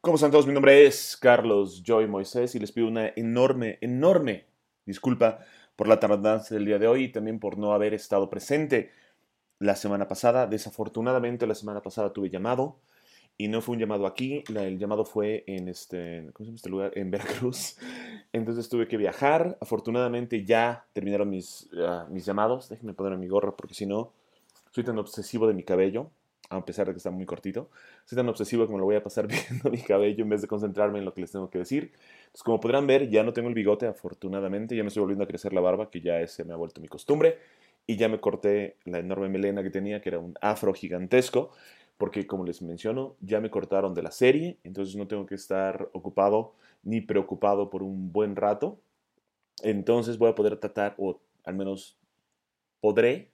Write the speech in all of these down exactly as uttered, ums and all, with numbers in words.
¿Cómo están todos? Mi nombre es Carlos Joy Moisés y les pido una enorme, enorme disculpa por la tardanza del día de hoy y también por no haber estado presente la semana pasada. Desafortunadamente la semana pasada tuve llamado y no fue un llamado aquí, la- el llamado fue en este, ¿cómo se llama este lugar? En Veracruz. Entonces tuve que viajar. Afortunadamente ya terminaron mis, ah, mis llamados. Déjenme poner mi gorra porque si no, soy tan obsesivo de mi cabello, a pesar de que está muy cortito. Soy tan obsesivo que me lo voy a pasar viendo mi cabello en vez de concentrarme en lo que les tengo que decir. Entonces, como podrán ver, ya no tengo el bigote, afortunadamente. Ya me estoy volviendo a crecer la barba, que ya ese me ha vuelto mi costumbre. Y ya me corté la enorme melena que tenía, que era un afro gigantesco. Porque, como les menciono, ya me cortaron de la serie. Entonces, no tengo que estar ocupado ni preocupado por un buen rato. Entonces, voy a poder tratar, o al menos podré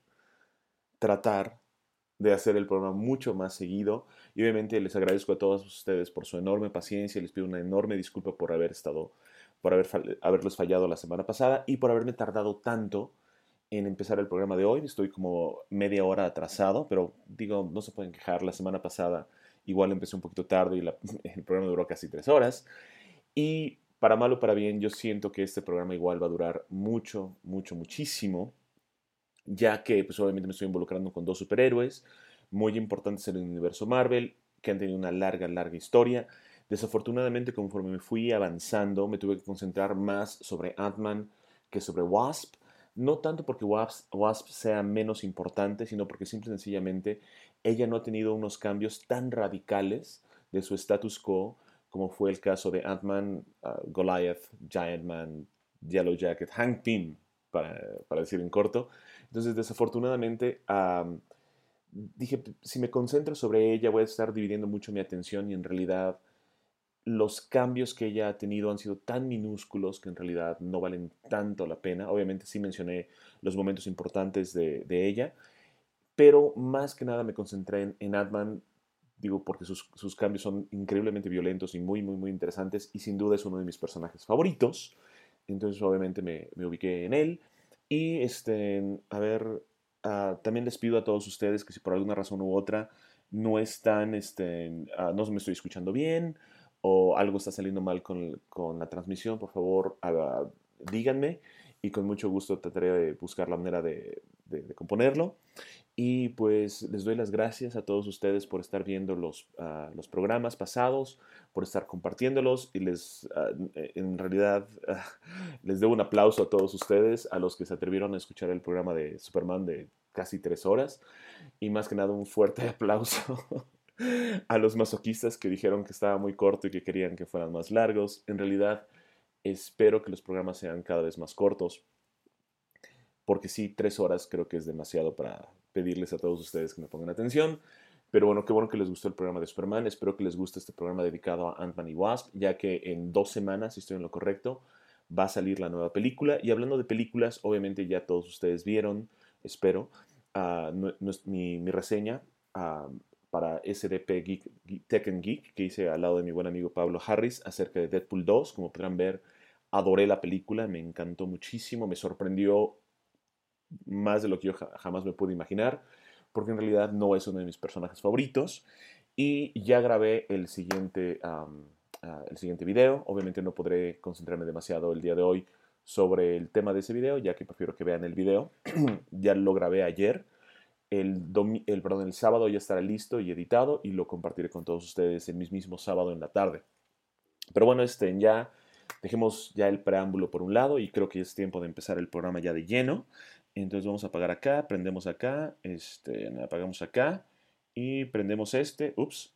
tratar de hacer el programa mucho más seguido. Y obviamente les agradezco a todos ustedes por su enorme paciencia. Les pido una enorme disculpa por haber estado, por haber, haberles fallado la semana pasada y por haberme tardado tanto en empezar el programa de hoy. Estoy como media hora atrasado, pero digo, no se pueden quejar. La semana pasada igual empecé un poquito tarde y la, el programa duró casi tres horas. Y para mal o para bien, yo siento que este programa igual va a durar mucho, mucho, muchísimo, ya que pues obviamente me estoy involucrando con dos superhéroes muy importantes en el universo Marvel, que han tenido una larga, larga historia. Desafortunadamente, conforme me fui avanzando, me tuve que concentrar más sobre Ant-Man que sobre Wasp. No tanto porque Wasp, Wasp sea menos importante, sino porque simple y sencillamente ella no ha tenido unos cambios tan radicales de su status quo como fue el caso de Ant-Man, uh, Goliath, Giant Man, Yellow Jacket, Hank Pym, para, para decir en corto. Entonces, desafortunadamente, um, dije, si me concentro sobre ella, voy a estar dividiendo mucho mi atención y en realidad los cambios que ella ha tenido han sido tan minúsculos que en realidad no valen tanto la pena. Obviamente sí mencioné los momentos importantes de, de ella, pero más que nada me concentré en, en Ant-Man, digo, porque sus, sus, cambios son increíblemente violentos y muy, muy, muy interesantes y sin duda es uno de mis personajes favoritos. Entonces obviamente me, me ubiqué en él. Y este, a ver, uh, también les pido a todos ustedes que si por alguna razón u otra no están, este, uh, no me estoy escuchando bien o algo está saliendo mal con, con la transmisión, por favor, uh, díganme y con mucho gusto trataré de buscar la manera de, de, de componerlo. Y pues les doy las gracias a todos ustedes por estar viendo los, uh, los programas pasados, por estar compartiéndolos y les, uh, en realidad, uh, les debo un aplauso a todos ustedes, a los que se atrevieron a escuchar el programa de Superman de casi tres horas y más que nada un fuerte aplauso a los masoquistas que dijeron que estaba muy corto y que querían que fueran más largos. En realidad, espero que los programas sean cada vez más cortos porque sí, tres horas creo que es demasiado para pedirles a todos ustedes que me pongan atención. Pero bueno, qué bueno que les gustó el programa de Superman. Espero que les guste este programa dedicado a Ant-Man y Wasp, ya que en dos semanas, si estoy en lo correcto, va a salir la nueva película. Y hablando de películas, obviamente ya todos ustedes vieron, espero, uh, no, no, mi, mi, reseña uh, para S D P Geek, Geek, Tech and Geek, que hice al lado de mi buen amigo Pablo Harris acerca de Deadpool dos. Como podrán ver, adoré la película, me encantó muchísimo, me sorprendió más de lo que yo jamás me pude imaginar, porque en realidad no es uno de mis personajes favoritos. Y ya grabé el siguiente, um, uh, el siguiente video. Obviamente no podré concentrarme demasiado el día de hoy sobre el tema de ese video, ya que prefiero que vean el video. Ya lo grabé ayer. El, el, perdón, el sábado ya estará listo y editado y lo compartiré con todos ustedes el mismo sábado en la tarde. Pero bueno, este, ya dejemos ya el preámbulo por un lado y creo que es tiempo de empezar el programa ya de lleno. Entonces vamos a apagar acá, prendemos acá, este, apagamos acá y prendemos este, ups,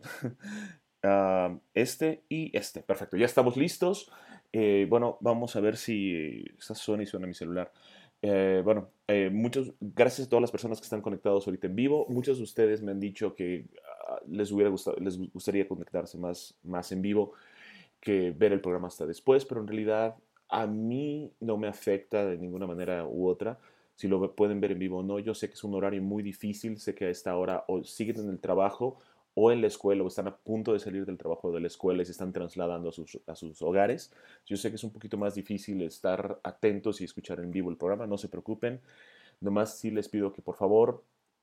uh, este y este. Perfecto, ya estamos listos. Eh, bueno, vamos a ver si esta suena y suena mi celular. Eh, bueno, eh, muchos, gracias a todas las personas que están conectados ahorita en vivo. Muchos de ustedes me han dicho que uh, les, hubiera gustado, les gustaría conectarse más, más en vivo que ver el programa hasta después, pero en realidad a mí no me afecta de ninguna manera u otra si lo pueden ver en vivo o no. Yo sé que es un horario muy difícil, sé que a esta hora o siguen en el trabajo o en la escuela o están a punto de salir del trabajo o de la escuela y se están trasladando a sus, a sus hogares. Yo sé que es un poquito más difícil estar atentos y escuchar en vivo el programa, no se preocupen. Nomás sí les pido que por favor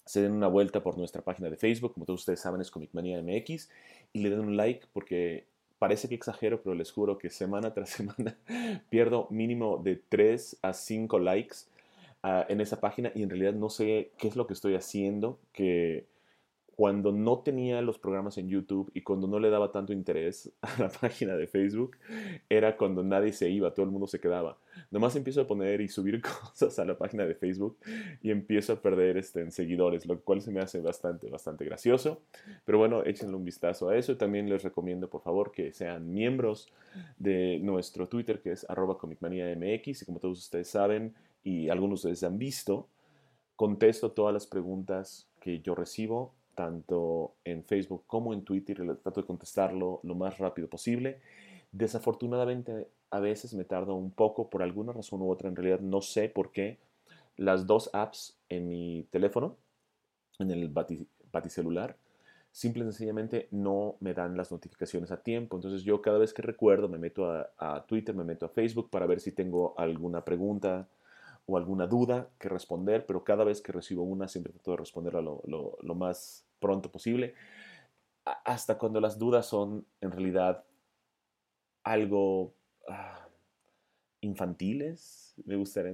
se den una vuelta por nuestra página de Facebook, como todos ustedes saben es Comic Manía M X, y le den un like porque parece que exagero, pero les juro que semana tras semana pierdo mínimo de tres a cinco likes uh, en esa página y en realidad no sé qué es lo que estoy haciendo, que cuando no tenía los programas en YouTube y cuando no le daba tanto interés a la página de Facebook, era cuando nadie se iba, todo el mundo se quedaba. Nomás empiezo a poner y subir cosas a la página de Facebook y empiezo a perder este, en seguidores, lo cual se me hace bastante, bastante gracioso. Pero bueno, échenle un vistazo a eso. También les recomiendo, por favor, que sean miembros de nuestro Twitter, que es arroba comicmaniamx. Y como todos ustedes saben, y algunos de ustedes han visto, contesto todas las preguntas que yo recibo, tanto en Facebook como en Twitter, y trato de contestarlo lo más rápido posible. Desafortunadamente, a veces me tardo un poco por alguna razón u otra, en realidad no sé por qué. Las dos apps en mi teléfono, en el bati, baticelular, simple y sencillamente no me dan las notificaciones a tiempo. Entonces yo cada vez que recuerdo me meto a, a Twitter, me meto a Facebook para ver si tengo alguna pregunta o alguna duda que responder, pero cada vez que recibo una siempre trato de responderla lo, lo, lo más pronto posible, hasta cuando las dudas son en realidad algo ah, infantiles, me gustaría.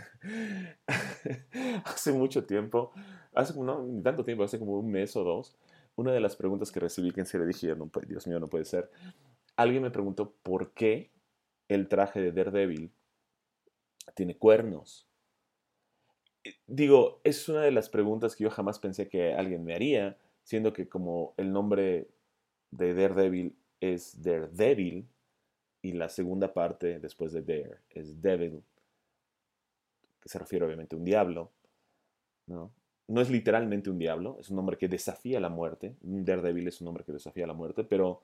Hace mucho tiempo, hace no, ni tanto tiempo, hace como un mes o dos, una de las preguntas que recibí que en serio dije, no, Dios mío, no puede ser. Alguien me preguntó por qué el traje de Daredevil tiene cuernos. Digo, es una de las preguntas que yo jamás pensé que alguien me haría, siendo que como el nombre de Daredevil es Daredevil y la segunda parte después de Dare es Devil, que se refiere obviamente a un diablo, ¿no? No es literalmente un diablo, es un hombre que desafía la muerte. Un Daredevil es un hombre que desafía la muerte, pero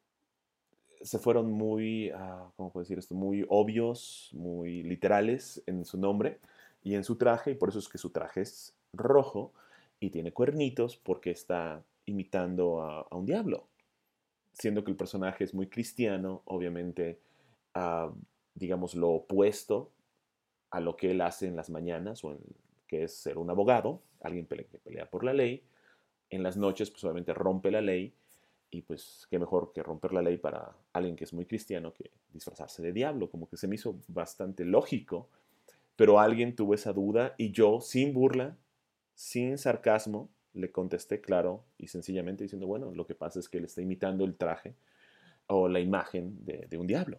se fueron muy, uh, ¿cómo puedo decir esto? Muy obvios, muy literales en su nombre y en su traje, y por eso es que su traje es rojo y tiene cuernitos porque está imitando a, a un diablo. Siendo que el personaje es muy cristiano, obviamente, uh, digamos, lo opuesto a lo que él hace en las mañanas, o en, que es ser un abogado, alguien que pelea por la ley. En las noches, pues obviamente rompe la ley, y pues qué mejor que romper la ley para alguien que es muy cristiano que disfrazarse de diablo, como que se me hizo bastante lógico, pero alguien tuvo esa duda y yo, sin burla, sin sarcasmo, le contesté claro y sencillamente diciendo, bueno, lo que pasa es que él está imitando el traje o la imagen de, de un diablo.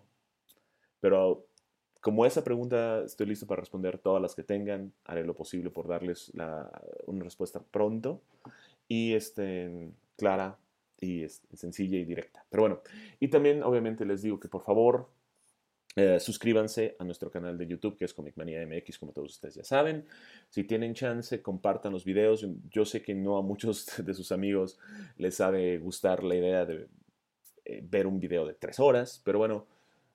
Pero como esa pregunta estoy listo para responder todas las que tengan, haré lo posible por darles la, una respuesta pronto y este, clara y es, sencilla y directa. Pero bueno, y también obviamente les digo que por favor eh, suscríbanse a nuestro canal de YouTube que es Comic Manía M X, como todos ustedes ya saben. Si tienen chance, compartan los videos. Yo sé que no a muchos de sus amigos les ha de gustar la idea de eh, ver un video de tres horas, pero bueno,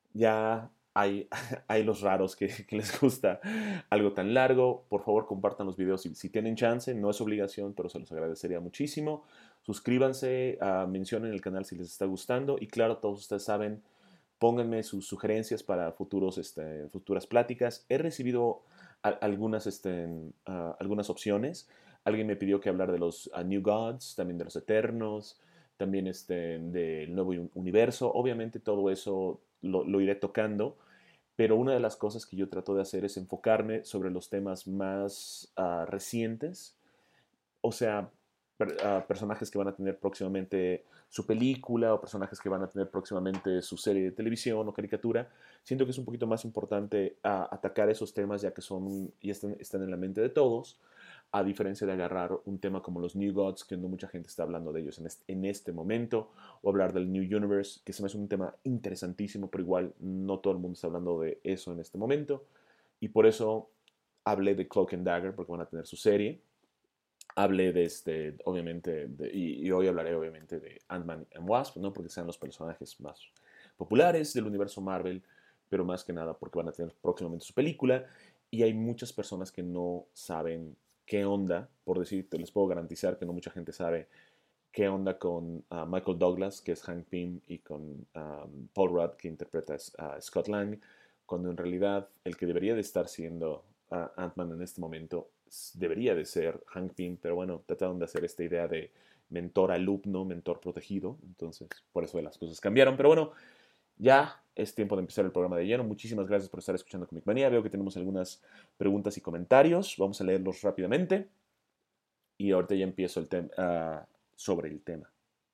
ya hay, hay los raros que, que, les gusta algo tan largo. Por favor, compartan los videos si, si, tienen chance. No es obligación, pero se los agradecería muchísimo. Suscríbanse, uh, mencionen el canal si les está gustando. Y claro, todos ustedes saben, pónganme sus sugerencias para futuros, este, futuras pláticas. He recibido a, algunas, este, uh, algunas opciones. Alguien me pidió que hablar de los uh, New Gods, también de los Eternos, también este, del nuevo universo. Obviamente todo eso lo, lo iré tocando, pero una de las cosas que yo trato de hacer es enfocarme sobre los temas más uh, recientes, o sea, per, uh, personajes que van a tener próximamente su película o personajes que van a tener próximamente su serie de televisión o caricatura. Siento que es un poquito más importante uh, atacar esos temas ya que son y están, están en la mente de todos, a diferencia de agarrar un tema como los New Gods, que no mucha gente está hablando de ellos en este, en este momento, o hablar del New Universe, que se me hace un tema interesantísimo, pero igual no todo el mundo está hablando de eso en este momento, y por eso hablé de Cloak and Dagger, porque van a tener su serie. Hablé de este, obviamente, de, y, y hoy hablaré obviamente de Ant-Man and Wasp, no porque sean los personajes más populares del universo Marvel, pero más que nada porque van a tener próximamente su película, y hay muchas personas que no saben qué onda, por decir, te les puedo garantizar que no mucha gente sabe qué onda con uh, Michael Douglas, que es Hank Pym, y con um, Paul Rudd, que interpreta a uh, Scott Lang, cuando en realidad el que debería de estar siendo uh, Ant-Man en este momento debería de ser Hank Pym, pero bueno, trataron de hacer esta idea de mentor-alumno, mentor protegido, entonces por eso las cosas cambiaron, pero bueno, ya es tiempo de empezar el programa de lleno. Muchísimas gracias por estar escuchando Comic Manía. Veo que tenemos algunas preguntas y comentarios. Vamos a leerlos rápidamente. Y ahorita ya empiezo el tema uh, sobre el tema.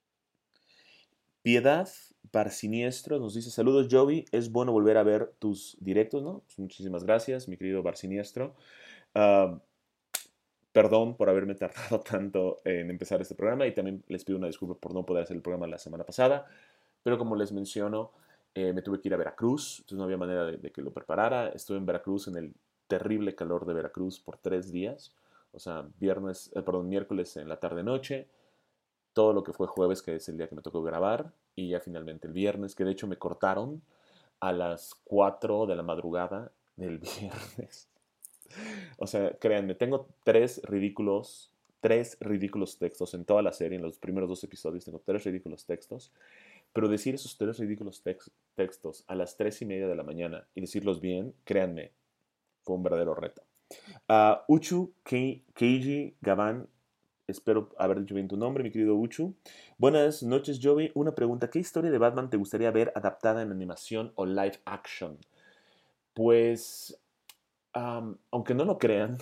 Piedad Bar Siniestro nos dice: saludos, Joey. Es bueno volver a ver tus directos, ¿no? Pues muchísimas gracias, mi querido Bar Siniestro. Uh, perdón por haberme tardado tanto en empezar este programa y también les pido una disculpa por no poder hacer el programa la semana pasada. Pero como les menciono, eh, me tuve que ir a Veracruz, entonces no había manera de, de que lo preparara. Estuve en Veracruz en el terrible calor de Veracruz por tres días. O sea, viernes, eh, perdón, miércoles en la tarde-noche, todo lo que fue jueves, que es el día que me tocó grabar, y ya finalmente el viernes, que de hecho me cortaron a las cuatro de la madrugada del viernes. O sea, créanme, tengo tres ridículos, tres ridículos textos en toda la serie, en los primeros dos episodios tengo tres ridículos textos, pero decir esos tres ridículos tex textos a las tres y media de la mañana y decirlos bien, créanme, fue un verdadero reto. Uh, Uchu Keiji Gabán, espero haber dicho bien tu nombre, mi querido Uchu. Buenas noches, Joey. Una pregunta: ¿qué historia de Batman te gustaría ver adaptada en animación o live action? Pues, um, aunque no lo crean,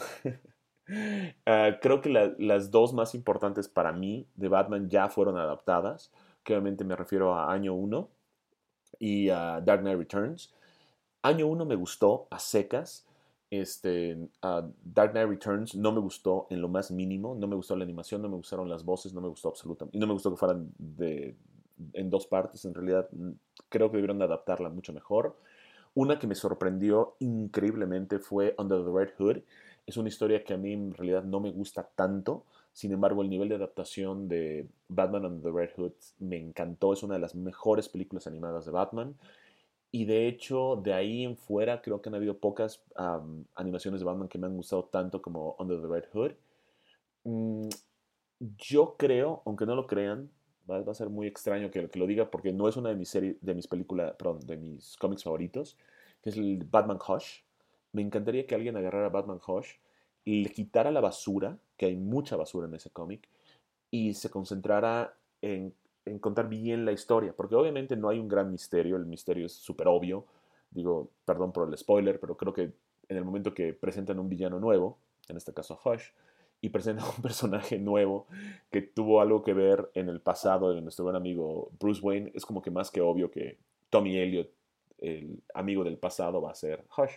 uh, creo que la, las dos más importantes para mí de Batman ya fueron adaptadas, que obviamente me refiero a Año uno y a Dark Knight Returns. Año uno me gustó a secas. Este, uh, Dark Knight Returns no me gustó en lo más mínimo. No me gustó la animación, no me gustaron las voces, no me gustó absolutamente. Y no me gustó que fueran de, en dos partes. En realidad, creo que debieron de adaptarla mucho mejor. Una que me sorprendió increíblemente fue Under the Red Hood. Es una historia que a mí en realidad no me gusta tanto. Sin embargo, el nivel de adaptación de Batman Under the Red Hood me encantó. Es una de las mejores películas animadas de Batman. Y de hecho, de ahí en fuera, creo que han habido pocas um, animaciones de Batman que me han gustado tanto como Under the Red Hood. Mm, yo creo, aunque no lo crean, va, va a ser muy extraño que, que, lo diga porque no es una de mis series, de mis películas, perdón, de mis cómics favoritos, que es el Batman Hush. Me encantaría que alguien agarrara Batman Hush y le quitara la basura, que hay mucha basura en ese cómic, y se concentrara en, en, contar bien la historia, porque obviamente no hay un gran misterio, el misterio es súper obvio, digo, perdón por el spoiler, pero creo que en el momento que presentan un villano nuevo, en este caso Hush, y presentan un personaje nuevo que tuvo algo que ver en el pasado de nuestro buen amigo Bruce Wayne, es como que más que obvio que Tommy Elliot, el amigo del pasado, va a ser Hush.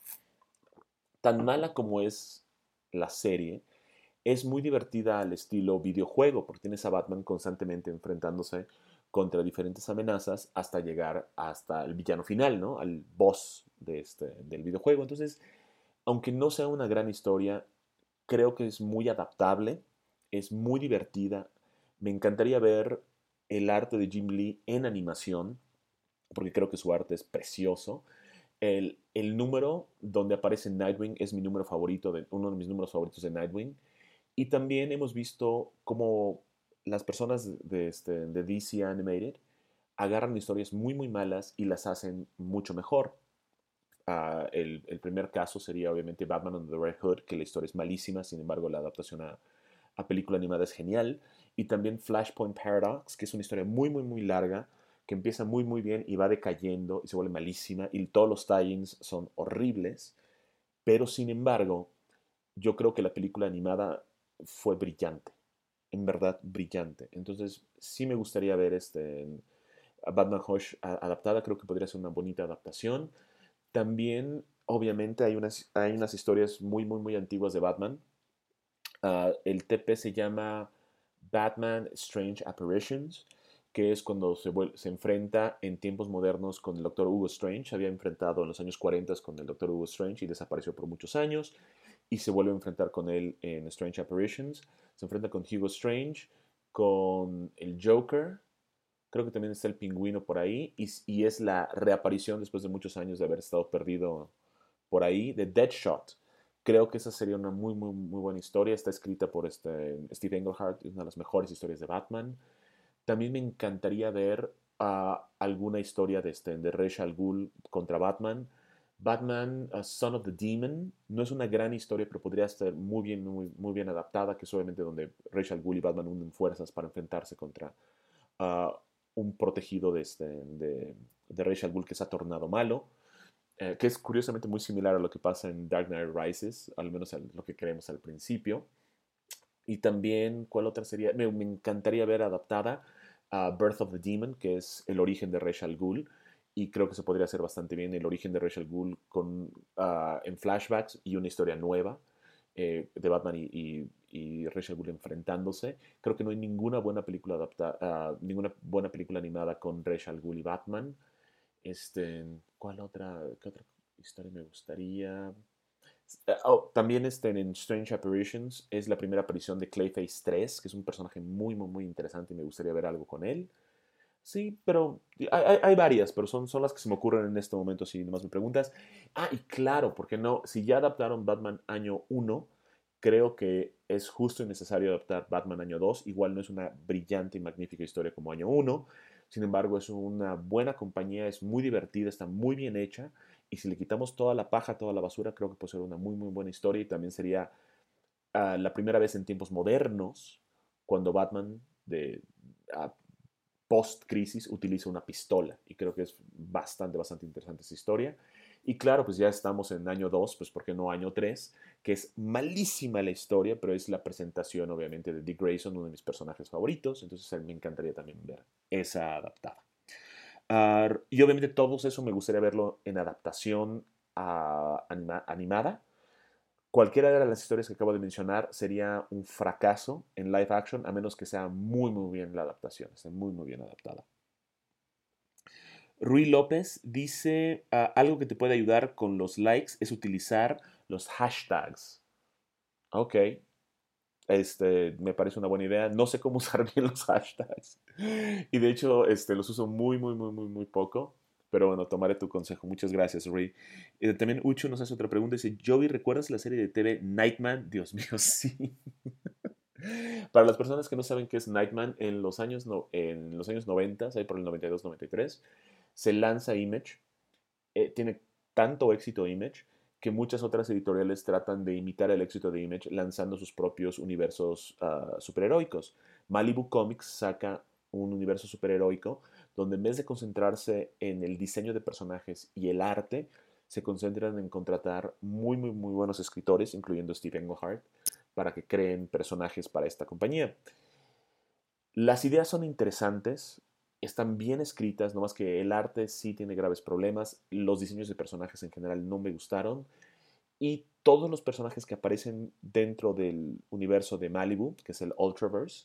Tan mala como es la serie, es muy divertida al estilo videojuego, porque tienes a Batman constantemente enfrentándose contra diferentes amenazas hasta llegar hasta el villano final, ¿no? Al boss de este, del videojuego. Entonces, aunque no sea una gran historia, creo que es muy adaptable, es muy divertida. Me encantaría ver el arte de Jim Lee en animación, porque creo que su arte es precioso. El, el número donde aparece Nightwing es mi número favorito, de, uno de mis números favoritos de Nightwing. Y también hemos visto cómo las personas de, este, de D C Animated agarran historias muy, muy malas y las hacen mucho mejor. Uh, el, el, primer caso sería obviamente Batman Under the Red Hood, que la historia es malísima, sin embargo la adaptación a, a película animada es genial. Y también Flashpoint Paradox, que es una historia muy, muy, muy larga, que empieza muy, muy bien y va decayendo y se vuelve malísima. Y todos los tie-ins son horribles. Pero sin embargo, yo creo que la película animada fue brillante, en verdad brillante. Entonces sí me gustaría ver este a Batman Hush adaptada, creo que podría ser una bonita adaptación. También, obviamente, hay unas, hay unas historias muy, muy, muy antiguas de Batman. Uh, el T P se llama Batman Strange Apparitions, que es cuando se, se enfrenta en tiempos modernos con el Doctor Hugo Strange. Había enfrentado en los años cuarenta con el Doctor Hugo Strange y desapareció por muchos años. Y se vuelve a enfrentar con él en Strange Apparitions. Se enfrenta con Hugo Strange, con el Joker. Creo que también está el Pingüino por ahí. Y, y es la reaparición después de muchos años de haber estado perdido por ahí de Deadshot. Creo que esa sería una muy, muy, muy buena historia. Está escrita por este Steve Englehart. Es una de las mejores historias de Batman. También me encantaría ver uh, alguna historia de, este, de Ra's al Ghul contra Batman. Batman, uh, Son of the Demon, no es una gran historia, pero podría estar muy bien, muy, muy bien adaptada, que es obviamente donde Ra's al Ghul y Batman unen fuerzas para enfrentarse contra uh, un protegido de, este, de, de Ra's al Ghul que se ha tornado malo, eh, que es curiosamente muy similar a lo que pasa en Dark Knight Rises, al menos a lo que creemos al principio. Y también, ¿cuál otra sería? Me, me encantaría ver adaptada a Birth of the Demon, que es el origen de Ra's al Ghul. Y creo que se podría hacer bastante bien el origen de Ra's al Ghul con, uh, en flashbacks y una historia nueva eh, de Batman y, y, y Ra's al Ghul enfrentándose. Creo que no hay ninguna buena película adaptada, uh, ninguna buena película animada con Ra's al Ghul y Batman. Este, ¿cuál otra, qué otra historia me gustaría? Eh, oh, también este, en Strange Apparitions es la primera aparición de Clayface tres, que es un personaje muy, muy, muy interesante y me gustaría ver algo con él. Sí, pero hay, hay, hay varias, pero son, son las que se me ocurren en este momento, si nomás me preguntas. Ah, y claro, porque no, si ya adaptaron Batman año uno, creo que es justo y necesario adaptar Batman año dos. Igual no es una brillante y magnífica historia como año uno, sin embargo es una buena compañía, es muy divertida, está muy bien hecha, y si le quitamos toda la paja, toda la basura, creo que puede ser una muy, muy buena historia, y también sería uh, la primera vez en tiempos modernos cuando Batman de, uh, post-crisis utiliza una pistola, y creo que es bastante, bastante interesante esa historia. Y claro, pues ya estamos en año dos, pues ¿por qué no año tres? Que es malísima la historia, pero es la presentación obviamente de Dick Grayson, uno de mis personajes favoritos, entonces me encantaría también ver esa adaptada. Uh, y obviamente todo eso me gustaría verlo en adaptación uh, anima animada. Cualquiera de las historias que acabo de mencionar sería un fracaso en live action, a menos que sea muy, muy bien la adaptación, esté muy, muy bien adaptada. Rui López dice, uh, algo que te puede ayudar con los likes es utilizar los hashtags. Ok, este, me parece una buena idea. No sé cómo usar bien los hashtags. Y de hecho, este, los uso muy, muy, muy, muy, muy poco. Pero bueno, tomaré tu consejo. Muchas gracias, Rui. Eh, también Ucho nos hace otra pregunta. Dice, Joey, ¿recuerdas la serie de T V Nightman? Dios mío, sí. Para las personas que no saben qué es Nightman, en los años, no, en los años noventa, ahí por el noventa y dos noventa y tres, se lanza Image. Eh, tiene tanto éxito Image que muchas otras editoriales tratan de imitar el éxito de Image lanzando sus propios universos uh, superheroicos. Malibu Comics saca un universo superheroico donde en vez de concentrarse en el diseño de personajes y el arte, se concentran en contratar muy, muy, muy buenos escritores, incluyendo Steve Englehart, para que creen personajes para esta compañía. Las ideas son interesantes, están bien escritas, no más que el arte sí tiene graves problemas, los diseños de personajes en general no me gustaron, y todos los personajes que aparecen dentro del universo de Malibu, que es el Ultraverse,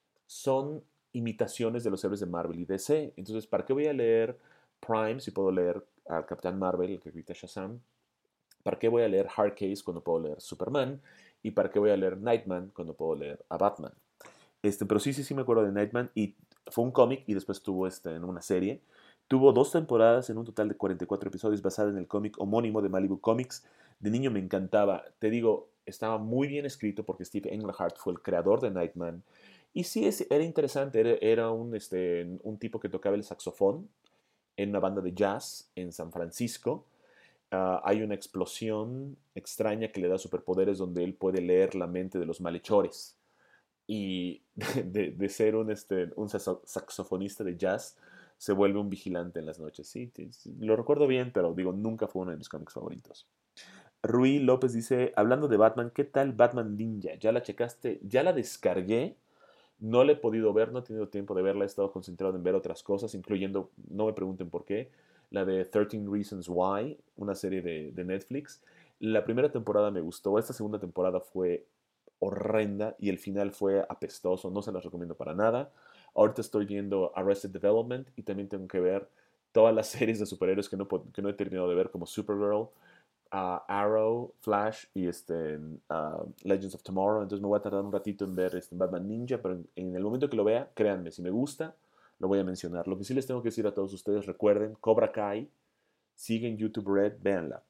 son imitaciones de los héroes de Marvel y D C. Entonces, ¿para qué voy a leer Prime si puedo leer al Capitán Marvel, el que grita Shazam? ¿Para qué voy a leer Hardcase cuando puedo leer Superman? ¿Y para qué voy a leer Nightman cuando puedo leer a Batman? Este, pero sí, sí, sí me acuerdo de Nightman, y fue un cómic y después tuvo este, en una serie. Tuvo dos temporadas en un total de cuarenta y cuatro episodios basada en el cómic homónimo de Malibu Comics. De niño me encantaba. Te digo, estaba muy bien escrito porque Steve Englehart fue el creador de Nightman. Y sí, es, era interesante. Era, era un, este, un tipo que tocaba el saxofón en una banda de jazz en San Francisco. Uh, hay una explosión extraña que le da superpoderes donde él puede leer la mente de los malhechores, y de, de ser un, este, un saxofonista de jazz se vuelve un vigilante en las noches. Sí, sí, lo recuerdo bien, pero digo, nunca fue uno de mis cómics favoritos. Rui López dice, hablando de Batman, ¿qué tal Batman Ninja? ¿Ya la checaste? Ya la descargué. No la he podido ver, no he tenido tiempo de verla, he estado concentrado en ver otras cosas, incluyendo, no me pregunten por qué, la de trece Reasons Why, una serie de, de Netflix. La primera temporada me gustó, esta segunda temporada fue horrenda y el final fue apestoso, no se las recomiendo para nada. Ahorita estoy viendo Arrested Development y también tengo que ver todas las series de superhéroes que no, que no he terminado de ver, como Supergirl, uh, Arrow, Flash y este, uh, Legends of Tomorrow. Entonces me voy a tardar un ratito en ver este Batman Ninja, pero en, en el momento que lo vea, créanme, si me gusta, lo voy a mencionar. Lo que sí les tengo que decir a todos ustedes, recuerden, Cobra Kai, siguen YouTube Red, véanla.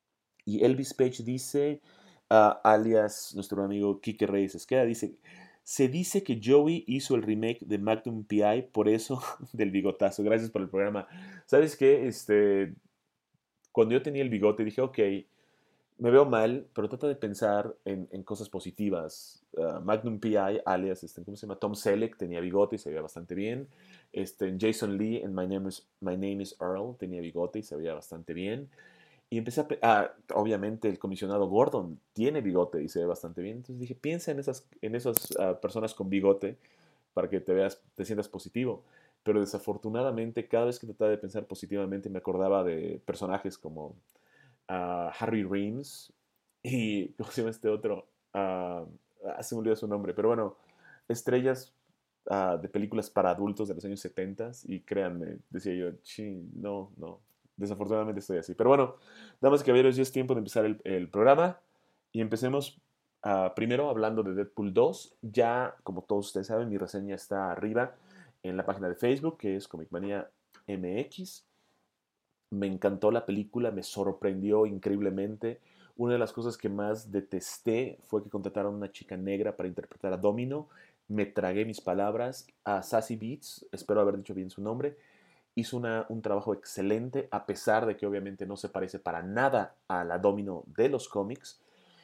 Y Elvis Page dice, uh, alias nuestro amigo Quique Reyes Esqueda, dice, se dice que Joey hizo el remake de Magnum P I, por eso del bigotazo. Gracias por el programa. ¿Sabes qué? Este, cuando yo tenía el bigote dije, ok, me veo mal, pero trata de pensar en, en cosas positivas. Uh, Magnum P I, alias, este, ¿cómo se llama? Tom Selleck tenía bigote y se veía bastante bien. Este, Jason Lee en My Name is, My Name is Earl tenía bigote y se veía bastante bien. Y empecé a... Ah, obviamente el comisionado Gordon tiene bigote y se ve bastante bien. Entonces dije, piensa en esas, en esas uh, personas con bigote para que te veas, te sientas positivo. Pero desafortunadamente, cada vez que trataba de pensar positivamente, me acordaba de personajes como uh, Harry Reams y, ¿cómo se llama este otro? Uh, ah, se me olvidó su nombre, pero bueno, estrellas uh, de películas para adultos de los años setenta y créanme, decía yo, no, no, desafortunadamente estoy así. Pero bueno, damas y caballeros, ya es tiempo de empezar el, el programa y empecemos uh, primero hablando de Deadpool dos. Ya, como todos ustedes saben, mi reseña está arriba en la página de Facebook, que es Comic Manía M X. Me encantó la película, me sorprendió increíblemente. Una de las cosas que más detesté fue que contrataron a una chica negra para interpretar a Domino. Me tragué mis palabras. A Sassy Beats, espero haber dicho bien su nombre, hizo una, un trabajo excelente, a pesar de que obviamente no se parece para nada a la Domino de los cómics.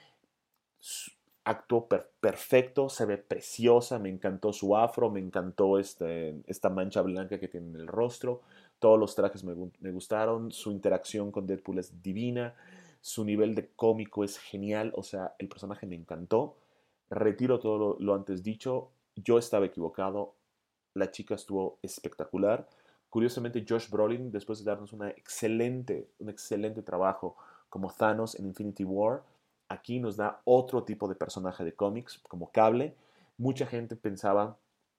Actuó per perfecto, se ve preciosa, me encantó su afro, me encantó este, esta mancha blanca que tiene en el rostro, todos los trajes me, me gustaron, su interacción con Deadpool es divina, su nivel de cómico es genial, o sea, el personaje me encantó. Retiro todo lo, lo antes dicho, yo estaba equivocado, la chica estuvo espectacular. Curiosamente, Josh Brolin, después de darnos una excelente, un excelente trabajo como Thanos en Infinity War, aquí nos da otro tipo de personaje de cómics, como Cable. Mucha gente pensaba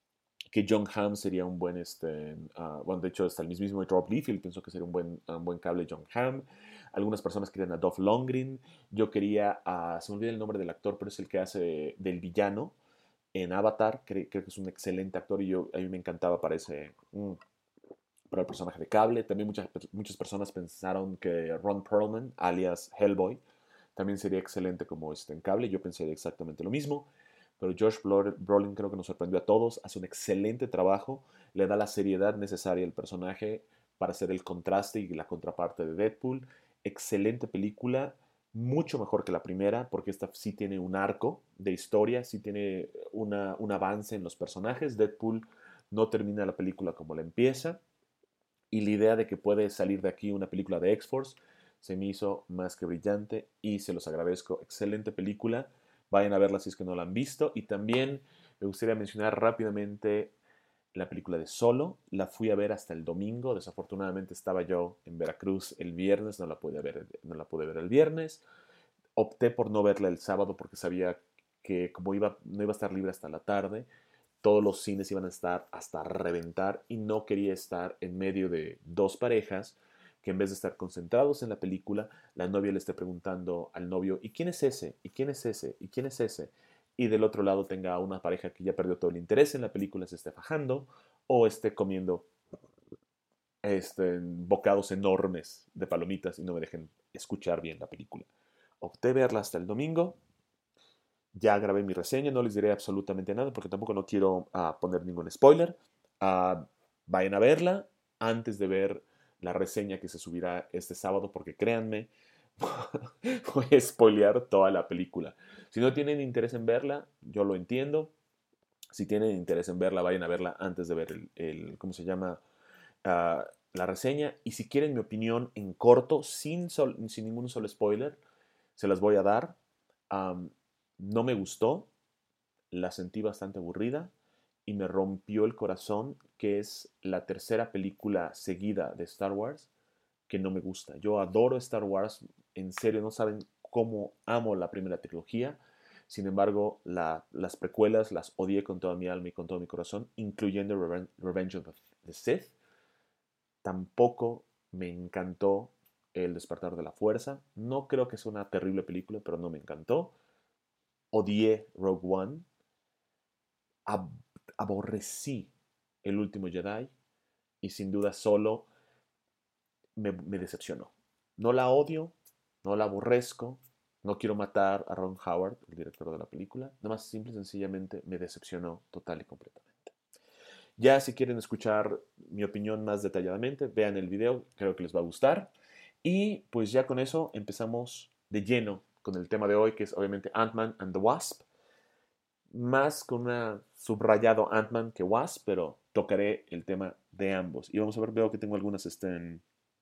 que John Hamm sería un buen, este, uh, bueno, de hecho, hasta el mismo Rob Liefeld pensó que sería un buen, un buen Cable John Hamm. Algunas personas querían a Dolph Lundgren. Yo quería a, se me olvida el nombre del actor, pero es el que hace del villano en Avatar. Creo, creo que es un excelente actor y yo, a mí me encantaba para ese, mm, para el personaje de Cable. También muchas, muchas personas pensaron que Ron Perlman, alias Hellboy, también sería excelente como este en Cable. Yo pensé exactamente lo mismo. Pero Josh Brolin creo que nos sorprendió a todos. Hace un excelente trabajo. Le da la seriedad necesaria al personaje para hacer el contraste y la contraparte de Deadpool. Excelente película. Mucho mejor que la primera, porque esta sí tiene un arco de historia, sí tiene una, un avance en los personajes. Deadpool no termina la película como la empieza. Y la idea de que puede salir de aquí una película de X-Force se me hizo más que brillante y se los agradezco. Excelente película. Vayan a verla si es que no la han visto. Y también me gustaría mencionar rápidamente la película de Solo. La fui a ver hasta el domingo. Desafortunadamente estaba yo en Veracruz el viernes. No la pude ver, no la pude ver el viernes. Opté por no verla el sábado porque sabía que como iba, no iba a estar libre hasta la tarde, todos los cines iban a estar hasta reventar y no quería estar en medio de dos parejas que en vez de estar concentrados en la película, la novia le esté preguntando al novio, ¿y quién es ese? ¿Y quién es ese? ¿Y quién es ese? Y del otro lado tenga una pareja que ya perdió todo el interés en la película, se esté fajando o esté comiendo este, bocados enormes de palomitas y no me dejen escuchar bien la película. Opté verla hasta el domingo. Ya grabé mi reseña, no les diré absolutamente nada porque tampoco no quiero uh, poner ningún spoiler. Uh, vayan a verla antes de ver la reseña que se subirá este sábado porque créanme, voy a spoilear toda la película. Si no tienen interés en verla, yo lo entiendo. Si tienen interés en verla, vayan a verla antes de ver el, el ¿cómo se llama? Uh, la reseña. Y si quieren mi opinión en corto, sin, sol, sin ningún solo spoiler, se las voy a dar. Um, no me gustó, la sentí bastante aburrida y me rompió el corazón que es la tercera película seguida de Star Wars que no me gusta. Yo adoro Star Wars, en serio, no saben cómo amo la primera trilogía. Sin embargo, la, las precuelas las odié con toda mi alma y con todo mi corazón, incluyendo Reven Revenge of the Sith. Tampoco me encantó El Despertar de la Fuerza. No creo que sea una terrible película, pero no me encantó. Odié Rogue One. Ab aborrecí El Último Jedi y sin duda Solo me, me decepcionó. No la odio, no la aborrezco, no quiero matar a Ron Howard, el director de la película. Nada más simple y sencillamente me decepcionó total y completamente. Ya si quieren escuchar mi opinión más detalladamente, vean el video, creo que les va a gustar. Y pues ya con eso empezamos de lleno con el tema de hoy, que es obviamente Ant-Man and the Wasp. Más con un subrayado Ant-Man que Wasp, pero tocaré el tema de ambos. Y vamos a ver, veo que tengo algunas, este,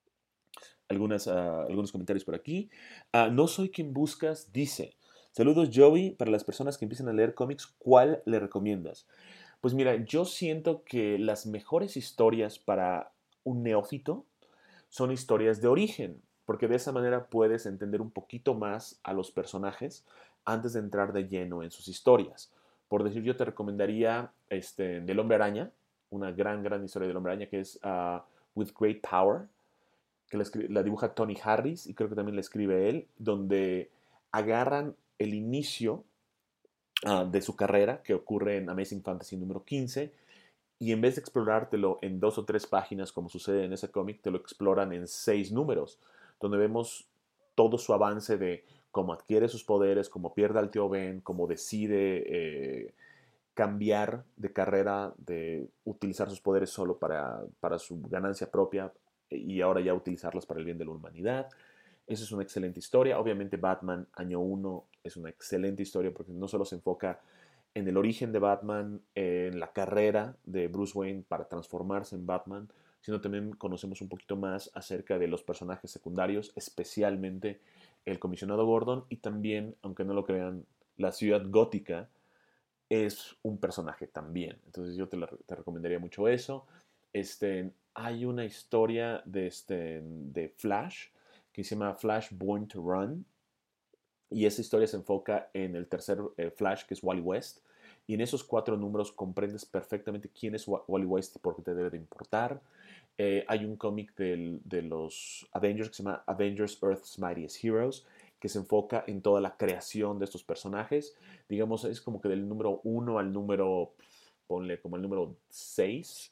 algunas, uh, algunos comentarios por aquí. Uh, no soy quien buscas, dice. Saludos, Joey. Para las personas que empiezan a leer cómics, ¿cuál le recomiendas? Pues mira, yo siento que las mejores historias para un neófito son historias de origen, porque de esa manera puedes entender un poquito más a los personajes antes de entrar de lleno en sus historias. Por decir, yo te recomendaría este, del Hombre Araña, una gran, gran historia del Hombre Araña que es uh, With Great Power, que la, la dibuja Tony Harris y creo que también la escribe él, donde agarran el inicio uh, de su carrera, que ocurre en Amazing Fantasy número quince, y en vez de explorártelo en dos o tres páginas, como sucede en ese cómic, te lo exploran en seis números, donde vemos todo su avance de cómo adquiere sus poderes, cómo pierde al tío Ben, cómo decide eh, cambiar de carrera, de utilizar sus poderes solo para, para su ganancia propia y ahora ya utilizarlos para el bien de la humanidad. Esa es una excelente historia. Obviamente Batman Año uno es una excelente historia porque no solo se enfoca en el origen de Batman, en la carrera de Bruce Wayne para transformarse en Batman, sino también conocemos un poquito más acerca de los personajes secundarios, especialmente el comisionado Gordon y también, aunque no lo crean, la ciudad gótica es un personaje también. Entonces yo te, la, te recomendaría mucho eso. Este, hay una historia de, este, de Flash que se llama Flash Born to Run, y esa historia se enfoca en el tercer eh, Flash, que es Wally West. Y en esos cuatro números comprendes perfectamente quién es Wally West y por qué te debe de importar. Eh, hay un cómic de los Avengers que se llama Avengers Earth's Mightiest Heroes, que se enfoca en toda la creación de estos personajes. Digamos, es como que del número uno al número, ponle como el número seis.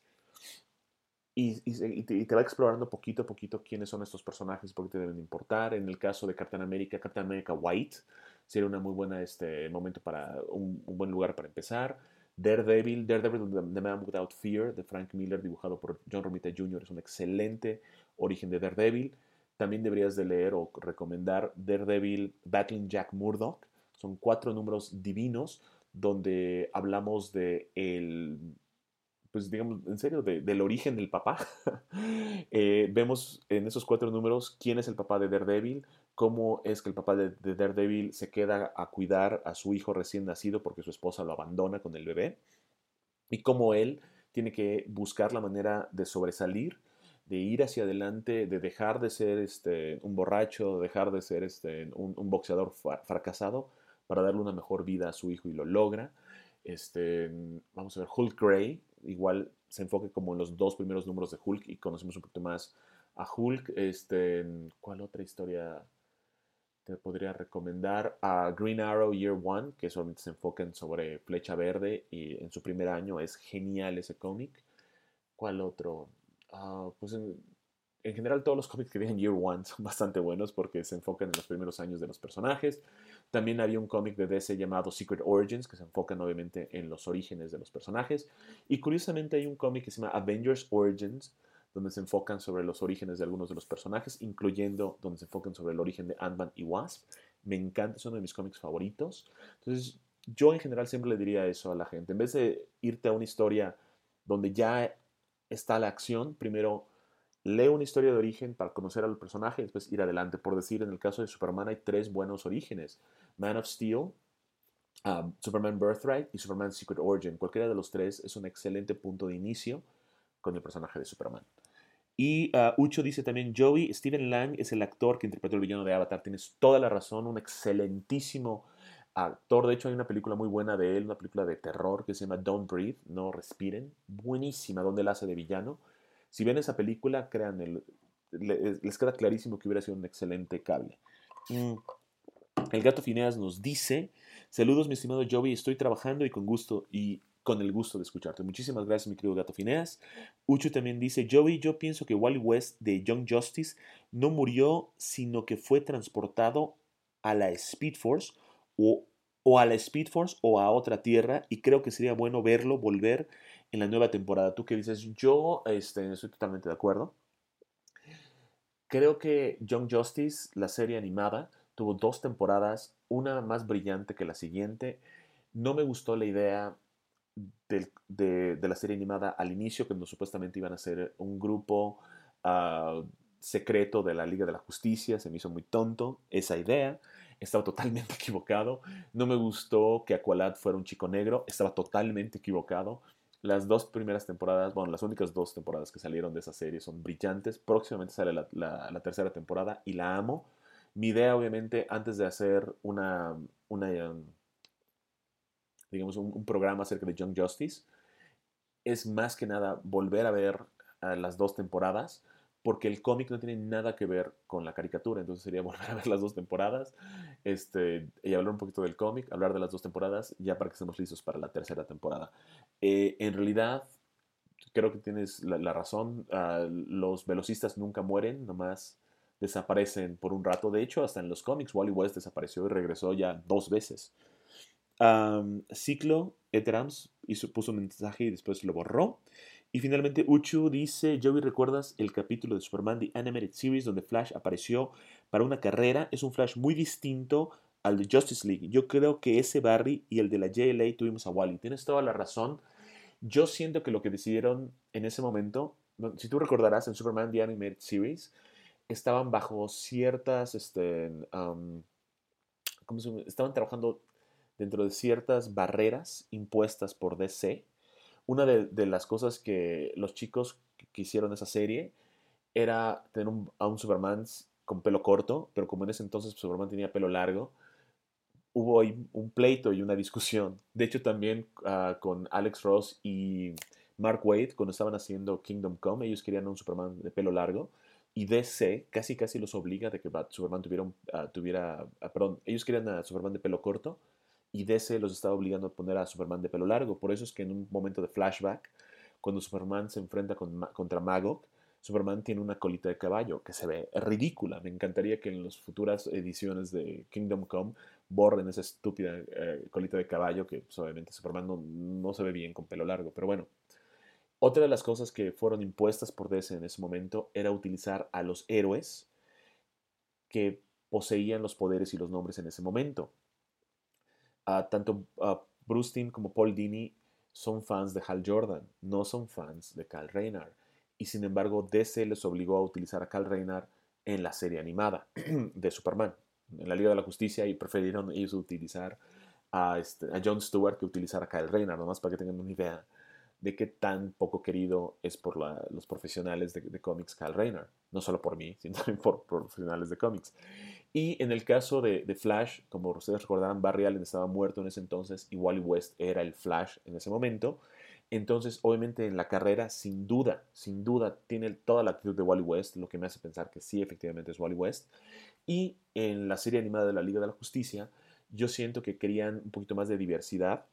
Y, y, y, te, y, te, va explorando poquito a poquito quiénes son estos personajes, por qué te deben importar. En el caso de Captain America, Captain America White sería una muy buena este, momento para un, un buen lugar para empezar. Daredevil, Daredevil The Man Without Fear de Frank Miller, dibujado por John Romita junior, es un excelente origen de Daredevil. También deberías de leer o recomendar Daredevil Battling Jack Murdock. Son cuatro números divinos donde hablamos de el pues digamos, en serio, de, del origen del papá. eh, vemos en esos cuatro números quién es el papá de Daredevil, cómo es que el papá de, de Daredevil se queda a cuidar a su hijo recién nacido porque su esposa lo abandona con el bebé, y cómo él tiene que buscar la manera de sobresalir, de ir hacia adelante, de dejar de ser este, un borracho, dejar de ser este, un, un boxeador fracasado para darle una mejor vida a su hijo y lo logra. Este, vamos a ver, Hulk Grey, igual se enfoca como en los dos primeros números de Hulk y conocemos un poquito más a Hulk. Este, ¿cuál otra historia te podría recomendar? A Green Arrow Year One, que solamente se enfocan sobre Flecha Verde y en su primer año es genial ese cómic. ¿Cuál otro? Uh, pues en, en general todos los cómics que vienen Year One son bastante buenos porque se enfocan en los primeros años de los personajes. También había un cómic de D C llamado Secret Origins que se enfocan obviamente en los orígenes de los personajes. Y curiosamente hay un cómic que se llama Avengers Origins donde se enfocan sobre los orígenes de algunos de los personajes, incluyendo donde se enfocan sobre el origen de Ant-Man y Wasp. Me encanta, es uno de mis cómics favoritos. Entonces, yo en general siempre le diría eso a la gente. En vez de irte a una historia donde ya está la acción, primero lee una historia de origen para conocer al personaje y después ir adelante. Por decir, en el caso de Superman hay tres buenos orígenes. Man of Steel, um, Superman Birthright y Superman Secret Origin. Cualquiera de los tres es un excelente punto de inicio con el personaje de Superman. Y uh, Ucho dice también, Joey, Stephen Lang es el actor que interpretó el villano de Avatar. Tienes toda la razón, un excelentísimo actor. De hecho, hay una película muy buena de él, una película de terror que se llama Don't Breathe, No Respiren. Buenísima, donde él hace de villano. Si ven esa película, créanme, les queda clarísimo que hubiera sido un excelente cable. Mm. El gato Fineas nos dice, saludos mi estimado Joey, estoy trabajando y con gusto y con el gusto de escucharte. Muchísimas gracias mi querido gato Fineas. Ucho también dice, Joey, yo pienso que Wally West de Young Justice no murió, sino que fue transportado a la Speed Force o, o a la Speed Force o a otra tierra y creo que sería bueno verlo volver en la nueva temporada. ¿Tú qué dices? Yo este, estoy totalmente de acuerdo. Creo que Young Justice, la serie animada, tuvo dos temporadas, una más brillante que la siguiente. No me gustó la idea del- de, de la serie animada al inicio, que no, supuestamente iban a ser un grupo uh, secreto de la Liga de la Justicia. Se me hizo muy tonto esa idea. Estaba totalmente equivocado. No me gustó que Aqualad fuera un chico negro. Estaba totalmente equivocado. Las dos primeras temporadas, bueno, las únicas dos temporadas que salieron de esa serie son brillantes. Próximamente sale la, la, la tercera temporada y la amo. Mi idea, obviamente, antes de hacer una, una um, digamos, un, un programa acerca de Young Justice, es más que nada volver a ver uh, las dos temporadas, porque el cómic no tiene nada que ver con la caricatura, entonces sería volver a ver las dos temporadas este, y hablar un poquito del cómic, hablar de las dos temporadas, ya para que estemos listos para la tercera temporada. Eh, en realidad, creo que tienes la, la razón, uh, los velocistas nunca mueren, nomás desaparecen por un rato. De hecho, hasta en los cómics, Wally West desapareció y regresó ya dos veces. Um, Ciclo, Eterams, hizo, puso un mensaje y después lo borró. Y finalmente Uchu dice, Joey, ¿recuerdas el capítulo de Superman The Animated Series donde Flash apareció para una carrera? Es un Flash muy distinto al de Justice League. Yo creo que ese Barry y el de la J L A tuvimos a Wally. Tienes toda la razón. Yo siento que lo que decidieron en ese momento, si tú recordarás en Superman The Animated Series, estaban bajo ciertas, este, um, ¿cómo se llama? Estaban trabajando dentro de ciertas barreras impuestas por D C. Una de, de las cosas que los chicos que hicieron esa serie era tener un, a un Superman con pelo corto, pero como en ese entonces Superman tenía pelo largo, hubo ahí un pleito y una discusión. De hecho, también uh, con Alex Ross y Mark Waid, cuando estaban haciendo Kingdom Come, ellos querían un Superman de pelo largo. Y D C casi casi los obliga de que Superman tuviera, un, uh, tuviera uh, perdón, ellos querían a Superman de pelo corto y D C los estaba obligando a poner a Superman de pelo largo. Por eso es que en un momento de flashback, cuando Superman se enfrenta con, contra Magog, Superman tiene una colita de caballo que se ve ridícula. Me encantaría que en las futuras ediciones de Kingdom Come borren esa estúpida eh, colita de caballo que pues, obviamente Superman no, no se ve bien con pelo largo. Pero bueno, otra de las cosas que fueron impuestas por D C en ese momento era utilizar a los héroes que poseían los poderes y los nombres en ese momento. Uh, tanto uh, Bruce Timm como Paul Dini son fans de Hal Jordan, no son fans de Kyle Rayner. Y sin embargo, D C les obligó a utilizar a Kyle Rayner en la serie animada de Superman, en la Liga de la Justicia, y prefirieron ellos utilizar a, este, a Jon Stewart que utilizar a Kyle Rayner, nomás para que tengan una idea de qué tan poco querido es por la, los profesionales de, de cómics Kyle Rayner. No solo por mí, sino también por, por profesionales de cómics. Y en el caso de, de, Flash, como ustedes recordarán, Barry Allen estaba muerto en ese entonces y Wally West era el Flash en ese momento. Entonces, obviamente en la carrera, sin duda, sin duda, tiene toda la actitud de Wally West, lo que me hace pensar que sí, efectivamente es Wally West. Y en la serie animada de la Liga de la Justicia, yo siento que querían un poquito más de diversidad.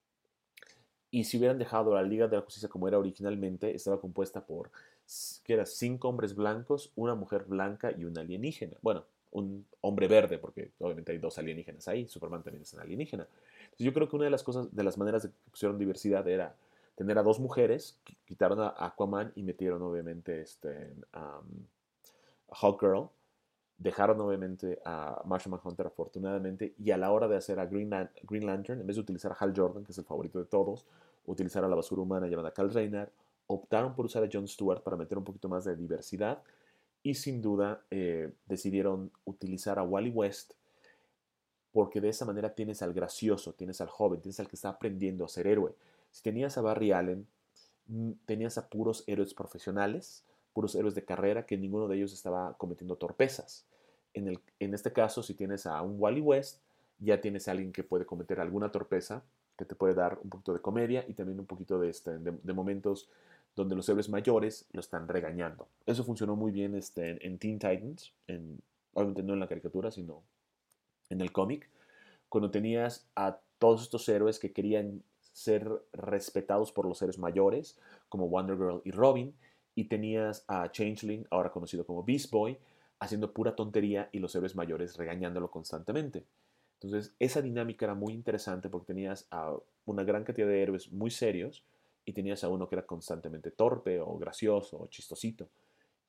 Y si hubieran dejado la Liga de la Justicia como era originalmente, estaba compuesta por, que era cinco hombres blancos, una mujer blanca y un alienígena. Bueno, un hombre verde, porque obviamente hay dos alienígenas ahí, Superman también es un alienígena. Entonces yo creo que una de las cosas, de las maneras de que pusieron diversidad era tener a dos mujeres, quitaron a Aquaman y metieron obviamente este, um, a Hawkgirl, dejaron obviamente a Martian Manhunter afortunadamente, y a la hora de hacer a Green, Lan Green Lantern, en vez de utilizar a Hal Jordan, que es el favorito de todos, utilizar a la basura humana llamada Kyle Rayner, optaron por usar a Jon Stewart para meter un poquito más de diversidad y sin duda eh, decidieron utilizar a Wally West porque de esa manera tienes al gracioso, tienes al joven, tienes al que está aprendiendo a ser héroe. Si tenías a Barry Allen, tenías a puros héroes profesionales, puros héroes de carrera, que ninguno de ellos estaba cometiendo torpezas. En, el, en este caso, si tienes a un Wally West, ya tienes a alguien que puede cometer alguna torpeza, que te puede dar un poquito de comedia y también un poquito de, este, de, de momentos donde los héroes mayores lo están regañando. Eso funcionó muy bien este, en, en Teen Titans, en, obviamente no en la caricatura, sino en el cómic, cuando tenías a todos estos héroes que querían ser respetados por los seres mayores, como Wonder Girl y Robin, y tenías a Changeling, ahora conocido como Beast Boy, haciendo pura tontería y los héroes mayores regañándolo constantemente. Entonces, esa dinámica era muy interesante porque tenías a una gran cantidad de héroes muy serios y tenías a uno que era constantemente torpe o gracioso o chistosito.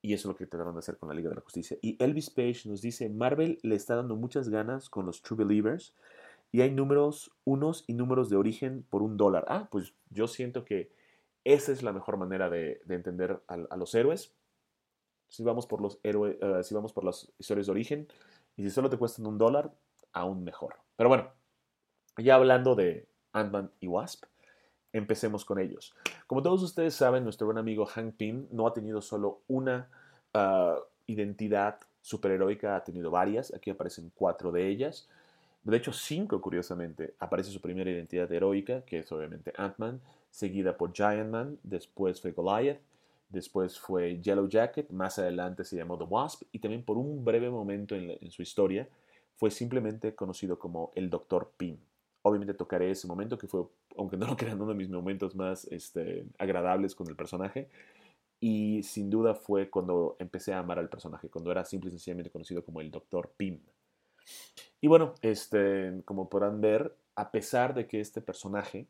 Y eso es lo que trataron de hacer con la Liga de la Justicia. Y Elvis Page nos dice, Marvel le está dando muchas ganas con los True Believers y hay números unos y números de origen por un dólar. Ah, pues yo siento que esa es la mejor manera de, de entender a, a, los héroes. Si vamos por los héroes, uh, si vamos por las historias de origen y si solo te cuestan un dólar, aún mejor. Pero bueno, ya hablando de Ant-Man y Wasp, empecemos con ellos. Como todos ustedes saben, nuestro buen amigo Hank Pym no ha tenido solo una uh, identidad superheroica, ha tenido varias. Aquí aparecen cuatro de ellas. De hecho, cinco, curiosamente. Aparece su primera identidad heroica, que es obviamente Ant-Man, seguida por Giant Man, después fue Goliath, después fue Yellow Jacket, más adelante se llamó The Wasp, y también por un breve momento en, la, en su historia fue simplemente conocido como el Doctor Pym. Obviamente tocaré ese momento que fue, aunque no lo crean, uno de mis momentos más este, agradables con el personaje. Y sin duda fue cuando empecé a amar al personaje, cuando era simple y sencillamente conocido como el Doctor Pym. Y bueno, este, como podrán ver, a pesar de que este personaje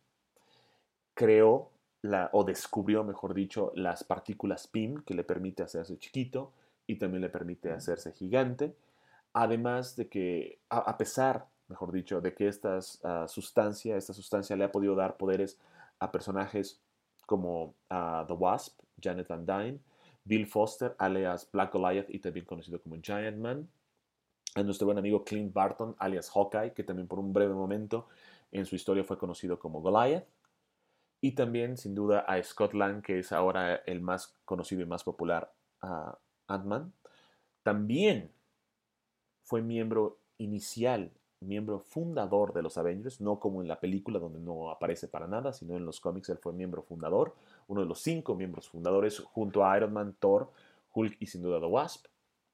creó la, o descubrió, mejor dicho, las partículas Pym que le permite hacerse chiquito y también le permite hacerse gigante, además de que, a, a pesar, mejor dicho, de que estas, uh, sustancia, esta sustancia le ha podido dar poderes a personajes como uh, The Wasp, Janet Van Dyne, Bill Foster, alias Black Goliath y también conocido como Giant Man, a nuestro buen amigo Clint Barton, alias Hawkeye, que también por un breve momento en su historia fue conocido como Goliath, y también sin duda a Scott Lang, que es ahora el más conocido y más popular uh, Ant-Man. También fue miembro inicial, miembro fundador de los Avengers, no como en la película donde no aparece para nada, sino en los cómics él fue miembro fundador, uno de los cinco miembros fundadores junto a Iron Man, Thor, Hulk y sin duda The Wasp.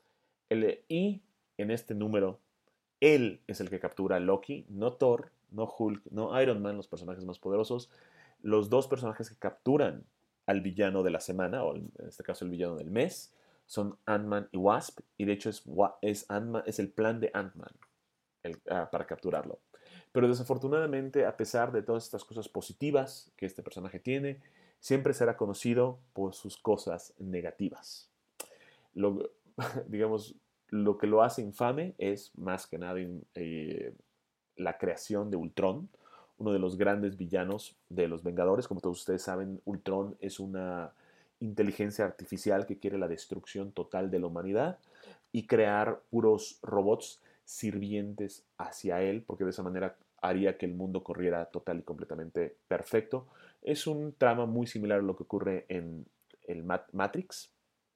El, y en este número, él es el que captura a Loki, no Thor, no Hulk, no Iron Man, los personajes más poderosos. Los dos personajes que capturan al villano de la semana, o en este caso el villano del mes, son Ant-Man y Wasp, y de hecho es, es, es el plan de Ant-Man uh, para capturarlo. Pero desafortunadamente, a pesar de todas estas cosas positivas que este personaje tiene, siempre será conocido por sus cosas negativas. Lo, digamos, lo que lo hace infame es más que nada eh, la creación de Ultron, uno de los grandes villanos de los Vengadores. Como todos ustedes saben, Ultron es una inteligencia artificial que quiere la destrucción total de la humanidad y crear puros robots sirvientes hacia él, porque de esa manera haría que el mundo corriera total y completamente perfecto. Es un trama muy similar a lo que ocurre en el Matrix.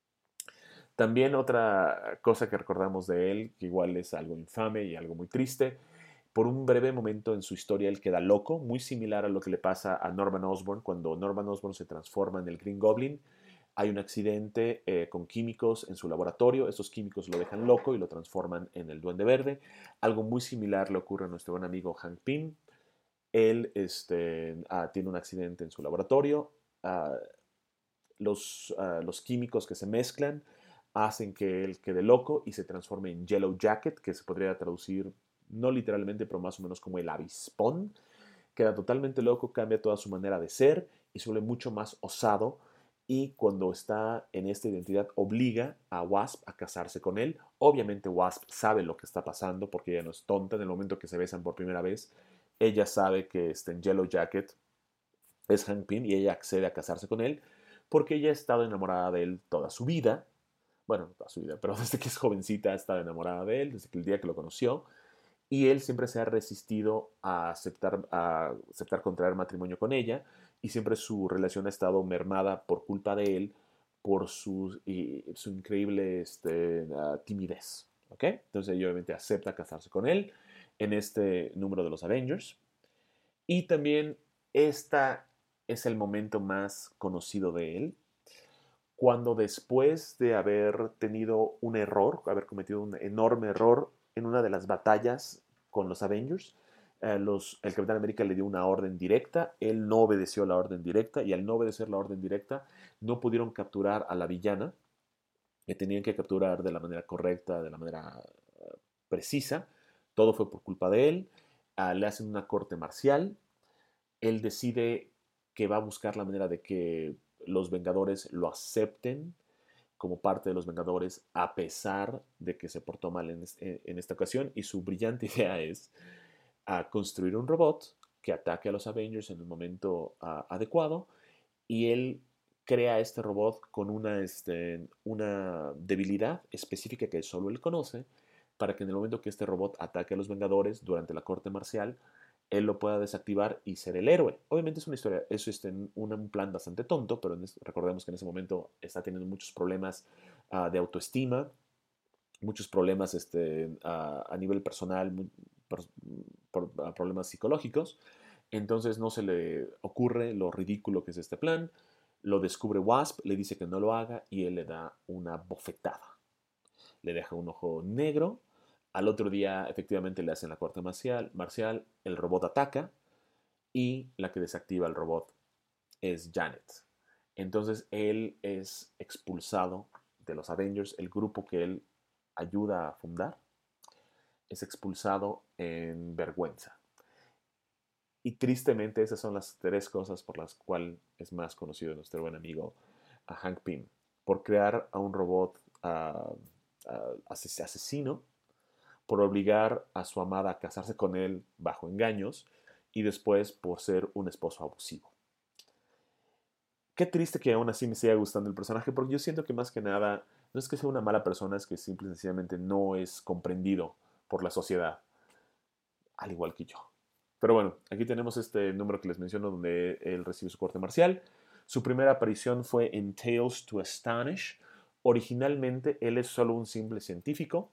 También otra cosa que recordamos de él, que igual es algo infame y algo muy triste, por un breve momento en su historia él queda loco, muy similar a lo que le pasa a Norman Osborn cuando Norman Osborn se transforma en el Green Goblin. Hay un accidente eh, con químicos en su laboratorio, esos químicos lo dejan loco y lo transforman en el Duende Verde. Algo muy similar le ocurre a nuestro buen amigo Hank Pym. Él este, ah, tiene un accidente en su laboratorio, ah, los, uh, los químicos que se mezclan hacen que él quede loco y se transforme en Yellow Jacket, que se podría traducir no literalmente, pero más o menos como el avispón. Queda totalmente loco, cambia toda su manera de ser y se vuelve mucho más osado. Y cuando está en esta identidad obliga a Wasp a casarse con él. Obviamente Wasp sabe lo que está pasando porque ella no es tonta. En el momento que se besan por primera vez, ella sabe que está en Yellow Jacket es Hank Pym y ella accede a casarse con él porque ella ha estado enamorada de él toda su vida. Bueno, toda su vida, pero desde que es jovencita ha estado enamorada de él, desde que el día que lo conoció. Y él siempre se ha resistido a aceptar, a aceptar contraer matrimonio con ella y siempre su relación ha estado mermada por culpa de él, por su, y, su increíble este, uh, timidez. ¿Okay? Entonces ella obviamente acepta casarse con él en este número de los Avengers. Y también esta es el momento más conocido de él, cuando después de haber tenido un error, haber cometido un enorme error en una de las batallas con los Avengers, eh, los, el Capitán América le dio una orden directa, él no obedeció la orden directa y al no obedecer la orden directa no pudieron capturar a la villana, que tenían que capturar de la manera correcta, de la manera uh, precisa, todo fue por culpa de él, uh, le hacen una corte marcial, él decide que va a buscar la manera de que los Vengadores lo acepten como parte de los Vengadores, a pesar de que se portó mal en, este, en esta ocasión. Y su brillante idea es a construir un robot que ataque a los Avengers en el momento uh, adecuado, y él crea este robot con una, este, una debilidad específica que solo él conoce, para que en el momento que este robot ataque a los Vengadores durante la corte marcial, él lo pueda desactivar y ser el héroe. Obviamente es una historia, es este, un, un plan bastante tonto, pero en, recordemos que en ese momento está teniendo muchos problemas uh, de autoestima, muchos problemas este, a, a nivel personal, por, por, problemas psicológicos. Entonces no se le ocurre lo ridículo que es este plan. Lo descubre Wasp, le dice que no lo haga y él le da una bofetada. Le deja un ojo negro. Al otro día efectivamente le hacen la corte marcial, marcial, el robot ataca y la que desactiva el robot es Janet. Entonces él es expulsado de los Avengers, el grupo que él ayuda a fundar, es expulsado en vergüenza. Y tristemente esas son las tres cosas por las cuales es más conocido nuestro buen amigo uh, Hank Pym. Por crear a un robot uh, uh, asesino, por obligar a su amada a casarse con él bajo engaños y después por ser un esposo abusivo. Qué triste que aún así me siga gustando el personaje, porque yo siento que más que nada no es que sea una mala persona, es que simple y sencillamente no es comprendido por la sociedad, al igual que yo. Pero bueno, aquí tenemos este número que les menciono donde él recibe su corte marcial. Su primera aparición fue en Tales to Astonish. Originalmente él es solo un simple científico.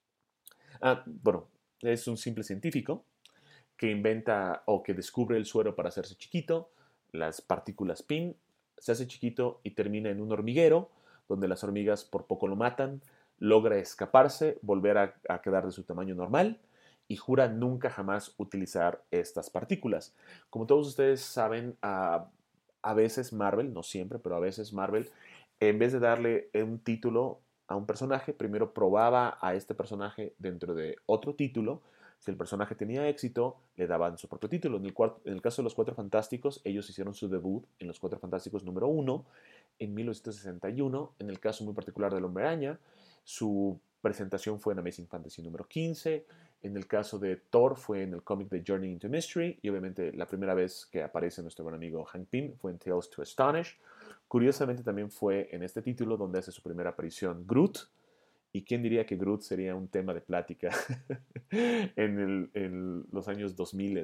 Ah, bueno, es un simple científico que inventa o que descubre el suero para hacerse chiquito, las partículas P I M, se hace chiquito y termina en un hormiguero, donde las hormigas por poco lo matan, logra escaparse, volver a, a quedar de su tamaño normal y jura nunca jamás utilizar estas partículas. Como todos ustedes saben, a, a veces Marvel, no siempre, pero a veces Marvel, en vez de darle un título a un personaje, primero probaba a este personaje dentro de otro título. Si el personaje tenía éxito, le daban su propio título. En el, en el caso de los Cuatro Fantásticos, ellos hicieron su debut en los Cuatro Fantásticos número uno en mil novecientos sesenta y uno. En el caso muy particular del Hombre Araña, su presentación fue en Amazing Fantasy número quince. En el caso de Thor fue en el cómic de Journey into Mystery. Y obviamente la primera vez que aparece nuestro buen amigo Hank Pym fue en Tales to Astonish. Curiosamente también fue en este título donde hace su primera aparición Groot. ¿Y quién diría que Groot sería un tema de plática en, el, en, los años dos mil?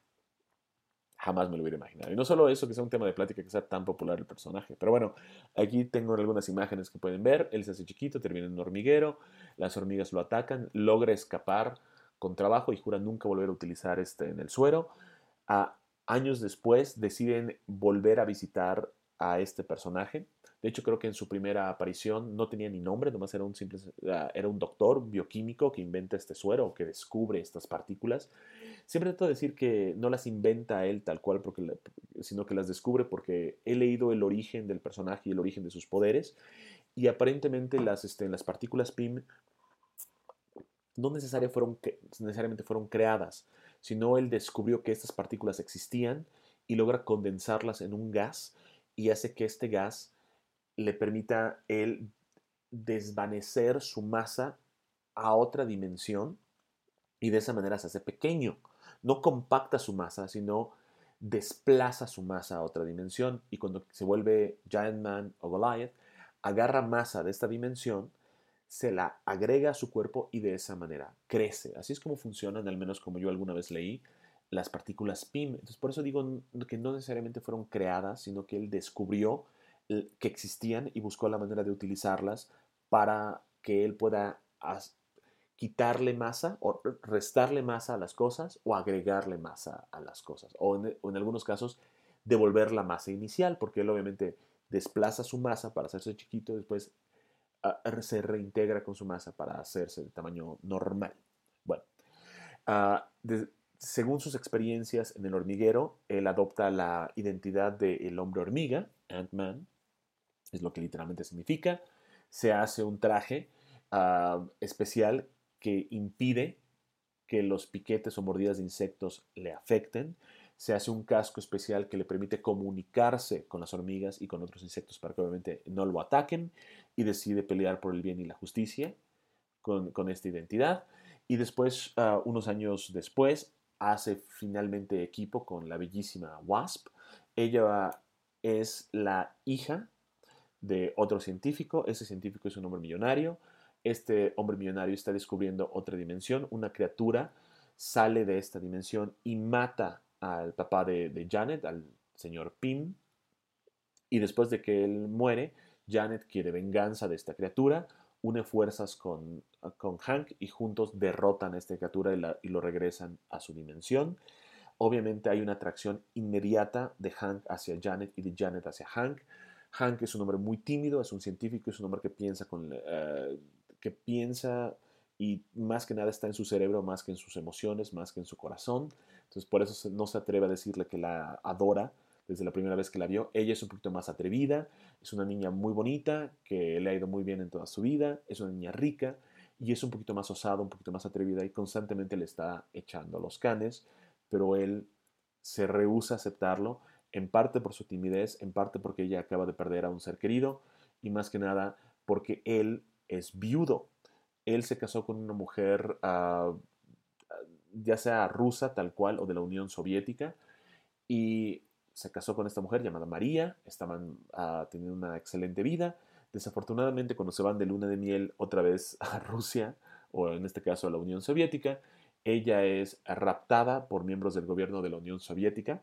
Jamás me lo hubiera imaginado. Y no solo eso, que sea un tema de plática, que sea tan popular el personaje. Pero bueno, aquí tengo algunas imágenes que pueden ver. Él se hace chiquito, termina en un hormiguero, las hormigas lo atacan, logra escapar con trabajo y jura nunca volver a utilizar este en el suero. A, años después deciden volver a visitar a este personaje. De hecho, creo que en su primera aparición no tenía ni nombre, nomás era un simple, era un doctor, un bioquímico que inventa este suero o que descubre estas partículas. Siempre trato de decir que no las inventa él tal cual, porque, sino que las descubre porque he leído el origen del personaje y el origen de sus poderes. Y aparentemente las, este, las partículas P I M no necesariamente fueron, necesariamente fueron creadas, sino él descubrió que estas partículas existían y logra condensarlas en un gas y hace que este gas le permita él desvanecer su masa a otra dimensión y de esa manera se hace pequeño. No compacta su masa, sino desplaza su masa a otra dimensión y cuando se vuelve Giant Man o Goliath, agarra masa de esta dimensión, se la agrega a su cuerpo y de esa manera crece. Así es como funcionan, al menos como yo alguna vez leí, las partículas P I M. Entonces, por eso digo que no necesariamente fueron creadas, sino que él descubrió que existían y buscó la manera de utilizarlas para que él pueda quitarle masa o restarle masa a las cosas o agregarle masa a las cosas. O en, o en algunos casos, devolver la masa inicial, porque él obviamente desplaza su masa para hacerse chiquito, después uh, se reintegra con su masa para hacerse de tamaño normal. Bueno, uh, de, según sus experiencias en el hormiguero, él adopta la identidad del hombre hormiga, Ant-Man, es lo que literalmente significa. Se hace un traje uh, especial que impide que los piquetes o mordidas de insectos le afecten. Se hace un casco especial que le permite comunicarse con las hormigas y con otros insectos para que obviamente no lo ataquen. y decide pelear por el bien y la justicia con, con esta identidad. Y después, uh, unos años después, hace finalmente equipo con la bellísima Wasp. Ella es la hija de otro científico. Ese científico es un hombre millonario. Este hombre millonario está descubriendo otra dimensión. Una criatura sale de esta dimensión y mata al papá de, de Janet, al señor Pym. Y después de que él muere, Janet quiere venganza de esta criatura, une fuerzas con, con Hank y juntos derrotan a esta criatura y, la, y lo regresan a su dimensión. Obviamente hay una atracción inmediata de Hank hacia Janet y de Janet hacia Hank. Hank es un hombre muy tímido, es un científico, es un hombre que piensa, con, uh, que piensa y más que nada está en su cerebro, más que en sus emociones, más que en su corazón. Entonces por eso no se atreve a decirle que la adora desde la primera vez que la vio. Ella es un poquito más atrevida, es una niña muy bonita, que le ha ido muy bien en toda su vida, es una niña rica y es un poquito más osada, un poquito más atrevida y constantemente le está echando los canes, pero él se rehúsa a aceptarlo, en parte por su timidez, en parte porque ella acaba de perder a un ser querido y más que nada porque él es viudo. Él se casó con una mujer, uh, ya sea rusa tal cual o de la Unión Soviética, y se casó con esta mujer llamada María, estaban uh, teniendo una excelente vida. Desafortunadamente, cuando se van de luna de miel otra vez a Rusia, o en este caso a la Unión Soviética, ella es raptada por miembros del gobierno de la Unión Soviética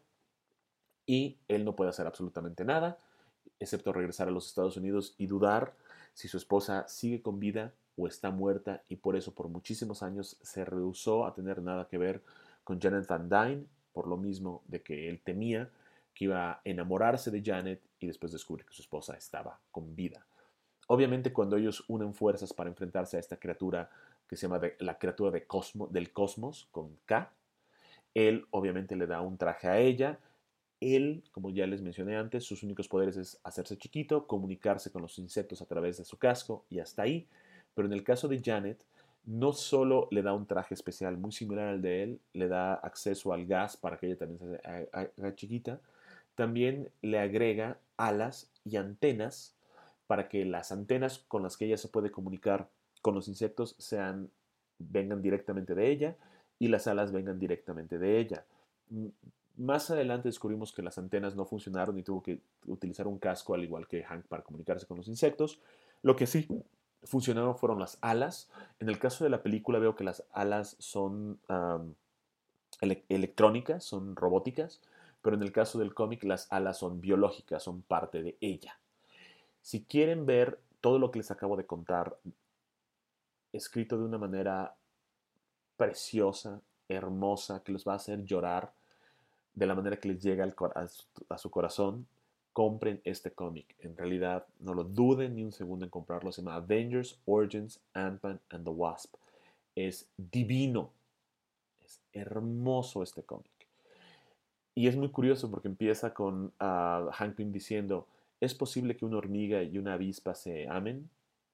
y él no puede hacer absolutamente nada, excepto regresar a los Estados Unidos y dudar si su esposa sigue con vida o está muerta, y por eso por muchísimos años se rehusó a tener nada que ver con Janet Van Dyne, por lo mismo de que él temía que iba a enamorarse de Janet y después descubrir que su esposa estaba con vida. Obviamente cuando ellos unen fuerzas para enfrentarse a esta criatura que se llama de, la criatura de Cosmo, del cosmos, con K, él obviamente le da un traje a ella. Él, como ya les mencioné antes, sus únicos poderes es hacerse chiquito, comunicarse con los insectos a través de su casco y hasta ahí. Pero en el caso de Janet, no solo le da un traje especial muy similar al de él, le da acceso al gas para que ella también se haga chiquita, también le agrega alas y antenas para que las antenas con las que ella se puede comunicar con los insectos sean, vengan directamente de ella y las alas vengan directamente de ella. Más adelante descubrimos que las antenas no funcionaron y tuvo que utilizar un casco al igual que Hank para comunicarse con los insectos. Lo que sí funcionaron fueron las alas. En el caso de la película veo que las alas son um, ele electrónicas, son robóticas, pero en el caso del cómic las alas son biológicas, son parte de ella. Si quieren ver todo lo que les acabo de contar escrito de una manera preciosa, hermosa, que los va a hacer llorar de la manera que les llega al, a, su, a su corazón, compren este cómic. En realidad, no lo duden ni un segundo en comprarlo. Se llama Avengers, Origins, Ant-Man and the Wasp. Es divino. Es hermoso este cómic. Y es muy curioso porque empieza con uh, Hank Pym diciendo, ¿es posible que una hormiga y una avispa se amen?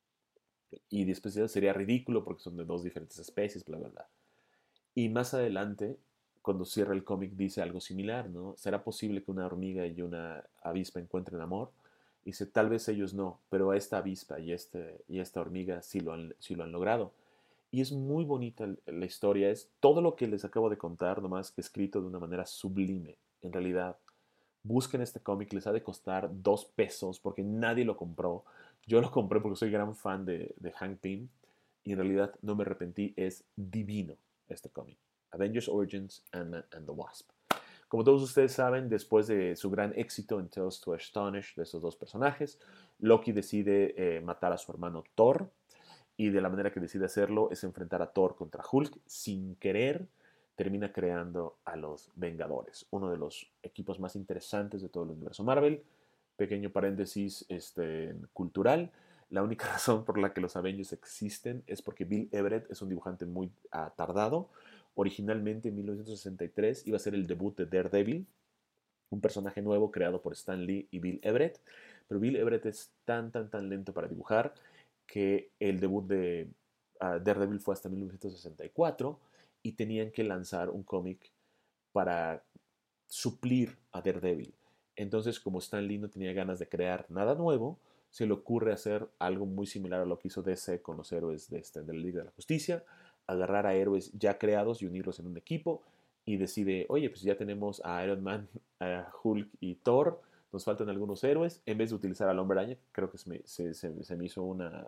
Y después sería ridículo porque son de dos diferentes especies, bla, bla, bla. Y más adelante, cuando cierra el cómic, dice algo similar, ¿no? ¿Será posible que una hormiga y una avispa encuentren amor? Y dice, tal vez ellos no, pero esta avispa y, este, y esta hormiga sí lo, han, sí lo han logrado. Y es muy bonita la historia, es todo lo que les acabo de contar, nomás que escrito de una manera sublime. En realidad, busquen este cómic, les ha de costar dos pesos porque nadie lo compró. Yo lo compré porque soy gran fan de, de Hank Pym y en realidad no me arrepentí, es divino este cómic. Avengers Origins, Ant-Man and the Wasp. Como todos ustedes saben, después de su gran éxito en Tales to Astonish de esos dos personajes, Loki decide eh, matar a su hermano Thor, y de la manera que decide hacerlo es enfrentar a Thor contra Hulk. Sin querer, termina creando a los Vengadores, uno de los equipos más interesantes de todo el universo Marvel. Pequeño paréntesis este, cultural. La única razón por la que los Avengers existen es porque Bill Everett es un dibujante muy uh, tardado. Originalmente en mil novecientos sesenta y tres iba a ser el debut de Daredevil, un personaje nuevo creado por Stan Lee y Bill Everett, pero Bill Everett es tan, tan, tan lento para dibujar que el debut de uh, Daredevil fue hasta mil novecientos sesenta y cuatro y tenían que lanzar un cómic para suplir a Daredevil. Entonces, como Stan Lee no tenía ganas de crear nada nuevo, se le ocurre hacer algo muy similar a lo que hizo D C con los héroes de, este, de la Liga de la Justicia, agarrar a héroes ya creados y unirlos en un equipo, y decide, oye, pues ya tenemos a Iron Man, a Hulk y Thor, nos faltan algunos héroes, en vez de utilizar al Hombre Araña, creo que se me, se, se, se me hizo una,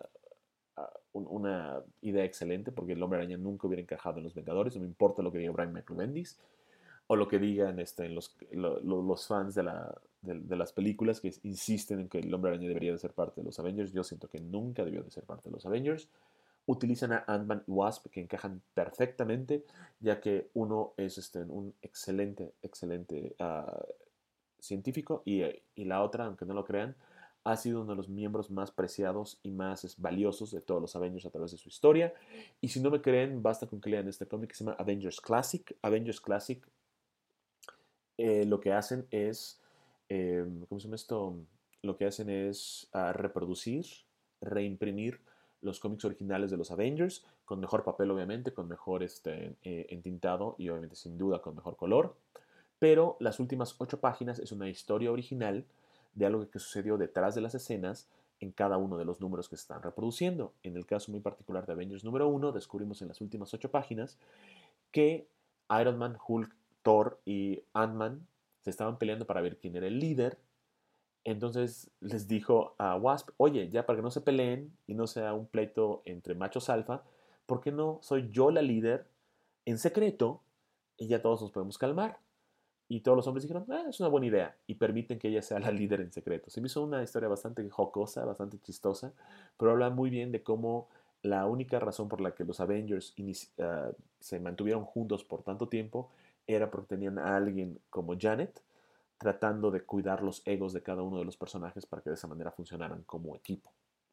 una idea excelente, porque el Hombre Araña nunca hubiera encajado en los Vengadores, no me importa lo que diga Brian Michael Bendis, o lo que digan este, los, lo, lo, los fans de, la, de, de, las películas que insisten en que el Hombre Araña debería de ser parte de los Avengers. Yo siento que nunca debió de ser parte de los Avengers. Utilizan a Ant-Man y Wasp, que encajan perfectamente, ya que uno es este, un excelente, excelente uh, científico, y, y la otra, aunque no lo crean, ha sido uno de los miembros más preciados y más valiosos de todos los Avengers a través de su historia. Y si no me creen, basta con que lean este cómic que se llama Avengers Classic. Avengers Classic, eh, lo que hacen es, eh, ¿cómo se llama esto? Lo que hacen es uh, reproducir, reimprimir los cómics originales de los Avengers, con mejor papel obviamente, con mejor este, eh, entintado y obviamente sin duda con mejor color. Pero las últimas ocho páginas es una historia original de algo que sucedió detrás de las escenas en cada uno de los números que se están reproduciendo. En el caso muy particular de Avengers número uno, descubrimos en las últimas ocho páginas que Iron Man, Hulk, Thor y Ant-Man se estaban peleando para ver quién era el líder. Entonces les dijo a Wasp, oye, ya para que no se peleen y no sea un pleito entre machos alfa, ¿por qué no soy yo la líder en secreto y ya todos nos podemos calmar? Y todos los hombres dijeron, ah, es una buena idea, y permiten que ella sea la líder en secreto. Se me hizo una historia bastante jocosa, bastante chistosa, pero habla muy bien de cómo la única razón por la que los Avengers uh, se mantuvieron juntos por tanto tiempo era porque tenían a alguien como Janet tratando de cuidar los egos de cada uno de los personajes para que de esa manera funcionaran como equipo.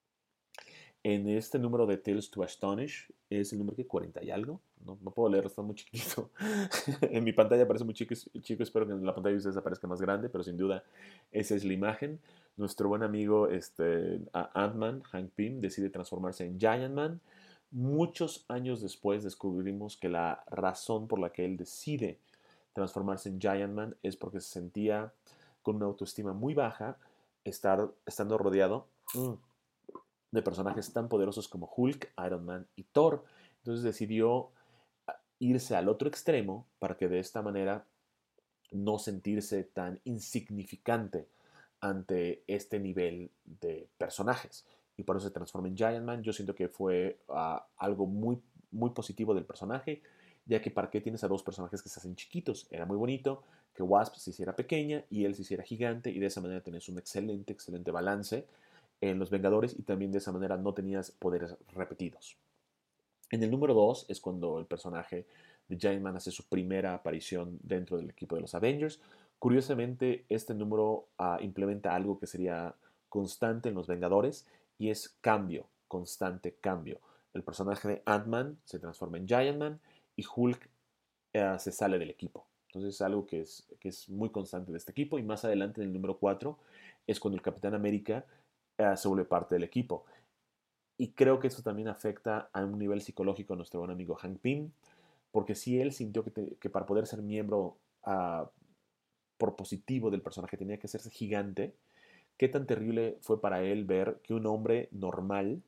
En este número de Tales to Astonish, es el número que cuarenta y algo. No, no puedo leerlo, está muy chiquito. En mi pantalla parece muy chico, chico, espero que en la pantalla de ustedes aparezca más grande, pero sin duda esa es la imagen. Nuestro buen amigo este, Ant-Man, Hank Pym, decide transformarse en Giant Man. Muchos años después descubrimos que la razón por la que él decide transformarse en Giant Man es porque se sentía con una autoestima muy baja, estar, estando rodeado mm, de personajes tan poderosos como Hulk, Iron Man y Thor. Entonces decidió irse al otro extremo para que de esta manera no sentirse tan insignificante ante este nivel de personajes. Y por eso se transforma en Giant Man. Yo siento que fue uh, algo muy, muy positivo del personaje, ya que para qué tienes a dos personajes que se hacen chiquitos. Era muy bonito que Wasp se hiciera pequeña y él se hiciera gigante, y de esa manera tenés un excelente, excelente balance en los Vengadores, y también de esa manera no tenías poderes repetidos. En el número dos es cuando el personaje de Giant Man hace su primera aparición dentro del equipo de los Avengers. Curiosamente, este número uh, implementa algo que sería constante en los Vengadores, y es cambio, constante cambio. El personaje de Ant-Man se transforma en Giant Man y Hulk uh, se sale del equipo. Entonces es algo que es, que es muy constante de este equipo, y más adelante en el número cuatro es cuando el Capitán América uh, se vuelve parte del equipo. Y creo que esto también afecta a un nivel psicológico a nuestro buen amigo Hank Pym, porque si él sintió que, te, que para poder ser miembro uh, por positivo del personaje tenía que hacerse gigante, qué tan terrible fue para él ver que un hombre normal,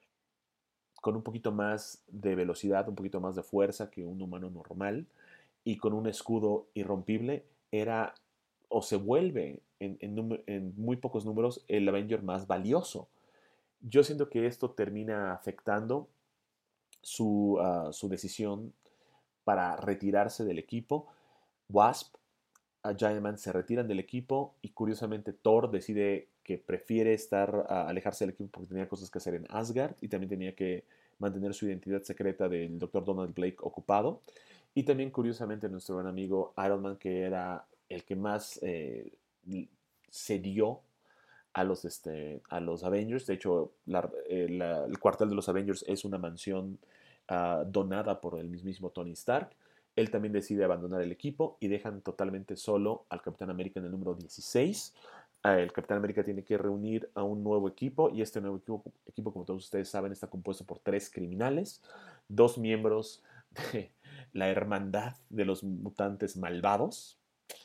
con un poquito más de velocidad, un poquito más de fuerza que un humano normal, y con un escudo irrompible, era o se vuelve en, en, en muy pocos números el Avenger más valioso. Yo siento que esto termina afectando su, uh, su decisión para retirarse del equipo. Wasp, a Giant Man se retiran del equipo, y curiosamente Thor decide que prefiere estar, uh, alejarse del equipo porque tenía cosas que hacer en Asgard, y también tenía que mantener su identidad secreta del doctor Donald Blake ocupado. Y también curiosamente nuestro buen amigo Iron Man, que era el que más eh, cedió a los, este, a los Avengers. De hecho, la, eh, la, el cuartel de los Avengers es una mansión uh, donada por el mismísimo Tony Stark. Él también decide abandonar el equipo, y dejan totalmente solo al Capitán América en el número dieciséis. Uh, el Capitán América tiene que reunir a un nuevo equipo, y este nuevo equipo, equipo, como todos ustedes saben, está compuesto por tres criminales, dos miembros de la hermandad de los mutantes malvados,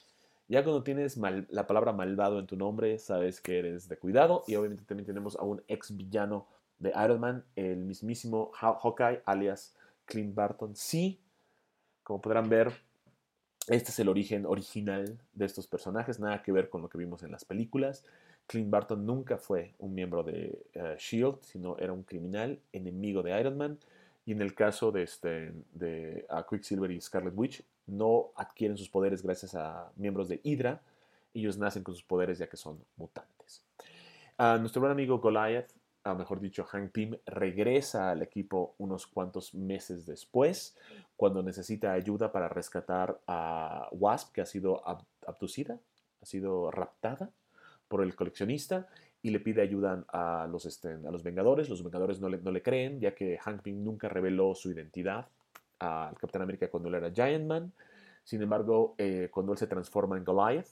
Ya cuando tienes mal, la palabra malvado en tu nombre, sabes que eres de cuidado. Y obviamente también tenemos a un ex villano de Iron Man, el mismísimo Hawkeye, alias Clint Barton. Sí, como podrán ver, este es el origen original de estos personajes, nada que ver con lo que vimos en las películas. Clint Barton nunca fue un miembro de uh, Shield, sino era un criminal enemigo de Iron Man. Y en el caso de, este, de uh, Quicksilver y Scarlet Witch, no adquieren sus poderes gracias a miembros de Hydra. Ellos nacen con sus poderes ya que son mutantes. Uh, nuestro buen amigo Goliath, o mejor dicho, Hank Pym, regresa al equipo unos cuantos meses después, cuando necesita ayuda para rescatar a Wasp, que ha sido abducida, ha sido raptada por el coleccionista, y le pide ayuda a los, este, a los Vengadores. Los Vengadores no le, no le creen, ya que Hank Pym nunca reveló su identidad al Capitán América cuando él era Giant Man. Sin embargo, eh, cuando él se transforma en Goliath,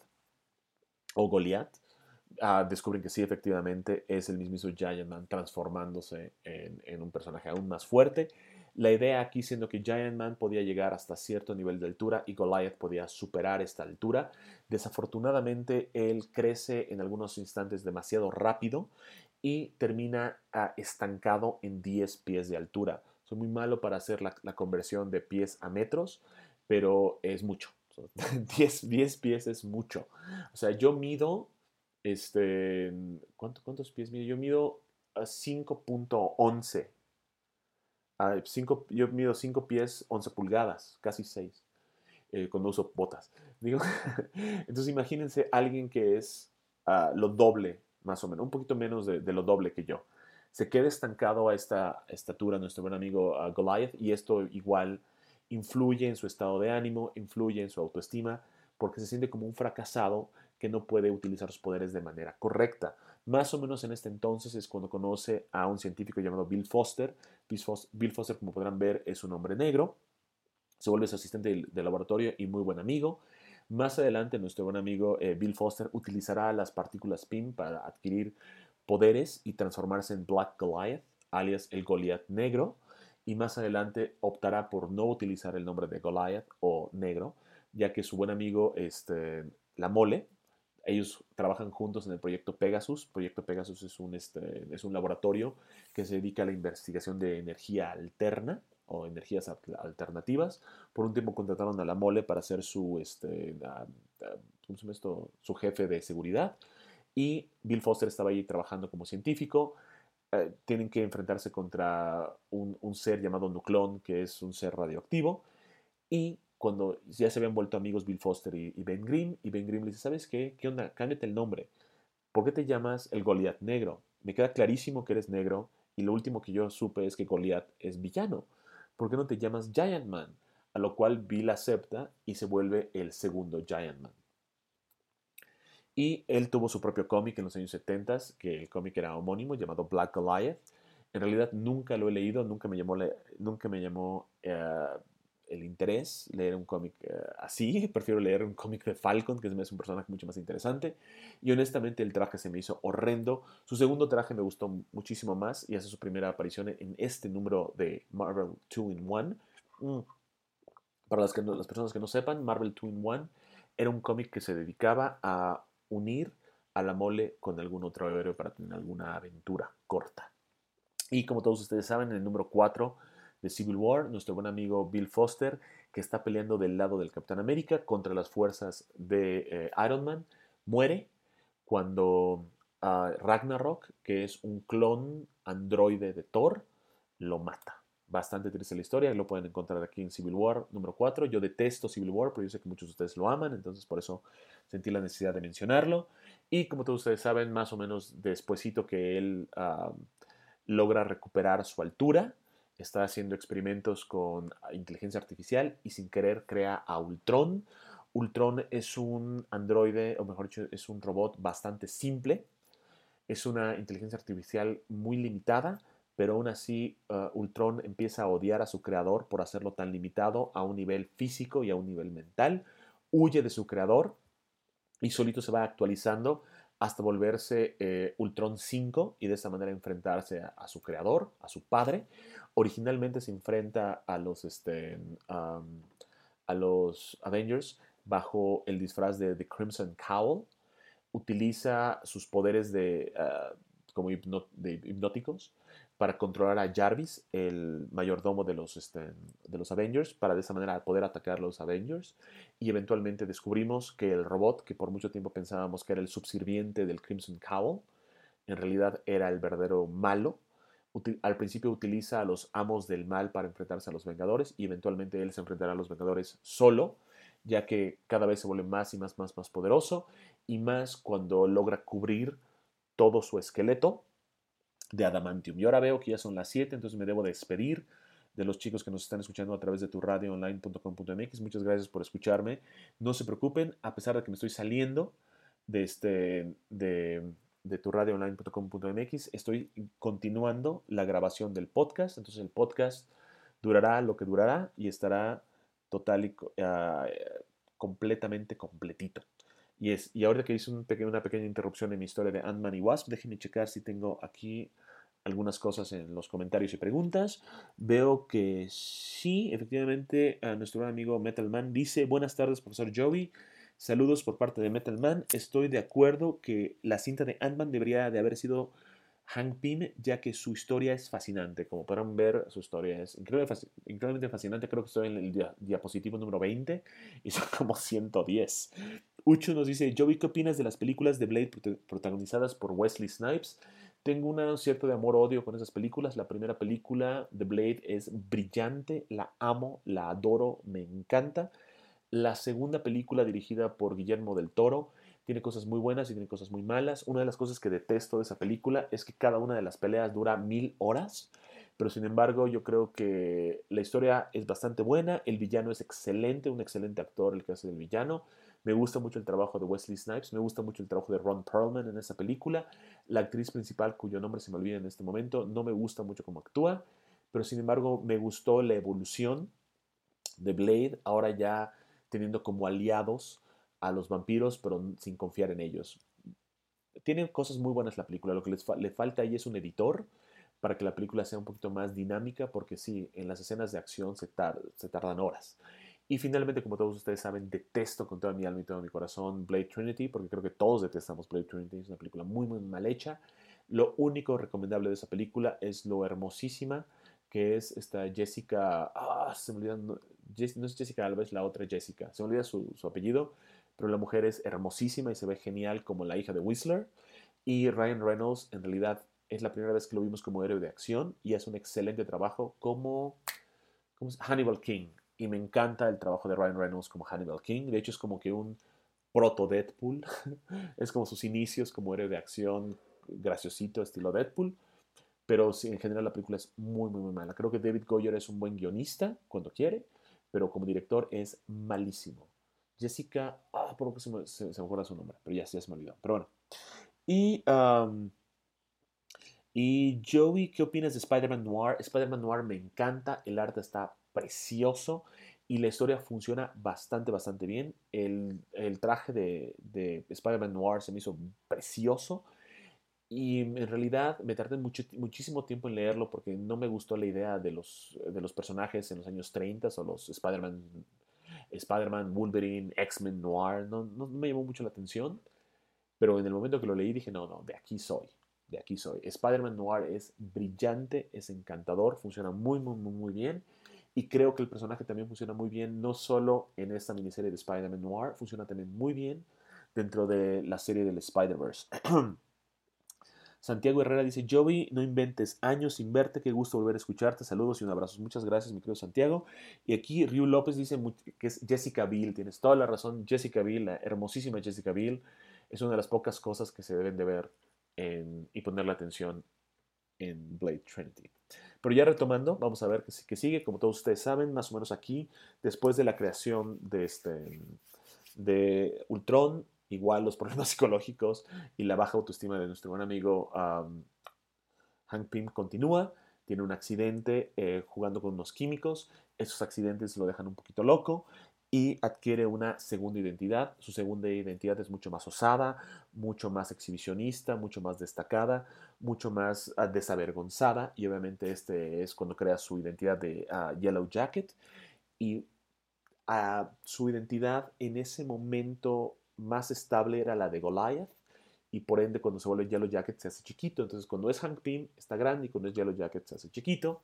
o Goliath, uh, descubren que sí, efectivamente, es el mismo Giant Man transformándose en, en un personaje aún más fuerte. La idea aquí siendo que Giant Man podía llegar hasta cierto nivel de altura y Goliath podía superar esta altura. Desafortunadamente, él crece en algunos instantes demasiado rápido y termina uh, estancado en diez pies de altura. Soy muy malo para hacer la, la conversión de pies a metros, pero es mucho. diez, diez pies es mucho. O sea, yo mido, este, ¿cuánto, ¿cuántos pies mido? Yo mido a cinco punto once. Ah, cinco, yo mido cinco pies, once pulgadas, casi seis, eh, cuando uso botas. Digo, entonces imagínense alguien que es uh, lo doble, más o menos, un poquito menos de, de, lo doble que yo. Se queda estancado a esta estatura nuestro buen amigo uh, Goliath, y esto igual influye en su estado de ánimo, influye en su autoestima, porque se siente como un fracasado que no puede utilizar sus poderes de manera correcta. Más o menos en este entonces es cuando conoce a un científico llamado Bill Foster. Bill Foster, como podrán ver, es un hombre negro. Se vuelve su asistente de, de laboratorio y muy buen amigo. Más adelante, nuestro buen amigo eh, Bill Foster utilizará las partículas P I M para adquirir poderes y transformarse en Black Goliath, alias el Goliath negro. Y más adelante optará por no utilizar el nombre de Goliath o negro, ya que su buen amigo, este, la Mole, ellos trabajan juntos en el proyecto Pegasus. Proyecto Pegasus es un, este, es un laboratorio que se dedica a la investigación de energía alterna o energías alternativas. Por un tiempo contrataron a la Mole para ser su, este, uh, uh, ¿cómo se llama esto? Su jefe de seguridad. Y Bill Foster estaba ahí trabajando como científico. Uh, tienen que enfrentarse contra un, un ser llamado Nuclón, que es un ser radioactivo. Y cuando ya se habían vuelto amigos Bill Foster y, y Ben Grimm, y Ben Grimm le dice, ¿sabes qué? ¿Qué onda? Cámbiate el nombre. ¿Por qué te llamas el Goliath negro? Me queda clarísimo que eres negro y lo último que yo supe es que Goliath es villano. ¿Por qué no te llamas Giant Man? A lo cual Bill acepta y se vuelve el segundo Giant Man. Y él tuvo su propio cómic en los años setenta, que el cómic era homónimo, llamado Black Goliath. En realidad nunca lo he leído, nunca me llamó, nunca me llamó uh, el interés leer un cómic uh, así. Prefiero leer un cómic de Falcon, que es un personaje mucho más interesante. Y honestamente el traje se me hizo horrendo. Su segundo traje me gustó muchísimo más y hace su primera aparición en este número de Marvel two in one. Mm. Para las, que no, las personas que no sepan, Marvel two in one era un cómic que se dedicaba a unir a la Mole con algún otro héroe para tener alguna aventura corta. Y como todos ustedes saben, en el número cuatro de Civil War, nuestro buen amigo Bill Foster, que está peleando del lado del Capitán América contra las fuerzas de eh, Iron Man, muere cuando uh, Ragnarok, que es un clon androide de Thor, lo mata. Bastante triste la historia, lo pueden encontrar aquí en Civil War número cuatro. Yo detesto Civil War, pero yo sé que muchos de ustedes lo aman, entonces por eso sentí la necesidad de mencionarlo. Y como todos ustedes saben, más o menos despuesito que él uh, logra recuperar su altura, está haciendo experimentos con inteligencia artificial y sin querer crea a Ultron. Ultron es un androide, o mejor dicho, es un robot bastante simple. Es una inteligencia artificial muy limitada, pero aún así uh, Ultron empieza a odiar a su creador por hacerlo tan limitado a un nivel físico y a un nivel mental. Huye de su creador y solito se va actualizando hasta volverse eh, Ultron cinco y de esa manera enfrentarse a, a, su creador, a su padre. Originalmente se enfrenta a los, este, um, a los Avengers bajo el disfraz de The Crimson Cowl. Utiliza sus poderes de, uh, como hipno, de hipnóticos para controlar a Jarvis, el mayordomo de los, este, de los Avengers, para de esa manera poder atacar a los Avengers. Y eventualmente descubrimos que el robot, que por mucho tiempo pensábamos que era el subsirviente del Crimson Cowl, en realidad era el verdadero malo. Util- al principio utiliza a los amos del mal para enfrentarse a los Vengadores y eventualmente él se enfrentará a los Vengadores solo, ya que cada vez se vuelve más y más, más, más poderoso y más cuando logra cubrir todo su esqueleto de adamantium. Y ahora veo que ya son las siete, entonces me debo despedir de los chicos que nos están escuchando a través de tu radio online punto com punto m x. Muchas gracias por escucharme. No se preocupen, a pesar de que me estoy saliendo de, este, de, de tu radio online punto com punto m x, estoy continuando la grabación del podcast. Entonces el podcast durará lo que durará y estará total y uh, completamente completito. Y, es, y ahora que hice un peque, una pequeña interrupción en mi historia de Ant-Man y Wasp, déjenme checar si tengo aquí algunas cosas en los comentarios y preguntas. Veo que sí, efectivamente, a nuestro gran amigo Metalman dice: buenas tardes, profesor Joey. Saludos por parte de Metalman. Estoy de acuerdo que la cinta de Ant-Man debería de haber sido Hank Pym, ya que su historia es fascinante. Como podrán ver, su historia es increíblemente fascinante. Creo que estoy en el dia diapositivo número veinte y son como ciento diez. Ucho nos dice: Joey, ¿qué opinas de las películas de Blade protagonizadas por Wesley Snipes? Tengo un cierto de amor-odio con esas películas. La primera película de Blade es brillante, la amo, la adoro, me encanta. La segunda película, dirigida por Guillermo del Toro, tiene cosas muy buenas y tiene cosas muy malas. Una de las cosas que detesto de esa película es que cada una de las peleas dura mil horas, pero sin embargo yo creo que la historia es bastante buena, el villano es excelente, un excelente actor el que hace del villano. Me gusta mucho el trabajo de Wesley Snipes, me gusta mucho el trabajo de Ron Perlman en esa película. La actriz principal, cuyo nombre se me olvida en este momento, no me gusta mucho cómo actúa, pero sin embargo me gustó la evolución de Blade, ahora ya teniendo como aliados a los vampiros, pero sin confiar en ellos. Tiene cosas muy buenas la película, lo que les fa le falta ahí es un editor para que la película sea un poquito más dinámica, porque sí, en las escenas de acción se, tar se tardan horas. Y finalmente, como todos ustedes saben, detesto con toda mi alma y todo mi corazón Blade Trinity, porque creo que todos detestamos Blade Trinity, es una película muy, muy mal hecha. Lo único recomendable de esa película es lo hermosísima que es esta Jessica, ah, se me olvida, no, Jess, no es Jessica Alba, es la otra Jessica, se me olvida su, su apellido, pero la mujer es hermosísima y se ve genial como la hija de Whistler. Y Ryan Reynolds, en realidad, es la primera vez que lo vimos como héroe de acción y hace un excelente trabajo como, como Hannibal King. Y me encanta el trabajo de Ryan Reynolds como Hannibal King. De hecho, es como que un proto Deadpool. Es como sus inicios como héroe de acción graciosito, estilo Deadpool. Pero sí, en general la película es muy, muy, muy mala. Creo que David Goyer es un buen guionista cuando quiere, pero como director es malísimo. Jessica, ah, por lo que se me, se, se me acuerda su nombre, pero ya, ya se me olvidó. Pero bueno. Y, um, y Joey, ¿qué opinas de Spider-Man Noir? Spider-Man Noir me encanta, el arte está precioso y la historia funciona bastante, bastante bien. El, el traje de, de Spider-Man Noir se me hizo precioso. Y en realidad me tardé mucho, muchísimo tiempo en leerlo porque no me gustó la idea de los, de los personajes en los años treinta o los Spider-Man, Spider-Man, Wolverine, X-Men Noir. No, no me llamó mucho la atención, pero en el momento que lo leí dije, no, no, de aquí soy, de aquí soy. Spider-Man Noir es brillante, es encantador, funciona muy, muy, muy, muy bien. Y creo que el personaje también funciona muy bien, no solo en esta miniserie de Spider-Man Noir, funciona también muy bien dentro de la serie del Spider-Verse. Santiago Herrera dice: Joey, no inventes, años sin verte, qué gusto volver a escucharte, saludos y un abrazo. Muchas gracias, mi querido Santiago. Y aquí Ryu López dice que es Jessica Biel, tienes toda la razón, Jessica Biel, la hermosísima Jessica Biel, es una de las pocas cosas que se deben de ver en, y ponerle atención en Blade Trinity. Pero ya retomando, vamos a ver qué, qué sigue. Como todos ustedes saben, más o menos aquí, después de la creación de, este, de Ultron, igual los problemas psicológicos y la baja autoestima de nuestro buen amigo um, Hank Pym continúa, tiene un accidente eh, jugando con unos químicos, esos accidentes lo dejan un poquito loco y adquiere una segunda identidad. Su segunda identidad es mucho más osada, mucho más exhibicionista, mucho más destacada, mucho más uh, desavergonzada y obviamente este es cuando crea su identidad de uh, Yellow Jacket y a su identidad en ese momento más estable era la de Goliath, y por ende cuando se vuelve Yellow Jacket se hace chiquito. Entonces cuando es Hank Pym está grande y cuando es Yellow Jacket se hace chiquito.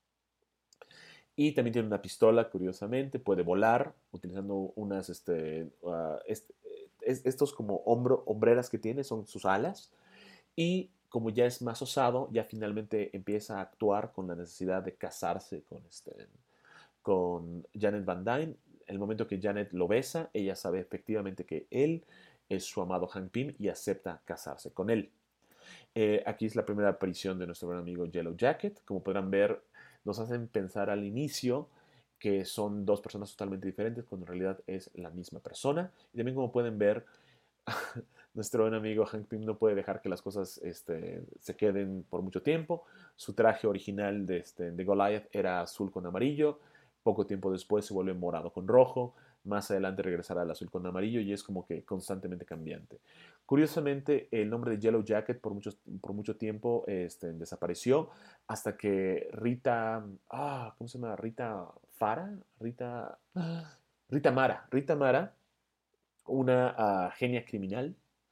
Y también tiene una pistola, curiosamente, puede volar utilizando unas, este, uh, este, es, estos como hombro, hombreras que tiene, son sus alas. Y como ya es más osado, ya finalmente empieza a actuar con la necesidad de casarse con, este, con Janet Van Dyne. El momento que Janet lo besa, ella sabe efectivamente que él es su amado Hank Pym y acepta casarse con él. Eh, aquí es la primera aparición de nuestro buen amigo Yellow Jacket. Como podrán ver, nos hacen pensar al inicio que son dos personas totalmente diferentes, cuando en realidad es la misma persona. Y también, como pueden ver, nuestro buen amigo Hank Pym no puede dejar que las cosas este, se queden por mucho tiempo. Su traje original de, este, de Goliath era azul con amarillo. Poco tiempo después se vuelve morado con rojo. Más adelante regresará al azul con amarillo y es como que constantemente cambiante. Curiosamente, el nombre de Yellow Jacket por, muchos, por mucho tiempo este, desapareció hasta que Rita, ah, ¿cómo se llama? Rita Fara, Rita, Rita Mara, Rita Mara, una uh, genia criminal,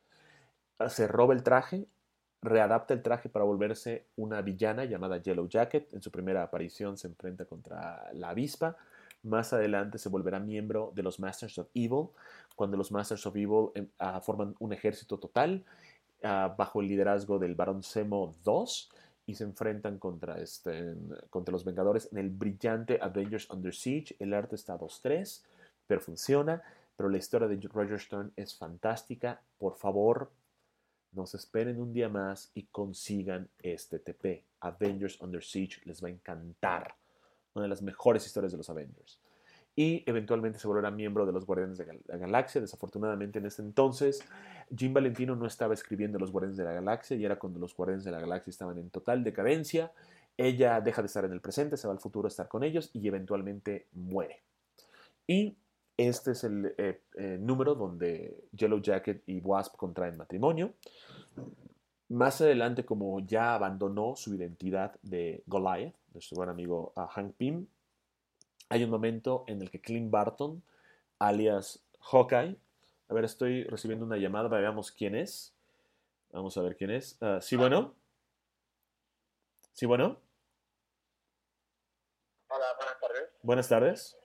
se roba el traje, readapta el traje para volverse una villana llamada Yellow Jacket. En su primera aparición se enfrenta contra la avispa. Más adelante se volverá miembro de los Masters of Evil, cuando los Masters of Evil uh, forman un ejército total uh, bajo el liderazgo del Barón Zemo dos y se enfrentan contra, este, contra los Vengadores en el brillante Avengers Under Siege. El arte está dos tres, pero funciona. Pero la historia de Roger Stern es fantástica. Por favor, no se esperen un día más y consigan este T P. Avengers Under Siege les va a encantar. Una de las mejores historias de los Avengers. Y eventualmente se volverá miembro de los Guardianes de la Galaxia. Desafortunadamente, en ese entonces, Jim Valentino no estaba escribiendo Los Guardianes de la Galaxia y era cuando los Guardianes de la Galaxia estaban en total decadencia. Ella deja de estar en el presente, se va al futuro a estar con ellos y eventualmente muere. Y este es el eh, eh, número donde Yellow Jacket y Wasp contraen matrimonio. Más adelante, como ya abandonó su identidad de Goliath, de su buen amigo uh, Hank Pym, hay un momento en el que Clint Barton, alias Hawkeye, a ver, estoy recibiendo una llamada, veamos quién es. Vamos a ver quién es. Uh, sí, bueno. Sí, bueno. Hola, buenas tardes. Buenas tardes.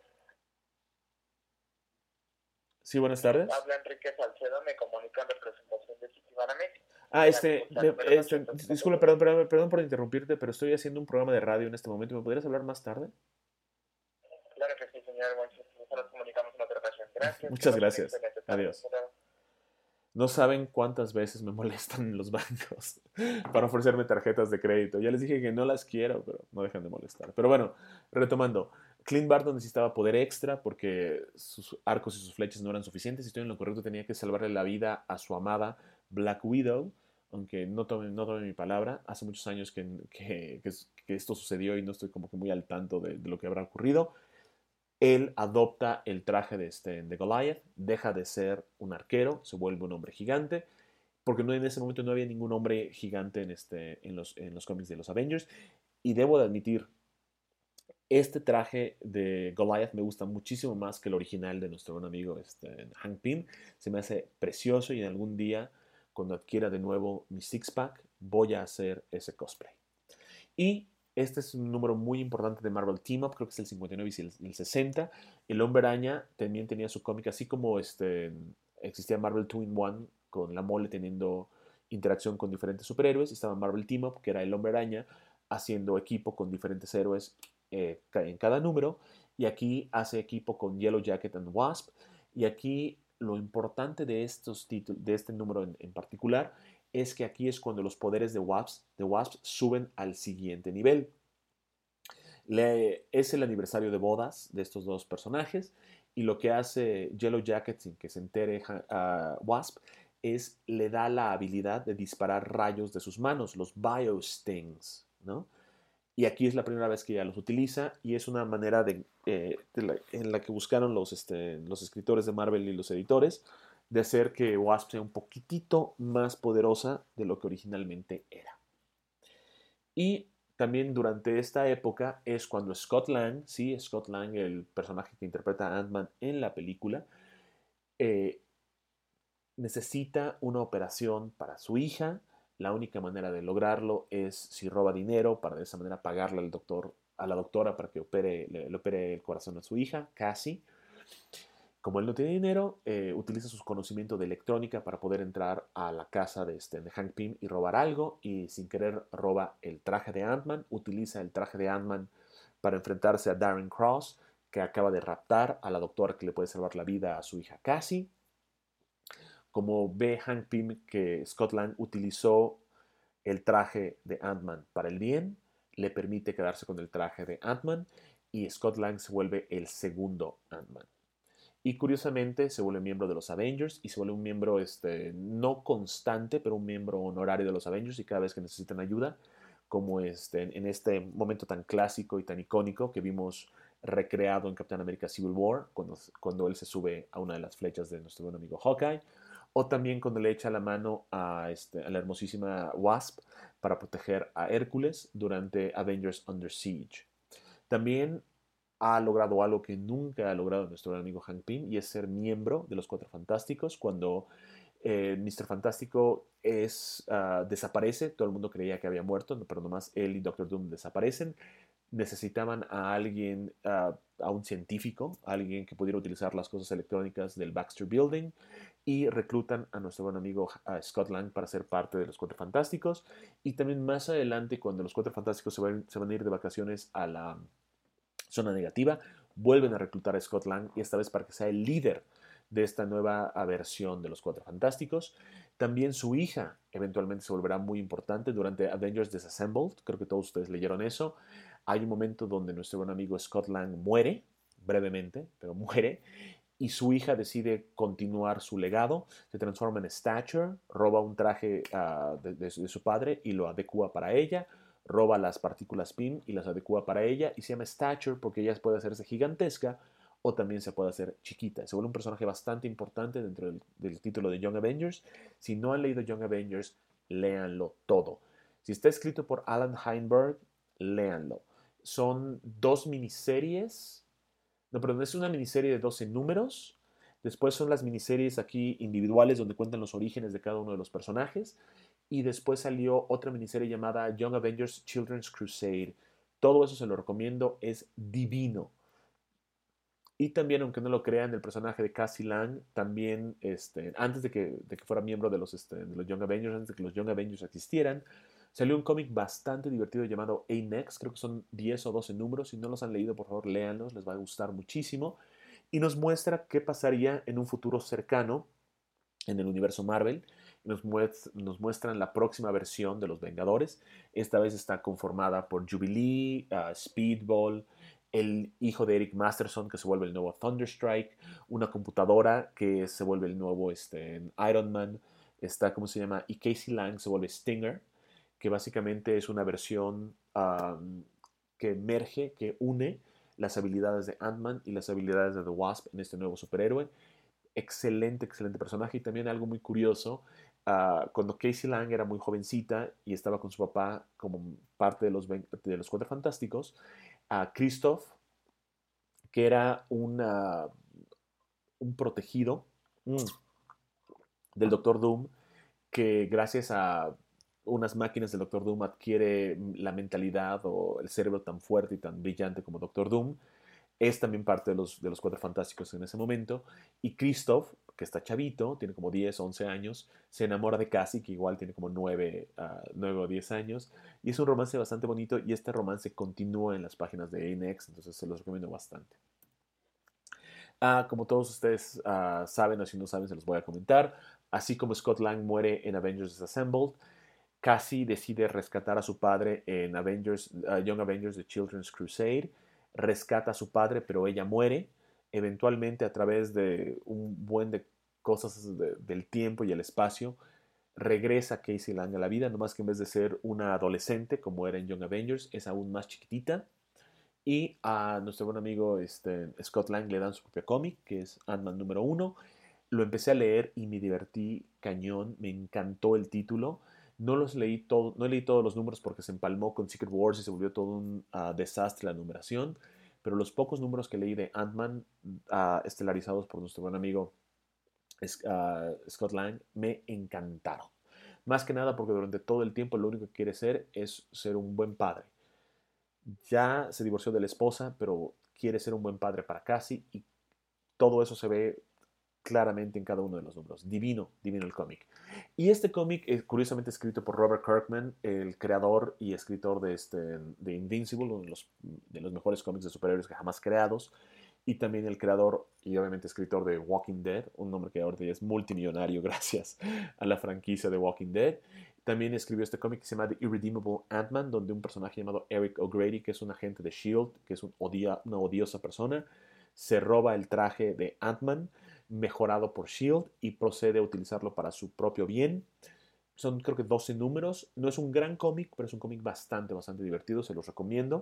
Sí, buenas tardes. Habla Enrique Salcedo, me comunica en representación de Citibanamex. Ah, este, me, este, disculpe, perdón, perdón, perdón por interrumpirte, pero estoy haciendo un programa de radio en este momento. ¿Me podrías hablar más tarde? Claro que sí, señor Monchis. Nos comunicamos en otra ocasión. Gracias. Muchas gracias. Adiós. Tarde. No saben cuántas veces me molestan en los bancos para ofrecerme tarjetas de crédito. Ya les dije que no las quiero, pero no dejan de molestar. Pero bueno, retomando. Clint Barton necesitaba poder extra porque sus arcos y sus flechas no eran suficientes. Y estoy en lo correcto, tenía que salvarle la vida a su amada Black Widow. Aunque no tome, no tome mi palabra, hace muchos años que, que, que, que esto sucedió y no estoy como que muy al tanto de, de lo que habrá ocurrido. Él adopta el traje de, este, de Goliath, deja de ser un arquero, se vuelve un hombre gigante, porque no, en ese momento no había ningún hombre gigante en, este, en, los, en los cómics de los Avengers. Y debo de admitir, este traje de Goliath me gusta muchísimo más que el original de nuestro buen amigo este, Hank Pym. Se me hace precioso y en algún día, cuando adquiera de nuevo mi six-pack, voy a hacer ese cosplay. Y este es un número muy importante de Marvel Team Up, creo que es el cincuenta y nueve y el, el sesenta. El Hombre Araña también tenía su cómic, así como este, existía Marvel two in one, con la Mole teniendo interacción con diferentes superhéroes. Estaba Marvel Team Up, que era el Hombre Araña haciendo equipo con diferentes héroes eh, en cada número. Y aquí hace equipo con Yellow Jacket and Wasp. Y aquí lo importante de, estos títulos, de este número en, en particular es que aquí es cuando los poderes de Wasp, de Wasp suben al siguiente nivel. Le, es el aniversario de bodas de estos dos personajes y lo que hace Yellow Jacket sin que se entere uh, Wasp es le da la habilidad de disparar rayos de sus manos, los Biostings, ¿no? Y aquí es la primera vez que ella los utiliza y es una manera de, eh, de la, en la que buscaron los, este, los escritores de Marvel y los editores de hacer que Wasp sea un poquitito más poderosa de lo que originalmente era. Y también durante esta época es cuando Scott Lang, sí, Scott Lang, el personaje que interpreta a Ant-Man en la película, eh, necesita una operación para su hija. La única manera de lograrlo es si roba dinero para de esa manera pagarle al doctor, a la doctora para que opere, le, le opere el corazón a su hija, Cassie. Como él no tiene dinero, eh, utiliza sus conocimientos de electrónica para poder entrar a la casa de, este, de Hank Pym y robar algo, y sin querer roba el traje de Ant-Man, utiliza el traje de Ant-Man para enfrentarse a Darren Cross, que acaba de raptar a la doctora que le puede salvar la vida a su hija Cassie. Como ve Hank Pym que Scott Lang utilizó el traje de Ant-Man para el bien, le permite quedarse con el traje de Ant-Man y Scott Lang se vuelve el segundo Ant-Man. Y curiosamente se vuelve miembro de los Avengers y se vuelve un miembro este, no constante, pero un miembro honorario de los Avengers y cada vez que necesitan ayuda, como este, en este momento tan clásico y tan icónico que vimos recreado en Capitán América Civil War, cuando, cuando él se sube a una de las flechas de nuestro buen amigo Hawkeye, o también cuando le echa la mano a, este, a la hermosísima Wasp para proteger a Hércules durante Avengers Under Siege. También ha logrado algo que nunca ha logrado nuestro amigo Hank Pym y es ser miembro de los Cuatro Fantásticos. Cuando eh, míster Fantástico es, uh, desaparece, todo el mundo creía que había muerto, pero nomás él y Doctor Doom desaparecen. Necesitaban a alguien, uh, a un científico, a alguien que pudiera utilizar las cosas electrónicas del Baxter Building y reclutan a nuestro buen amigo uh, Scott Lang para ser parte de los Cuatro Fantásticos. Y también más adelante, cuando los Cuatro Fantásticos se van, se van a ir de vacaciones a la zona negativa, vuelven a reclutar a Scott Lang y esta vez para que sea el líder de esta nueva versión de los Cuatro Fantásticos. También su hija eventualmente se volverá muy importante durante Avengers Disassembled, creo que todos ustedes leyeron eso. Hay un momento donde nuestro buen amigo Scott Lang muere, brevemente, pero muere, y su hija decide continuar su legado, se transforma en Stature, roba un traje uh, de, de, de su padre y lo adecua para ella, roba las partículas Pym y las adecua para ella y se llama Stature porque ella puede hacerse gigantesca o también se puede hacer chiquita. Se vuelve un personaje bastante importante dentro del, del título de Young Avengers. Si no han leído Young Avengers, léanlo todo. Si está escrito por Alan Heinberg, léanlo. Son dos miniseries, no, perdón, es una miniserie de doce números. Después son las miniseries aquí individuales donde cuentan los orígenes de cada uno de los personajes. Y después salió otra miniserie llamada Young Avengers Children's Crusade. Todo eso se lo recomiendo, es divino. Y también, aunque no lo crean, el personaje de Cassie Lang, también, este, antes de que, de que fuera miembro de los, este, de los Young Avengers, antes de que los Young Avengers existieran, salió un cómic bastante divertido llamado A-Next, creo que son diez o doce números, si no los han leído, por favor, léanlos, les va a gustar muchísimo, y nos muestra qué pasaría en un futuro cercano en el universo Marvel. Nos, muest nos muestran la próxima versión de los Vengadores. Esta vez está conformada por Jubilee, uh, Speedball, el hijo de Eric Masterson que se vuelve el nuevo Thunderstrike, una computadora que se vuelve el nuevo este, Iron Man, está, ¿cómo se llama? Y Casey Lang se vuelve Stinger, que básicamente es una versión um, que merge, que une las habilidades de Ant-Man y las habilidades de The Wasp en este nuevo superhéroe. Excelente, excelente personaje. Y también algo muy curioso, uh, cuando Casey Lang era muy jovencita y estaba con su papá como parte de los, de los Cuatro Fantásticos, a uh, Christoph, que era una, un protegido mm, del Doctor Doom, que gracias a unas máquinas del Doctor Doom adquiere la mentalidad o el cerebro tan fuerte y tan brillante como Doctor Doom. Es también parte de los, de los Cuatro Fantásticos en ese momento. Y Christoph, que está chavito, tiene como diez, once años, se enamora de Cassie, que igual tiene como nueve, uh, nueve o diez años. Y es un romance bastante bonito y este romance continúa en las páginas de A-Next, entonces se los recomiendo bastante. Ah, como todos ustedes uh, saben o si no saben se los voy a comentar. Así como Scott Lang muere en Avengers Disassembled, Cassie decide rescatar a su padre en Avengers, uh, Young Avengers The Children's Crusade. Rescata a su padre, pero ella muere. Eventualmente, a través de un buen de cosas de, del tiempo y el espacio, regresa Casey Lang a la vida, nomás que en vez de ser una adolescente, como era en Young Avengers, es aún más chiquitita. Y a nuestro buen amigo este, Scott Lang le dan su propio cómic, que es Ant-Man número uno. Lo empecé a leer y me divertí cañón, me encantó el título. No los leí todo, no leí todos los números porque se empalmó con Secret Wars y se volvió todo un uh, desastre la numeración, pero los pocos números que leí de Ant-Man, uh, estelarizados por nuestro buen amigo uh, Scott Lang, me encantaron. Más que nada porque durante todo el tiempo lo único que quiere ser es ser un buen padre. Ya se divorció de la esposa, pero quiere ser un buen padre para Cassie y todo eso se ve claramente en cada uno de los números. Divino, divino el cómic. Y este cómic es curiosamente escrito por Robert Kirkman, el creador y escritor de, este, de Invincible, uno de los, de los mejores cómics de superhéroes que jamás creados, y también el creador y obviamente escritor de Walking Dead, un hombre que ahorita ya es multimillonario gracias a la franquicia de Walking Dead. También escribió este cómic que se llama The Irredeemable Ant-Man, donde un personaje llamado Eric O'Grady, que es un agente de S H I E L D, que es un odia, una odiosa persona, se roba el traje de Ant-Man, mejorado por S H I E L D, y procede a utilizarlo para su propio bien. Son creo que doce números. No es un gran cómic, pero es un cómic bastante, bastante divertido. Se los recomiendo.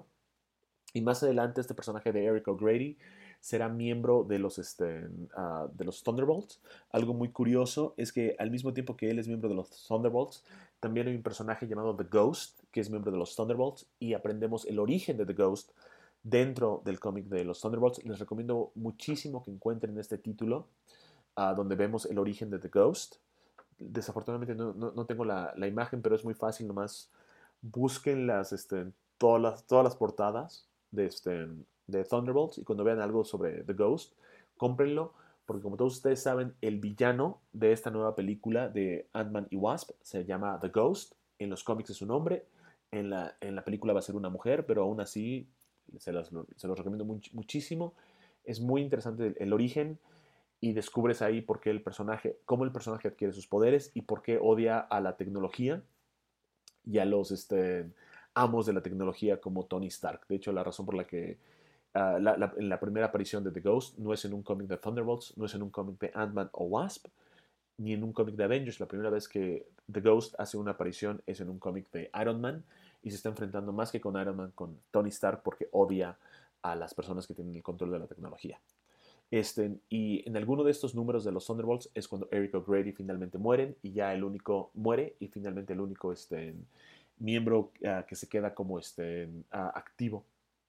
Y más adelante este personaje de Eric O'Grady será miembro de los, este, uh, de los Thunderbolts. Algo muy curioso es que al mismo tiempo que él es miembro de los Thunderbolts, también hay un personaje llamado The Ghost, que es miembro de los Thunderbolts, y aprendemos el origen de The Ghost dentro del cómic de los Thunderbolts. Les recomiendo muchísimo que encuentren este título, uh, donde vemos el origen de The Ghost. Desafortunadamente no, no, no tengo la, la, imagen, pero es muy fácil, nomás busquen las, este, todas, las, todas las portadas de, este, de Thunderbolts y cuando vean algo sobre The Ghost, cómprenlo, porque como todos ustedes saben, el villano de esta nueva película de Ant-Man y Wasp se llama The Ghost. En los cómics es un hombre, en la, en la película va a ser una mujer, pero aún así se los, se los recomiendo much, muchísimo. Es muy interesante el, el origen y descubres ahí por qué el personaje, cómo el personaje adquiere sus poderes y por qué odia a la tecnología y a los este, amos de la tecnología como Tony Stark. De hecho, la razón por la que uh, la, la, en la primera aparición de The Ghost no es en un cómic de Thunderbolts, no es en un cómic de Ant-Man o Wasp, ni en un cómic de Avengers. La primera vez que The Ghost hace una aparición es en un cómic de Iron Man y se está enfrentando más que con Iron Man, con Tony Stark porque odia a las personas que tienen el control de la tecnología. Este, y en alguno de estos números de los Thunderbolts es cuando Eric O'Grady finalmente muere y ya el único muere y finalmente el único este, miembro uh, que se queda como este, uh, activo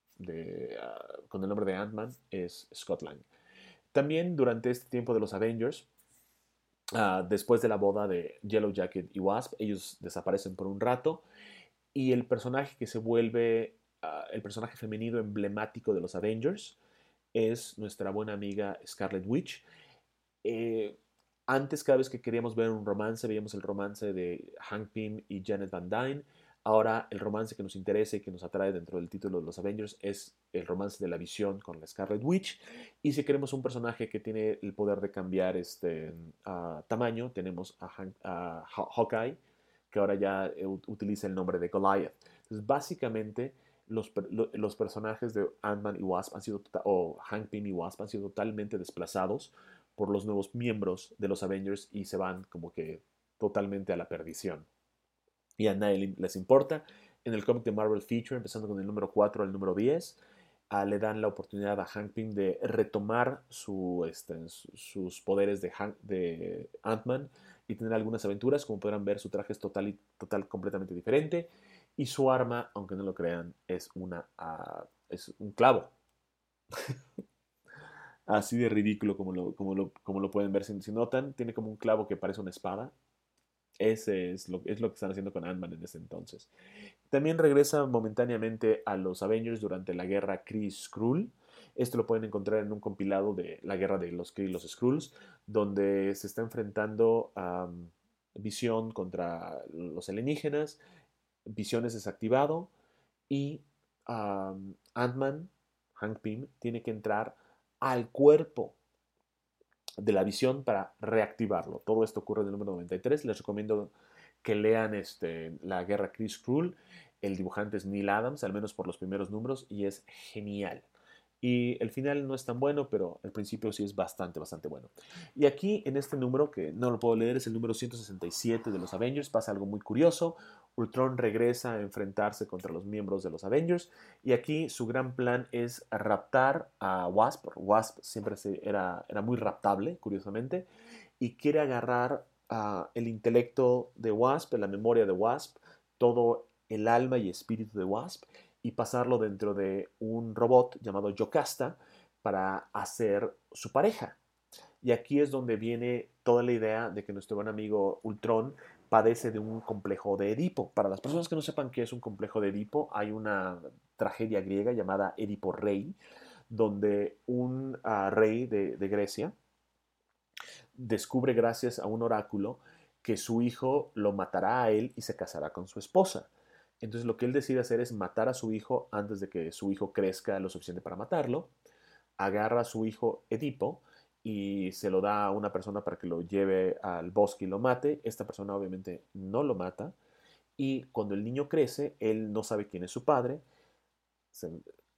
de, uh, con el nombre de Ant-Man es Scott Lang. También durante este tiempo de los Avengers, uh, después de la boda de Yellow Jacket y Wasp, ellos desaparecen por un rato y el personaje que se vuelve uh, el personaje femenino emblemático de los Avengers es nuestra buena amiga Scarlet Witch. Eh, antes, cada vez que queríamos ver un romance, veíamos el romance de Hank Pym y Janet Van Dyne. Ahora, el romance que nos interesa y que nos atrae dentro del título de los Avengers es el romance de la Visión con la Scarlet Witch. Y si queremos un personaje que tiene el poder de cambiar este uh, tamaño, tenemos a, Hank, a Hawkeye, que ahora ya utiliza el nombre de Goliath. Entonces, básicamente, los, los personajes de Ant-Man y Wasp han sido, o Hank Pym y Wasp han sido totalmente desplazados por los nuevos miembros de los Avengers y se van como que totalmente a la perdición. Y a nadie les importa. En el cómic de Marvel Feature, empezando con el número cuatro al número diez, uh, le dan la oportunidad a Hank Pym de retomar su, este, sus poderes de, de Ant-Man y tener algunas aventuras. Como podrán ver, su traje es total, y, total completamente diferente. Y su arma, aunque no lo crean, es, una, uh, es un clavo. Así de ridículo como lo, como lo, como lo pueden ver. Si, si notan, tiene como un clavo que parece una espada. Ese es lo, es lo que están haciendo con Ant-Man en ese entonces. También regresa momentáneamente a los Avengers durante la guerra Kree-Skrull. Esto lo pueden encontrar en un compilado de la guerra de los Kree y los Skrulls, donde se está enfrentando a um, Visión contra los alienígenas. Visión es desactivado y um, Ant-Man, Hank Pym, tiene que entrar al cuerpo de la Visión para reactivarlo. Todo esto ocurre en el número noventa y tres. Les recomiendo que lean este, La Guerra Kree-Skrull. El dibujante es Neil Adams, al menos por los primeros números, y es genial. Y el final no es tan bueno, pero el principio sí es bastante, bastante bueno. Y aquí, en este número, que no lo puedo leer, es el número ciento sesenta y siete de los Avengers, pasa algo muy curioso. Ultron regresa a enfrentarse contra los miembros de los Avengers, y aquí su gran plan es raptar a Wasp. Wasp siempre se, era, era muy raptable, curiosamente, y quiere agarrar uh, el intelecto de Wasp, la memoria de Wasp, todo el alma y espíritu de Wasp y pasarlo dentro de un robot llamado Yocasta para hacer su pareja. Y aquí es donde viene toda la idea de que nuestro buen amigo Ultron padece de un complejo de Edipo. Para las personas que no sepan qué es un complejo de Edipo, hay una tragedia griega llamada Edipo Rey, donde un uh, rey de, de Grecia descubre gracias a un oráculo que su hijo lo matará a él y se casará con su esposa. Entonces lo que él decide hacer es matar a su hijo antes de que su hijo crezca lo suficiente para matarlo. Agarra a su hijo Edipo y se lo da a una persona para que lo lleve al bosque y lo mate. Esta persona obviamente no lo mata. Y cuando el niño crece, él no sabe quién es su padre. Se,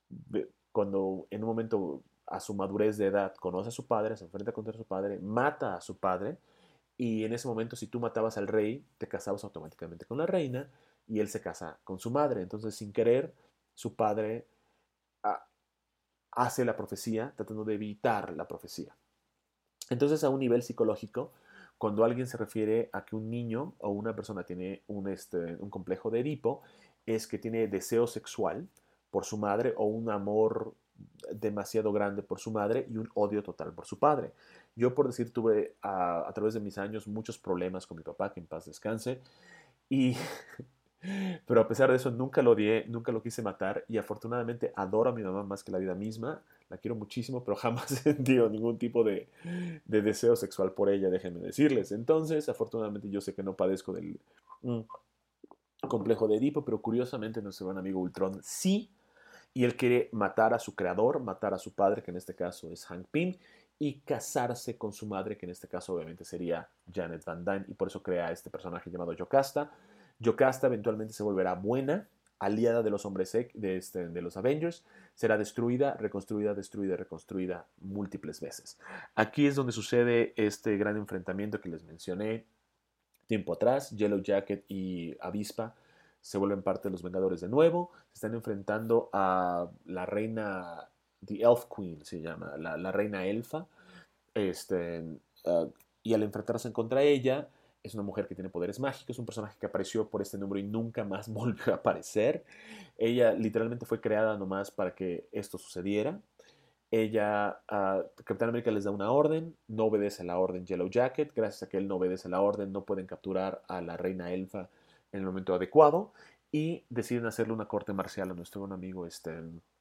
cuando en un momento a su madurez de edad conoce a su padre, se enfrenta contra su padre, mata a su padre. Y en ese momento, si tú matabas al rey, te casabas automáticamente con la reina y él se casa con su madre. Entonces, sin querer, su padre ah, hace la profecía tratando de evitar la profecía. Entonces, a un nivel psicológico, cuando alguien se refiere a que un niño o una persona tiene un, este, un complejo de Edipo, es que tiene deseo sexual por su madre o un amor demasiado grande por su madre y un odio total por su padre. Yo, por decir, tuve a, a través de mis años muchos problemas con mi papá, que en paz descanse, y pero a pesar de eso nunca lo odié, nunca lo quise matar y afortunadamente adoro a mi mamá más que la vida misma, la quiero muchísimo, pero jamás he sentido ningún tipo de, de deseo sexual por ella, déjenme decirles. Entonces, afortunadamente yo sé que no padezco del mm, complejo de Edipo, pero curiosamente nuestro buen amigo Ultron sí, y él quiere matar a su creador, matar a su padre, que en este caso es Hank Pym, y casarse con su madre, que en este caso obviamente sería Janet Van Dyne, y por eso crea este personaje llamado Yocasta. Yocasta eventualmente se volverá buena, aliada de los hombres de, este, de los Avengers, será destruida, reconstruida, destruida, reconstruida múltiples veces. Aquí es donde sucede este gran enfrentamiento que les mencioné tiempo atrás. Yellow Jacket y Avispa se vuelven parte de los Vengadores de nuevo, se están enfrentando a la reina, The Elf Queen se llama, la, la reina elfa, este, uh, y al enfrentarse contra ella, es una mujer que tiene poderes mágicos, un personaje que apareció por este número y nunca más volvió a aparecer. Ella literalmente fue creada nomás para que esto sucediera. Ella, uh, Capitán América les da una orden, no obedece la orden Yellow Jacket, gracias a que él no obedece la orden no pueden capturar a la reina elfa en el momento adecuado y deciden hacerle una corte marcial a nuestro buen amigo este,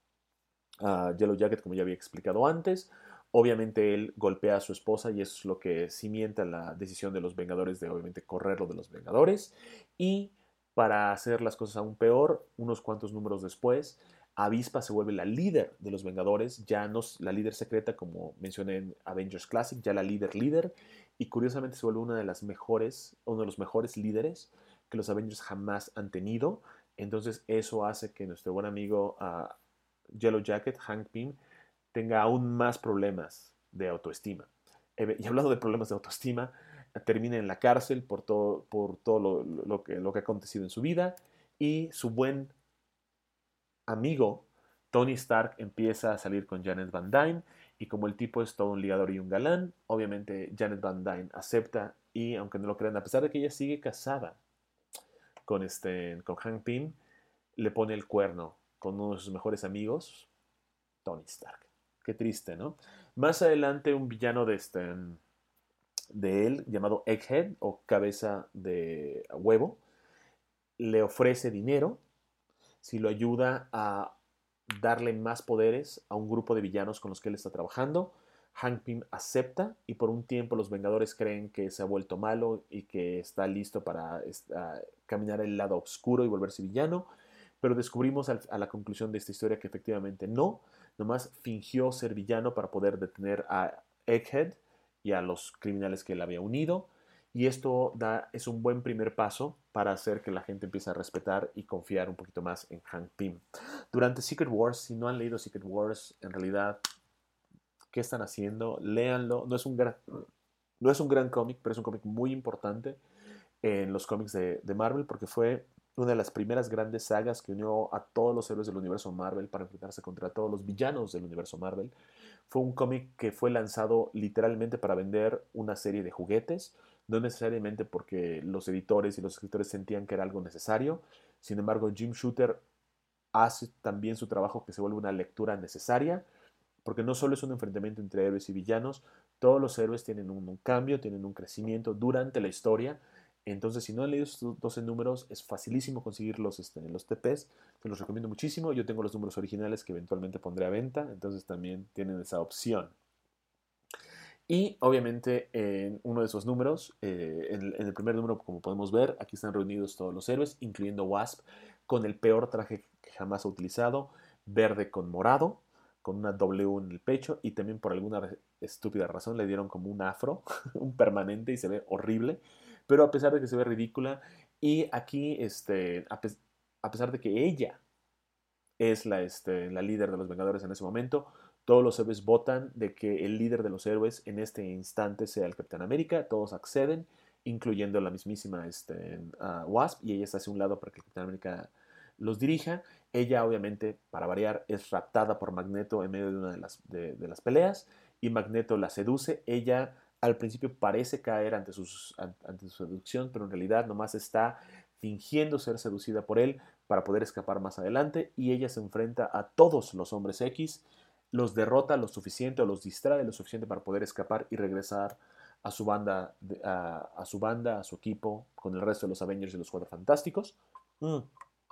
uh, Yellow Jacket, como ya había explicado antes. Obviamente él golpea a su esposa y eso es lo que cimienta la decisión de los Vengadores de obviamente correrlo de los Vengadores. Y para hacer las cosas aún peor, unos cuantos números después, Avispa se vuelve la líder de los Vengadores, ya no la líder secreta como mencioné en Avengers Classic, ya la líder líder, y curiosamente se vuelve una de las mejores, uno de los mejores líderes que los Avengers jamás han tenido. Entonces eso hace que nuestro buen amigo uh, Yellow Jacket, Hank Pym, tenga aún más problemas de autoestima. Y hablando de problemas de autoestima, termina en la cárcel por todo, por todo lo, lo, que, lo que ha acontecido en su vida y su buen amigo Tony Stark empieza a salir con Janet Van Dyne y como el tipo es todo un ligador y un galán, obviamente Janet Van Dyne acepta y aunque no lo crean, a pesar de que ella sigue casada con, este, con Hank Pym, le pone el cuerno con uno de sus mejores amigos, Tony Stark. Qué triste, ¿no? Más adelante un villano de, este, de él llamado Egghead o cabeza de huevo le ofrece dinero si lo ayuda a darle más poderes a un grupo de villanos con los que él está trabajando. Hank Pym acepta y por un tiempo los Vengadores creen que se ha vuelto malo y que está listo para uh, caminar el lado oscuro y volverse villano, pero descubrimos al, a la conclusión de esta historia que efectivamente no, nomás fingió ser villano para poder detener a Egghead y a los criminales que él había unido. Y esto da, es un buen primer paso para hacer que la gente empiece a respetar y confiar un poquito más en Hank Pym. Durante Secret Wars, si no han leído Secret Wars, en realidad, ¿qué están haciendo? Léanlo. No es un gran, no es un gran cómic, pero es un cómic muy importante en los cómics de, de Marvel porque fue una de las primeras grandes sagas que unió a todos los héroes del universo Marvel para enfrentarse contra todos los villanos del universo Marvel. Fue un cómic que fue lanzado literalmente para vender una serie de juguetes. no necesariamente porque los editores y los escritores sentían que era algo necesario. Sin embargo, Jim Shooter hace también su trabajo que se vuelve una lectura necesaria, porque no solo es un enfrentamiento entre héroes y villanos, todos los héroes tienen un, un cambio, tienen un crecimiento durante la historia. Entonces, si no han leído estos doce números, es facilísimo conseguir los, este, los T Ps. Se los recomiendo muchísimo. Yo tengo los números originales que eventualmente pondré a venta, entonces también tienen esa opción. Y obviamente en uno de esos números, eh, en, en el primer número, como podemos ver, aquí están reunidos todos los héroes, incluyendo Wasp, con el peor traje que jamás ha utilizado, verde con morado, con una W en el pecho, y también por alguna estúpida razón le dieron como un afro, un permanente, y se ve horrible, pero a pesar de que se ve ridícula, y aquí, este, a, pe a pesar de que ella es la, este, la líder de los Vengadores en ese momento, todos los héroes votan de que el líder de los héroes en este instante sea el Capitán América, todos acceden, incluyendo la mismísima este, uh, Wasp, y ella está hacia un lado para que el Capitán América los dirija. Ella, obviamente, para variar, es raptada por Magneto en medio de una de las, de, de las peleas, y Magneto la seduce. Ella al principio parece caer ante, sus, ante su seducción, pero en realidad nomás está fingiendo ser seducida por él para poder escapar más adelante, y ella se enfrenta a todos los hombres X, los derrota lo suficiente o los distrae lo suficiente para poder escapar y regresar a su banda, a, a su banda, a su equipo, con el resto de los Avengers y los Cuatro Fantásticos. Mm.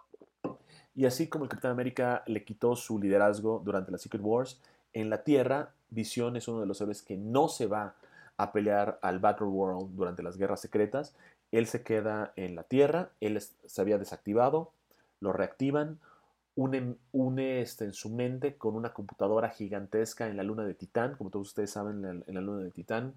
Y así como el Capitán América le quitó su liderazgo durante la Secret Wars, en la Tierra, Visión es uno de los héroes que no se va a pelear al Battle World durante las guerras secretas. Él se queda en la Tierra, él se había desactivado, lo reactivan, une, une este, en su mente con una computadora gigantesca en la luna de Titán. Como todos ustedes saben, en la, en la luna de Titán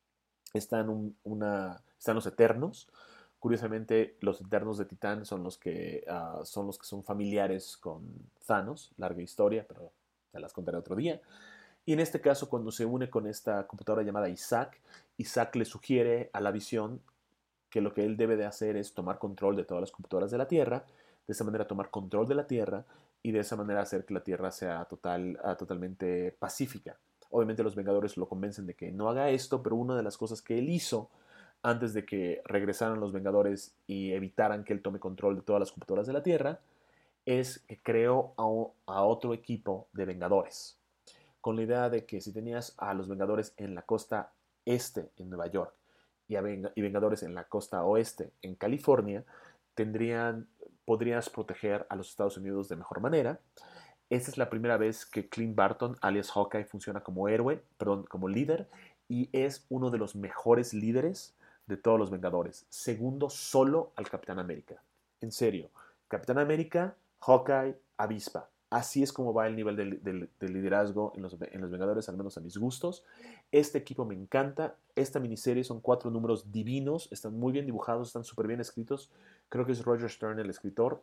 están, un, una, están los Eternos. Curiosamente, los Eternos de Titán son los que, uh, son, los que son familiares con Thanos. Larga historia, pero te las contaré otro día. Y en este caso, cuando se une con esta computadora llamada Isaac, Isaac le sugiere a la Visión que lo que él debe de hacer es tomar control de todas las computadoras de la Tierra, de esa manera tomar control de la Tierra y de esa manera hacer que la Tierra sea total, uh, totalmente pacífica. Obviamente los Vengadores lo convencen de que no haga esto, pero una de las cosas que él hizo antes de que regresaran los Vengadores y evitaran que él tome control de todas las computadoras de la Tierra, es que creó a, a otro equipo de Vengadores, con la idea de que si tenías a los Vengadores en la costa este, en Nueva York, y, a Venga, y Vengadores en la costa oeste, en California, tendrían, podrías proteger a los Estados Unidos de mejor manera. Esta es la primera vez que Clint Barton, alias Hawkeye, funciona como héroe, perdón, como líder, y es uno de los mejores líderes de todos los Vengadores, segundo solo al Capitán América. En serio, Capitán América, Hawkeye, Avispa. Así es como va el nivel de, de, de liderazgo en los, en los Vengadores, al menos a mis gustos. Este equipo me encanta. Esta miniserie son cuatro números divinos, están muy bien dibujados, están súper bien escritos. Creo que es Roger Stern el escritor.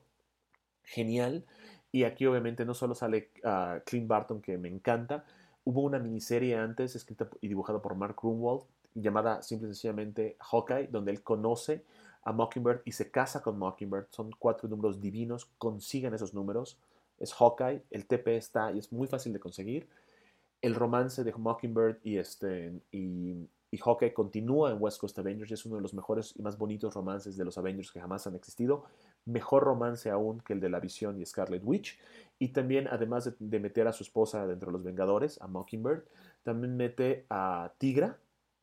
Genial. Y aquí obviamente no solo sale uh, Clint Barton, que me encanta. Hubo una miniserie antes escrita y dibujada por Mark Grunwald llamada simple y sencillamente Hawkeye, donde él conoce a Mockingbird y se casa con Mockingbird. Son cuatro números divinos, consigan esos números. Es Hawkeye, el T P está y es muy fácil de conseguir. El romance de Mockingbird y, este, y, y Hawkeye continúa en West Coast Avengers y es uno de los mejores y más bonitos romances de los Avengers que jamás han existido. Mejor romance aún que el de la Visión y Scarlet Witch. Y también, además de, de meter a su esposa dentro de los Vengadores, a Mockingbird, también mete a Tigra,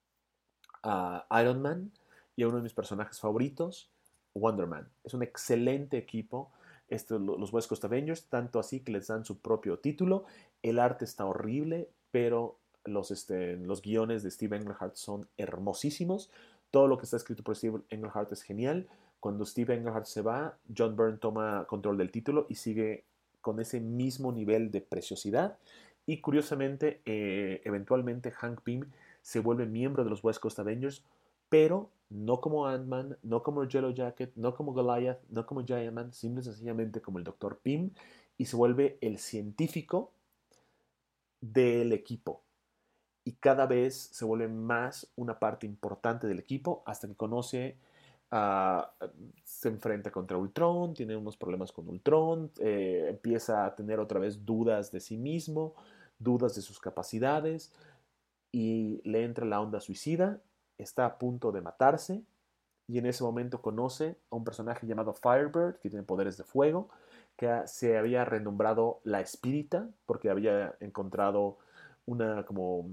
a Iron Man y a uno de mis personajes favoritos, Wonder Man. Es un excelente equipo. Este, los West Coast Avengers, tanto así que les dan su propio título. El arte está horrible, pero los, este, los guiones de Steve Englehart son hermosísimos. Todo lo que está escrito por Steve Englehart es genial. Cuando Steve Englehart se va, John Byrne toma control del título y sigue con ese mismo nivel de preciosidad. Y curiosamente, eh, eventualmente Hank Pym se vuelve miembro de los West Coast Avengers, pero no como Ant-Man, no como el Yellow Jacket, no como Goliath, no como Giant Man, simple y sencillamente como el doctor Pym, y se vuelve el científico del equipo. Y cada vez se vuelve más una parte importante del equipo hasta que conoce, uh, se enfrenta contra Ultron, tiene unos problemas con Ultron, eh, empieza a tener otra vez dudas de sí mismo, dudas de sus capacidades, y le entra la onda suicida está a punto de matarse y en ese momento conoce a un personaje llamado Firebird, que tiene poderes de fuego, que se había renombrado La Espírita, porque había encontrado una como...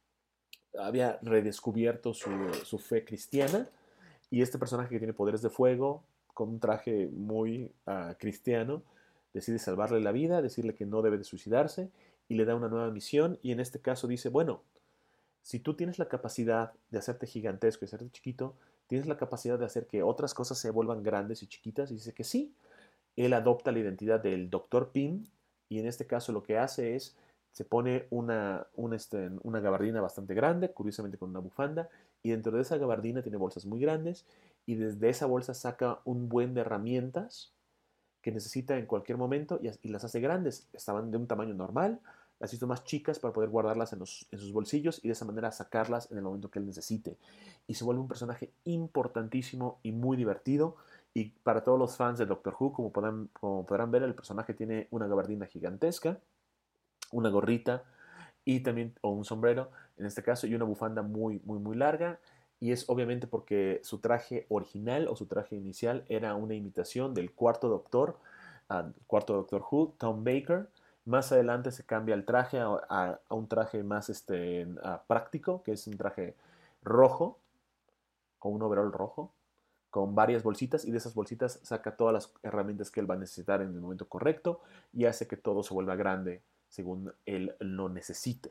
había redescubierto su, su fe cristiana, y este personaje que tiene poderes de fuego, con un traje muy uh, cristiano, decide salvarle la vida, decirle que no debe de suicidarse, y le da una nueva misión, y en este caso dice, bueno, si tú tienes la capacidad de hacerte gigantesco y hacerte chiquito, tienes la capacidad de hacer que otras cosas se vuelvan grandes y chiquitas, y dice que sí. Él adopta la identidad del doctor Pym, y en este caso lo que hace es, se pone una, una, este, una gabardina bastante grande, curiosamente con una bufanda, y dentro de esa gabardina tiene bolsas muy grandes, y desde esa bolsa saca un buen de herramientas que necesita en cualquier momento y, y las hace grandes. Estaban de un tamaño normal, las hizo más chicas para poder guardarlas en, los, en sus bolsillos y de esa manera sacarlas en el momento que él necesite. Y se vuelve un personaje importantísimo y muy divertido. Y para todos los fans de Doctor Who, como podrán, como podrán ver, el personaje tiene una gabardina gigantesca, una gorrita y también, o un sombrero en este caso, y una bufanda muy, muy, muy larga. Y es obviamente porque su traje original o su traje inicial era una imitación del cuarto doctor, uh, cuarto Doctor Who, Tom Baker. Más adelante se cambia el traje a, a, a un traje más este, uh, práctico, que es un traje rojo, con un overall rojo, con varias bolsitas, y de esas bolsitas saca todas las herramientas que él va a necesitar en el momento correcto y hace que todo se vuelva grande según él lo necesite.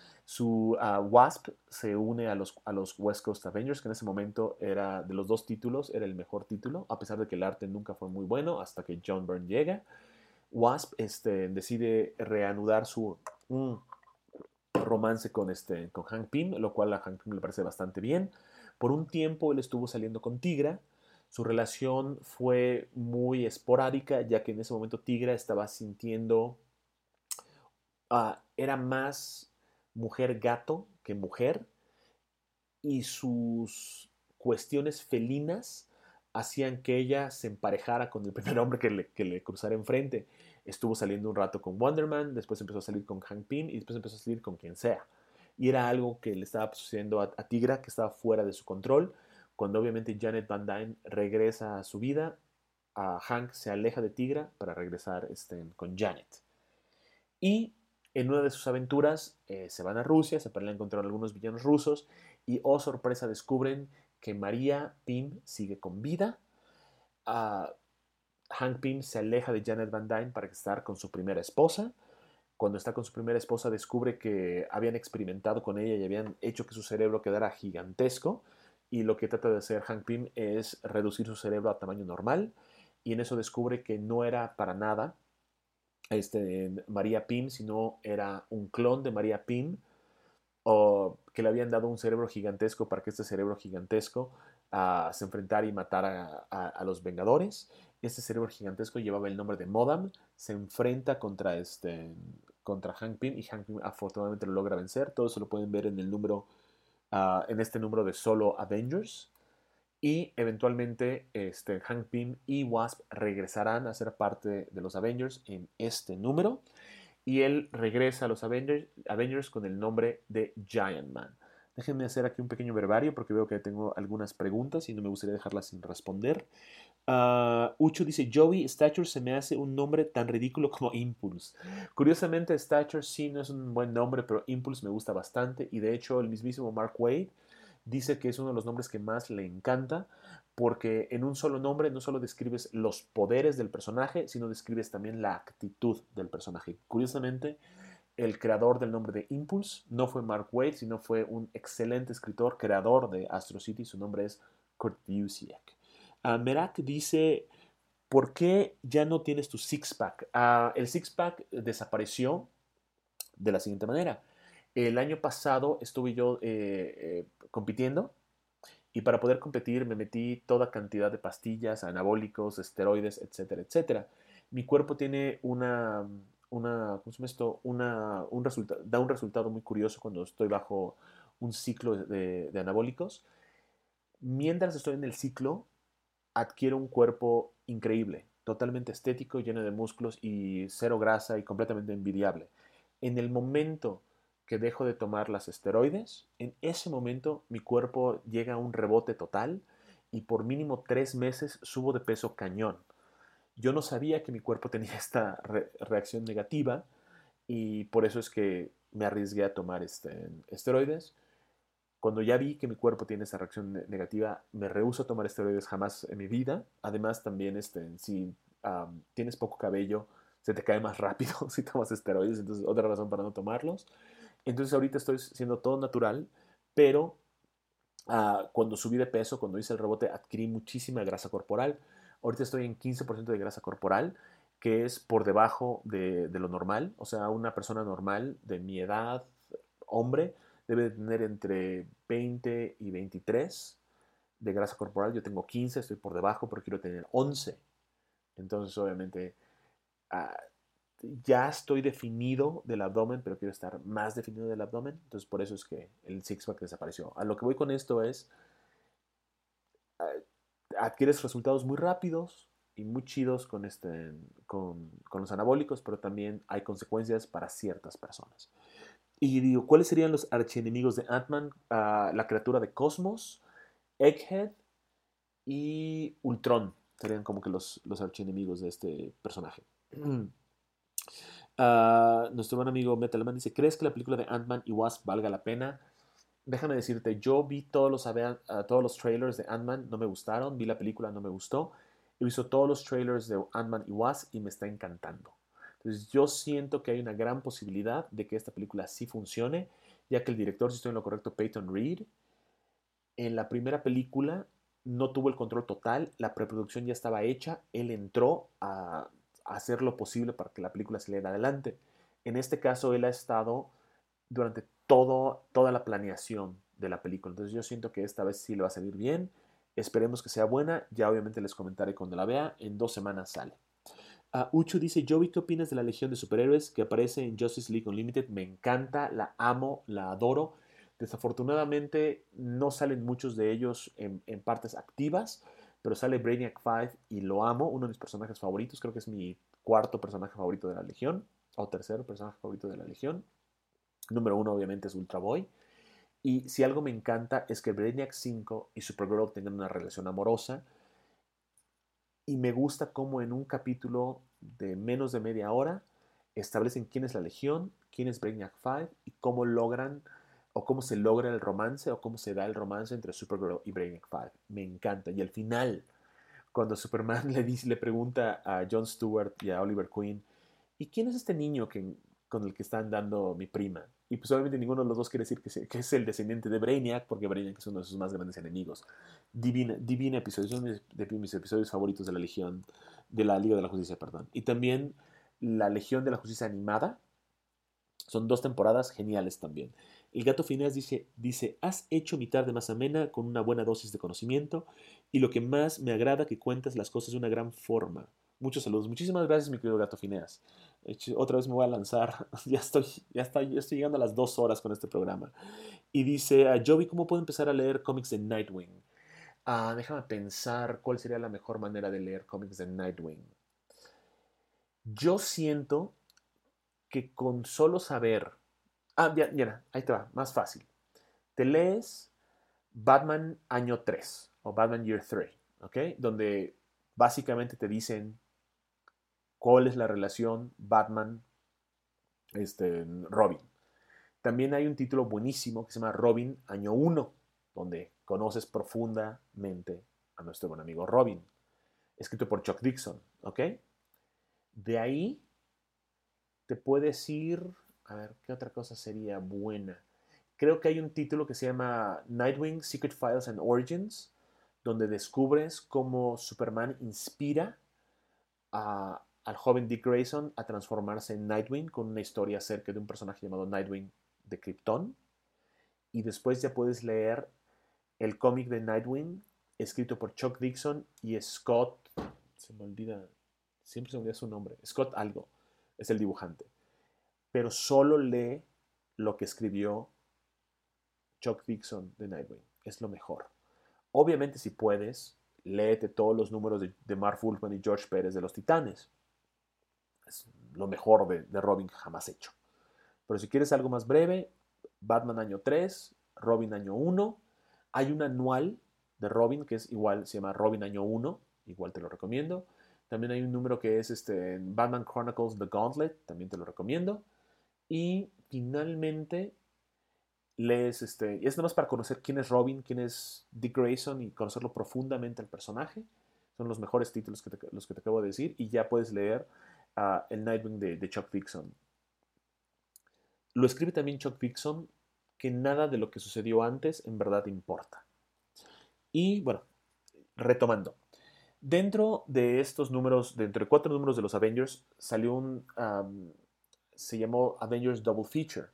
Su uh, Wasp se une a los, a los West Coast Avengers, que en ese momento era de los dos títulos, era el mejor título, a pesar de que el arte nunca fue muy bueno hasta que John Byrne llega. Wasp este, decide reanudar su mm, romance con, este, con Hank Pym, lo cual a Hank Pym le parece bastante bien. Por un tiempo él estuvo saliendo con Tigra. Su relación fue muy esporádica, ya que en ese momento Tigra estaba sintiendo... Uh, era más mujer gato que mujer, y sus cuestiones felinas hacían que ella se emparejara con el primer hombre que le, que le cruzara enfrente. Estuvo saliendo un rato con Wonder Man, después empezó a salir con Hank Pym y después empezó a salir con quien sea. Y era algo que le estaba sucediendo a, a Tigra, que estaba fuera de su control. Cuando obviamente Janet Van Dyne regresa a su vida, a Hank se aleja de Tigra para regresar este, con Janet. Y en una de sus aventuras eh, se van a Rusia, se pelean contra algunos villanos rusos y, oh sorpresa, descubren que María Pym sigue con vida. Uh, Hank Pym se aleja de Janet Van Dyne para estar con su primera esposa. Cuando está con su primera esposa descubre que habían experimentado con ella y habían hecho que su cerebro quedara gigantesco, y lo que trata de hacer Hank Pym es reducir su cerebro a tamaño normal, y en eso descubre que no era para nada este, María Pym, sino era un clon de María Pym, o que le habían dado un cerebro gigantesco para que este cerebro gigantesco uh, se enfrentara y matara a, a, a, los Vengadores. Este cerebro gigantesco llevaba el nombre de Modam, se enfrenta contra, este, contra Hank Pym y Hank Pym afortunadamente lo logra vencer. Todo eso lo pueden ver en el número, uh, en este número de Solo Avengers. Y eventualmente este, Hank Pym y Wasp regresarán a ser parte de los Avengers en este número. Y él regresa a los Avengers, Avengers con el nombre de Giant Man. Déjenme hacer aquí un pequeño verbario porque veo que tengo algunas preguntas y no me gustaría dejarlas sin responder. Uh, Ucho dice, Joey, Stature se me hace un nombre tan ridículo como Impulse. Curiosamente, Stature sí no es un buen nombre, pero Impulse me gusta bastante. Y de hecho, el mismísimo Mark Waid dice que es uno de los nombres que más le encanta, porque en un solo nombre no solo describes los poderes del personaje, sino describes también la actitud del personaje. Curiosamente, el creador del nombre de Impulse no fue Mark Waid, sino fue un excelente escritor, creador de Astro City. Su nombre es Kurt Busiek. Uh, Merak dice, ¿por qué ya no tienes tu six-pack? Uh, el six-pack desapareció de la siguiente manera. El año pasado estuve yo eh, eh, compitiendo, y para poder competir me metí toda cantidad de pastillas, anabólicos, esteroides, etcétera, etcétera. Mi cuerpo tiene una, una ¿cómo se llama esto? Una, un resulta, da un resultado muy curioso cuando estoy bajo un ciclo de, de anabólicos. Mientras estoy en el ciclo, adquiero un cuerpo increíble, totalmente estético, lleno de músculos y cero grasa y completamente envidiable. En el momento que dejo de tomar las esteroides, en ese momento mi cuerpo llega a un rebote total y por mínimo tres meses subo de peso cañón. Yo no sabía que mi cuerpo tenía esta re reacción negativa y por eso es que me arriesgué a tomar este, esteroides. Cuando ya vi que mi cuerpo tiene esa reacción negativa, me rehúso a tomar esteroides jamás en mi vida. Además, también este, si um, tienes poco cabello, se te cae más rápido si tomas esteroides, entonces otra razón para no tomarlos. Entonces ahorita estoy siendo todo natural, pero uh, cuando subí de peso, cuando hice el rebote, adquirí muchísima grasa corporal. Ahorita estoy en quince por ciento de grasa corporal, que es por debajo de, de lo normal. O sea, una persona normal de mi edad, hombre, debe de tener entre veinte y veintitrés de grasa corporal. Yo tengo quince, estoy por debajo, pero quiero tener once. Entonces, obviamente, uh, ya estoy definido del abdomen, pero quiero estar más definido del abdomen. Entonces, por eso es que el six-pack desapareció. A lo que voy con esto es, uh, adquieres resultados muy rápidos y muy chidos con, este, con, con los anabólicos, pero también hay consecuencias para ciertas personas. Y digo, ¿cuáles serían los archienemigos de Ant-Man? Uh, la criatura de Cosmos, Egghead y Ultron. Serían como que los, los archienemigos de este personaje. Uh, nuestro buen amigo Metalman dice, ¿crees que la película de Ant-Man y Wasp valga la pena? Déjame decirte, yo vi todos los, uh, todos los trailers de Ant-Man, no me gustaron. Vi la película, no me gustó. He visto todos los trailers de Ant-Man y Wasp y me está encantando. Entonces yo siento que hay una gran posibilidad de que esta película sí funcione, ya que el director, si estoy en lo correcto, Peyton Reed, en la primera película no tuvo el control total, la preproducción ya estaba hecha, él entró a, a hacer lo posible para que la película saliera adelante. En este caso, él ha estado durante todo, toda la planeación de la película. Entonces yo siento que esta vez sí le va a salir bien. Esperemos que sea buena. Ya obviamente les comentaré cuando la vea. En dos semanas sale. Uh, Uchu dice, Joey, ¿qué opinas de la Legión de Superhéroes que aparece en Justice League Unlimited? Me encanta, la amo, la adoro. Desafortunadamente no salen muchos de ellos en, en partes activas, pero sale Brainiac cinco y lo amo, uno de mis personajes favoritos, creo que es mi cuarto personaje favorito de la Legión, o tercer personaje favorito de la Legión. Número uno obviamente es Ultra Boy. Y si algo me encanta es que Brainiac cinco y Supergirl tengan una relación amorosa, y me gusta cómo en un capítulo de menos de media hora establecen quién es la Legión, quién es Brainiac cinco y cómo logran o cómo se logra el romance o cómo se da el romance entre Supergirl y Brainiac cinco. Me encanta. Y al final, cuando Superman le, dice, le pregunta a Jon Stewart y a Oliver Queen, ¿y quién es este niño que, con el que están dando mi prima? Y pues obviamente ninguno de los dos quiere decir que, se, que es el descendiente de Brainiac, porque Brainiac es uno de sus más grandes enemigos. Divina, divina episodio, es uno de mis episodios favoritos de la Legión, de la Liga de la Justicia, perdón. Y también la Legión de la Justicia animada. Son dos temporadas geniales también. El Gato Fineas dice, dice, has hecho mi tarde más amena con una buena dosis de conocimiento y lo que más me agrada que cuentas las cosas de una gran forma. Muchos saludos. Muchísimas gracias, mi querido Gato Fineas. Otra vez me voy a lanzar. Ya estoy, ya estoy, ya estoy llegando a las dos horas con este programa. Y dice, uh, Joey, ¿cómo puedo empezar a leer cómics de Nightwing? Uh, déjame pensar cuál sería la mejor manera de leer cómics de Nightwing. Yo siento que con solo saber... Ah, ya, ya, ahí te va, más fácil. Te lees Batman año tres o Batman Year tres, ¿ok? Donde básicamente te dicen cuál es la relación Batman, este, Robin. También hay un título buenísimo que se llama Robin año uno, donde conoces profundamente a nuestro buen amigo Robin, escrito por Chuck Dixon, ¿ok? De ahí te puedes ir, a ver, ¿qué otra cosa sería buena? Creo que hay un título que se llama Nightwing, Secret Files and Origins, donde descubres cómo Superman inspira a, al joven Dick Grayson a transformarse en Nightwing con una historia acerca de un personaje llamado Nightwing de Krypton. Y después ya puedes leer el cómic de Nightwing escrito por Chuck Dixon y Scott, se me olvida, siempre se me olvida su nombre, Scott algo, es el dibujante. Pero solo lee lo que escribió Chuck Dixon de Nightwing. Es lo mejor. Obviamente, si puedes, léete todos los números de, de Marv Wolfman y George Pérez de los Titanes. Es lo mejor de, de Robin jamás hecho. Pero si quieres algo más breve, Batman año tres, Robin año uno. Hay un anual de Robin que es igual, se llama Robin año uno, igual te lo recomiendo. También hay un número que es este, Batman Chronicles The Gauntlet, también te lo recomiendo. Y finalmente lees, este, y es nada más para conocer quién es Robin, quién es Dick Grayson y conocerlo profundamente al personaje. Son los mejores títulos que te, los que te acabo de decir y ya puedes leer uh, el Nightwing de, de Chuck Dixon. Lo escribe también Chuck Dixon, que nada de lo que sucedió antes en verdad importa. Y bueno, retomando. Dentro de estos números, de entre cuatro números de los Avengers, salió un, um, se llamó Avengers Double Feature.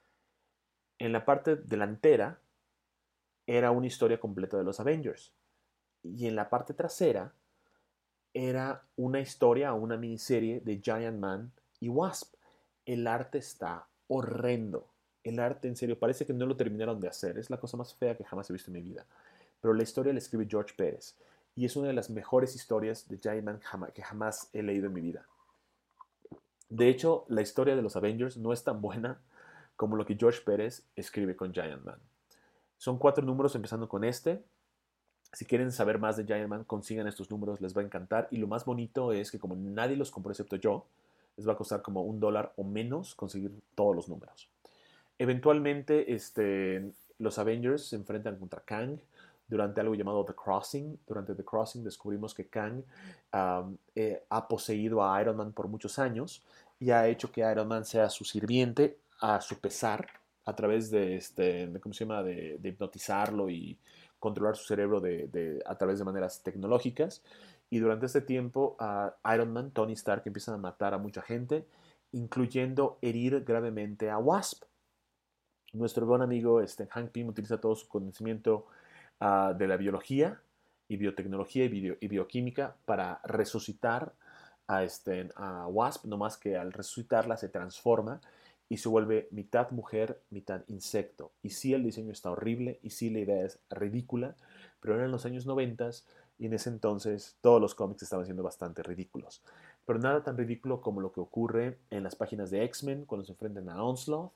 En la parte delantera era una historia completa de los Avengers. Y en la parte trasera era una historia o una miniserie de Giant Man y Wasp. El arte está horrendo. El arte, en serio, parece que no lo terminaron de hacer. Es la cosa más fea que jamás he visto en mi vida. Pero la historia la escribe George Pérez. Y es una de las mejores historias de Giant Man que jamás he leído en mi vida. De hecho, la historia de los Avengers no es tan buena como lo que George Pérez escribe con Giant Man. Son cuatro números empezando con este. Si quieren saber más de Giant Man, consigan estos números, les va a encantar. Y lo más bonito es que como nadie los compró excepto yo, les va a costar como un dólar o menos conseguir todos los números. Eventualmente, este, los Avengers se enfrentan contra Kang durante algo llamado The Crossing. Durante The Crossing descubrimos que Kang um, eh, ha poseído a Iron Man por muchos años y ha hecho que Iron Man sea su sirviente a su pesar a través de, este, de ¿cómo se llama?, de, de hipnotizarlo y controlar su cerebro de, de, a través de maneras tecnológicas. Y durante este tiempo, uh, Iron Man, Tony Stark, empiezan a matar a mucha gente, incluyendo herir gravemente a Wasp. Nuestro buen amigo este, Hank Pym utiliza todo su conocimiento uh, de la biología y biotecnología y, bio, y bioquímica para resucitar a, este, a Wasp, no más que al resucitarla se transforma y se vuelve mitad mujer, mitad insecto. Y sí, el diseño está horrible y sí, la idea es ridícula, pero eran los años noventa y en ese entonces todos los cómics estaban siendo bastante ridículos. Pero nada tan ridículo como lo que ocurre en las páginas de X-Men cuando se enfrentan a Onslaught.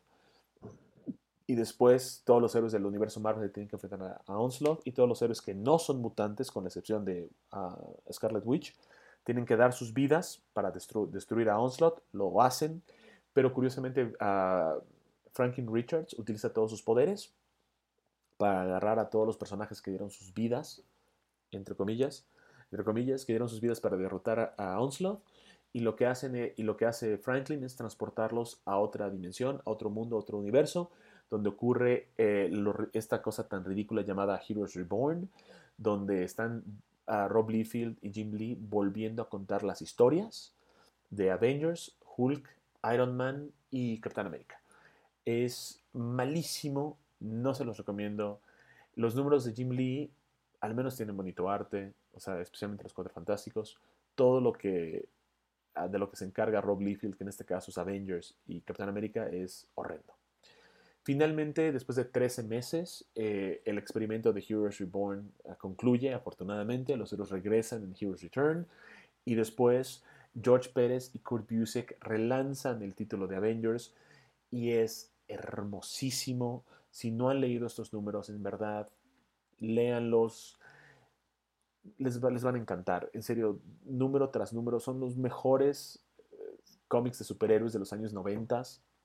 Y después todos los héroes del universo Marvel se tienen que enfrentar a, a Onslaught y todos los héroes que no son mutantes, con la excepción de uh, Scarlet Witch, tienen que dar sus vidas para destru destruir a Onslaught. Lo hacen, pero curiosamente uh, Franklin Richards utiliza todos sus poderes para agarrar a todos los personajes que dieron sus vidas, entre comillas, entre comillas, que dieron sus vidas para derrotar a, a Onslaught. Y lo, que hacen, y lo que hace Franklin es transportarlos a otra dimensión, a otro mundo, a otro universo, donde ocurre eh, lo, esta cosa tan ridícula llamada Heroes Reborn, donde están uh, Rob Liefeld y Jim Lee volviendo a contar las historias de Avengers, Hulk, Iron Man y Capitán América. Es malísimo, no se los recomiendo. Los números de Jim Lee al menos tienen bonito arte, o sea, especialmente los Cuatro Fantásticos. Todo lo que de lo que se encarga Rob Liefeld, que en este caso es Avengers y Capitán América, es horrendo. Finalmente, después de trece meses, eh, el experimento de Heroes Reborn uh, concluye, afortunadamente, los héroes regresan en Heroes Return, y después George Pérez y Kurt Busiek relanzan el título de Avengers, y es hermosísimo. Si no han leído estos números, en verdad, léanlos, les, va, les van a encantar. En serio, número tras número, son los mejores eh, cómics de superhéroes de los años noventa.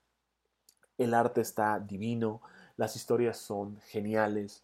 El arte está divino, las historias son geniales,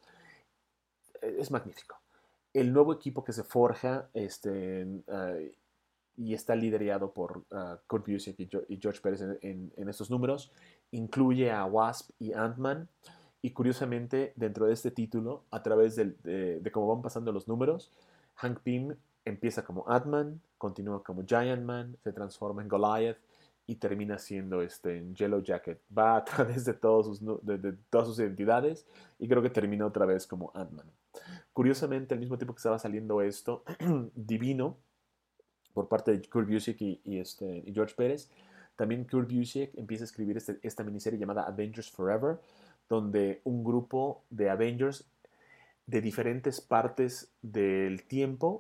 es magnífico. El nuevo equipo que se forja este, uh, y está liderado por uh, Kurt Busiek y, y George Pérez en, en, en estos números incluye a Wasp y Ant-Man. Y curiosamente, dentro de este título, a través de, de, de cómo van pasando los números, Hank Pym empieza como Ant-Man, continúa como Giant Man, se transforma en Goliath y termina siendo este, en Yellow Jacket. Va a través de, todos sus, de, de todas sus identidades y creo que termina otra vez como Ant-Man. Curiosamente, al mismo tiempo que estaba saliendo esto, Divino, por parte de Kurt Busiek y, y, este, y George Pérez, también Kurt Busiek empieza a escribir este, esta miniserie llamada Avengers Forever, donde un grupo de Avengers de diferentes partes del tiempo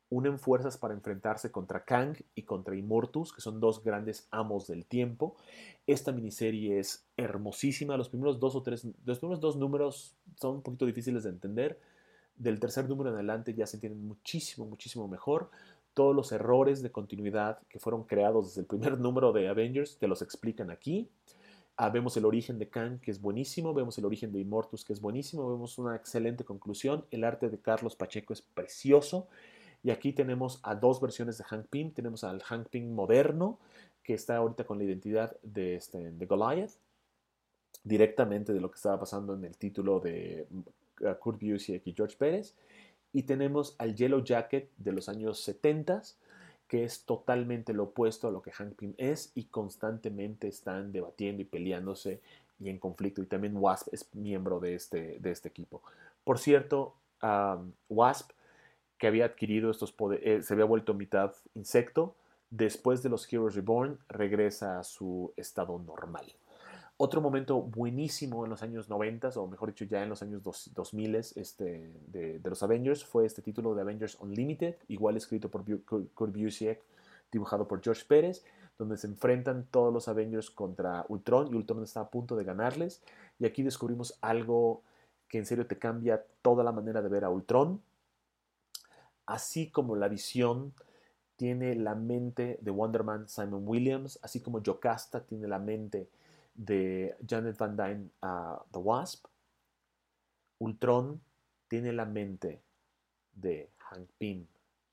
unen fuerzas para enfrentarse contra Kang y contra Immortus, que son dos grandes amos del tiempo. Esta miniserie es hermosísima. Los primeros dos o tres, los primeros dos números son un poquito difíciles de entender. Del tercer número en adelante ya se entienden muchísimo, muchísimo mejor. Todos los errores de continuidad que fueron creados desde el primer número de Avengers te los explican aquí. Ah, vemos el origen de Kang, que es buenísimo. Vemos el origen de Immortus, que es buenísimo. Vemos una excelente conclusión. El arte de Carlos Pacheco es precioso. Y aquí tenemos a dos versiones de Hank Pym. Tenemos al Hank Pym moderno, que está ahorita con la identidad de, este, de Goliath, directamente de lo que estaba pasando en el título de uh, Kurt Busiek y George Pérez. Y tenemos al Yellow Jacket de los años setenta, que es totalmente lo opuesto a lo que Hank Pym es, y constantemente están debatiendo y peleándose y en conflicto. Y también Wasp es miembro de este, de este equipo. Por cierto, um, Wasp, que había adquirido estos poderes, eh, se había vuelto mitad insecto, después de los Heroes Reborn regresa a su estado normal. Otro momento buenísimo en los años noventa, o mejor dicho ya en los años dos mil este, de, de los Avengers, fue este título de Avengers Unlimited, igual escrito por Kurt Busiek, dibujado por George Pérez, donde se enfrentan todos los Avengers contra Ultron, y Ultron está a punto de ganarles, y aquí descubrimos algo que en serio te cambia toda la manera de ver a Ultron, así como la visión tiene la mente de Wonder Man Simon Williams, así como Jocasta tiene la mente de Janet Van Dyne, uh, The Wasp. Ultron tiene la mente de Hank Pym.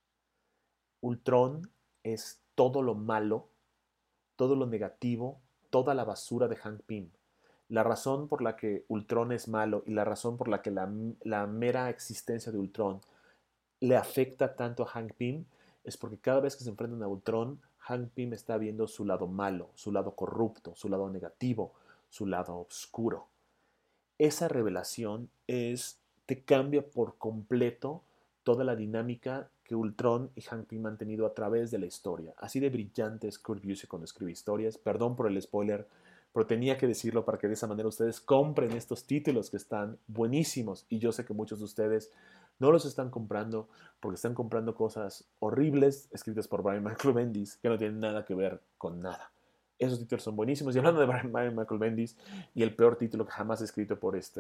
Ultron es todo lo malo, todo lo negativo, toda la basura de Hank Pym. La razón por la que Ultron es malo y la razón por la que la, la mera existencia de Ultron le afecta tanto a Hank Pym es porque cada vez que se enfrentan a Ultron, Hank Pym está viendo su lado malo, su lado corrupto, su lado negativo, su lado oscuro. Esa revelación es, te cambia por completo toda la dinámica que Ultron y Hank Pym han tenido a través de la historia. Así de brillante es Kurt Busiek cuando escribe historias. Perdón por el spoiler, pero tenía que decirlo para que de esa manera ustedes compren estos títulos que están buenísimos. Y yo sé que muchos de ustedes no los están comprando porque están comprando cosas horribles escritas por Brian Michael Bendis que no tienen nada que ver con nada. Esos títulos son buenísimos. Y hablando de Brian Michael Bendis y el peor título que jamás escrito por, este,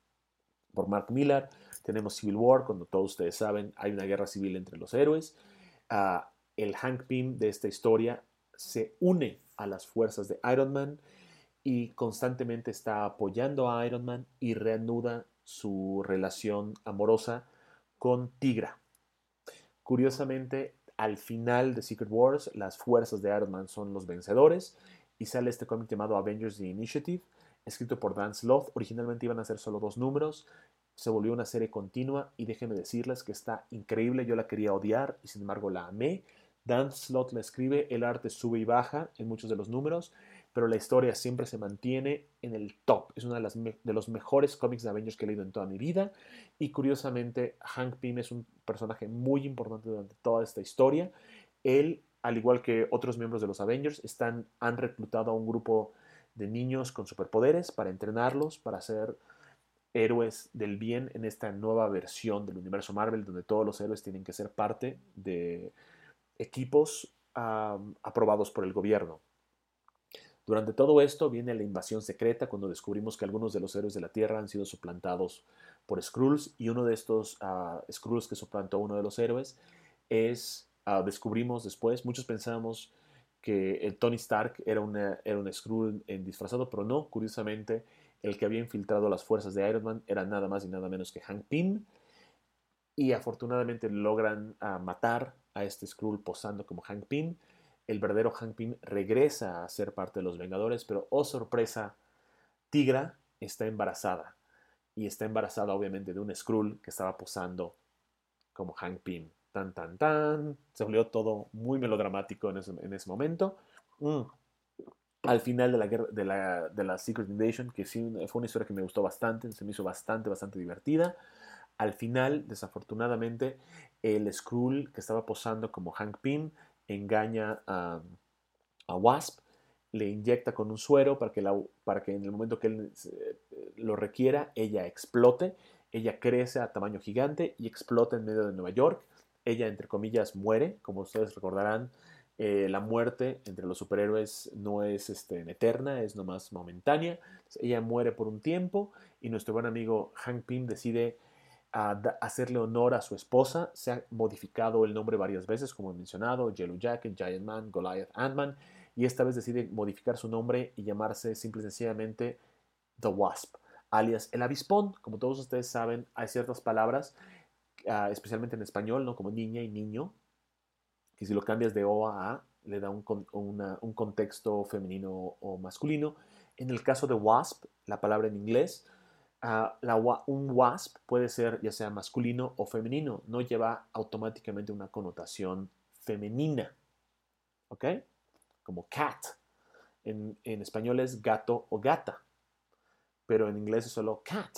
por Mark Millar, tenemos Civil War, cuando todos ustedes saben hay una guerra civil entre los héroes. Uh, el Hank Pym de esta historia se une a las fuerzas de Iron Man y constantemente está apoyando a Iron Man y reanuda su relación amorosa con Tigra. Curiosamente, al final de Secret Wars, las fuerzas de Iron Man son los vencedores y sale este cómic llamado Avengers The Initiative, escrito por Dan Slott. Originalmente iban a ser solo dos números, se volvió una serie continua y déjenme decirles que está increíble. Yo la quería odiar y sin embargo la amé. Dan Slott la escribe, el arte sube y baja en muchos de los números, pero la historia siempre se mantiene en el top. Es uno de, las me de los mejores cómics de Avengers que he leído en toda mi vida. Y curiosamente, Hank Pym es un personaje muy importante durante toda esta historia. Él, al igual que otros miembros de los Avengers, están, han reclutado a un grupo de niños con superpoderes para entrenarlos, para ser héroes del bien en esta nueva versión del universo Marvel, donde todos los héroes tienen que ser parte de equipos um, aprobados por el gobierno. Durante todo esto viene la invasión secreta, cuando descubrimos que algunos de los héroes de la Tierra han sido suplantados por Skrulls, y uno de estos uh, Skrulls que suplantó a uno de los héroes es, uh, descubrimos después, muchos pensamos que el Tony Stark era, una, era un Skrull en disfrazado, pero no, curiosamente, el que había infiltrado las fuerzas de Iron Man era nada más y nada menos que Hank Pym, y afortunadamente logran uh, matar a este Skrull posando como Hank Pym. El verdadero Hank Pym regresa a ser parte de los Vengadores, pero oh sorpresa, Tigra está embarazada. Y está embarazada obviamente de un Skrull que estaba posando como Hank Pym. Tan, tan, tan. Se volvió todo muy melodramático en ese, en ese momento. Mm. Al final de la, guerra, de, la, de la Secret Invasion, que sí fue una historia que me gustó bastante, se me hizo bastante, bastante divertida. Al final, desafortunadamente, el Skrull que estaba posando como Hank Pym engaña a, a Wasp, le inyecta con un suero para que, la, para que en el momento que él eh, lo requiera, ella explote. Ella crece a tamaño gigante y explota en medio de Nueva York. ella, entre comillas, muere. Como ustedes recordarán, eh, la muerte entre los superhéroes no es este, eterna, es nomás momentánea. Entonces, ella muere por un tiempo y nuestro buen amigo Hank Pym decide a hacerle honor a su esposa. Se ha modificado el nombre varias veces, como he mencionado, Yellow Jacket, Giant Man, Goliath, Ant-Man, y esta vez decide modificar su nombre y llamarse simple y sencillamente The Wasp, alias el avispón. Como todos ustedes saben, hay ciertas palabras, uh, especialmente en español, ¿no? Como niña y niño, que si lo cambias de O a A, le da un, una, un contexto femenino o masculino. En el caso de wasp, la palabra en inglés, Uh, la, un wasp puede ser ya sea masculino o femenino, no lleva automáticamente una connotación femenina, ¿ok? Como cat. En, en español es gato o gata, pero en inglés es solo cat.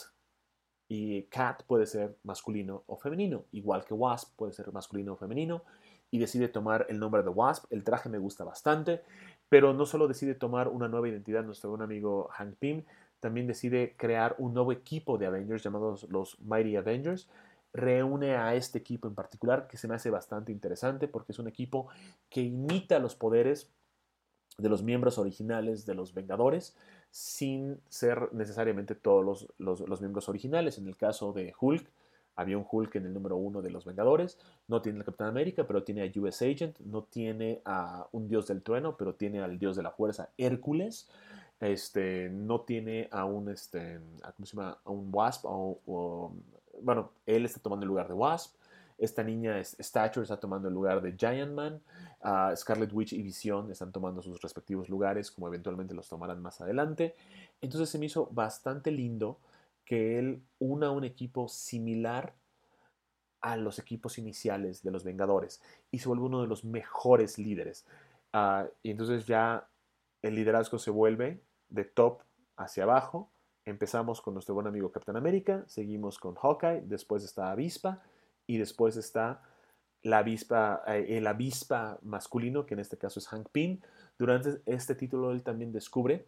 Y cat puede ser masculino o femenino, igual que wasp puede ser masculino o femenino. Y decide tomar el nombre de Wasp. El traje me gusta bastante, pero no solo decide tomar una nueva identidad nuestro buen amigo Hank Pym, también decide crear un nuevo equipo de Avengers llamados los Mighty Avengers. Reúne a este equipo en particular, que se me hace bastante interesante porque es un equipo que imita los poderes de los miembros originales de los Vengadores sin ser necesariamente todos los, los, los miembros originales. En el caso de Hulk, había un Hulk en el número uno de los Vengadores. No tiene al Capitán América, pero tiene a U S Agent. No tiene a un dios del trueno, pero tiene al dios de la fuerza, Hércules. Este, no tiene a un, este, ¿cómo se llama? A un Wasp. O, o, bueno, él está tomando el lugar de Wasp. Esta niña, Stature, está tomando el lugar de Giant Man. Uh, Scarlet Witch y Vision están tomando sus respectivos lugares, como eventualmente los tomarán más adelante. Entonces se me hizo bastante lindo que él una un equipo similar a los equipos iniciales de los Vengadores y se vuelve uno de los mejores líderes. Uh, y entonces ya el liderazgo se vuelve de top hacia abajo. Empezamos con nuestro buen amigo Capitán América, seguimos con Hawkeye, después está Avispa y después está la avispa, eh, el avispa masculino, que en este caso es Hank Pym. Durante este título él también descubre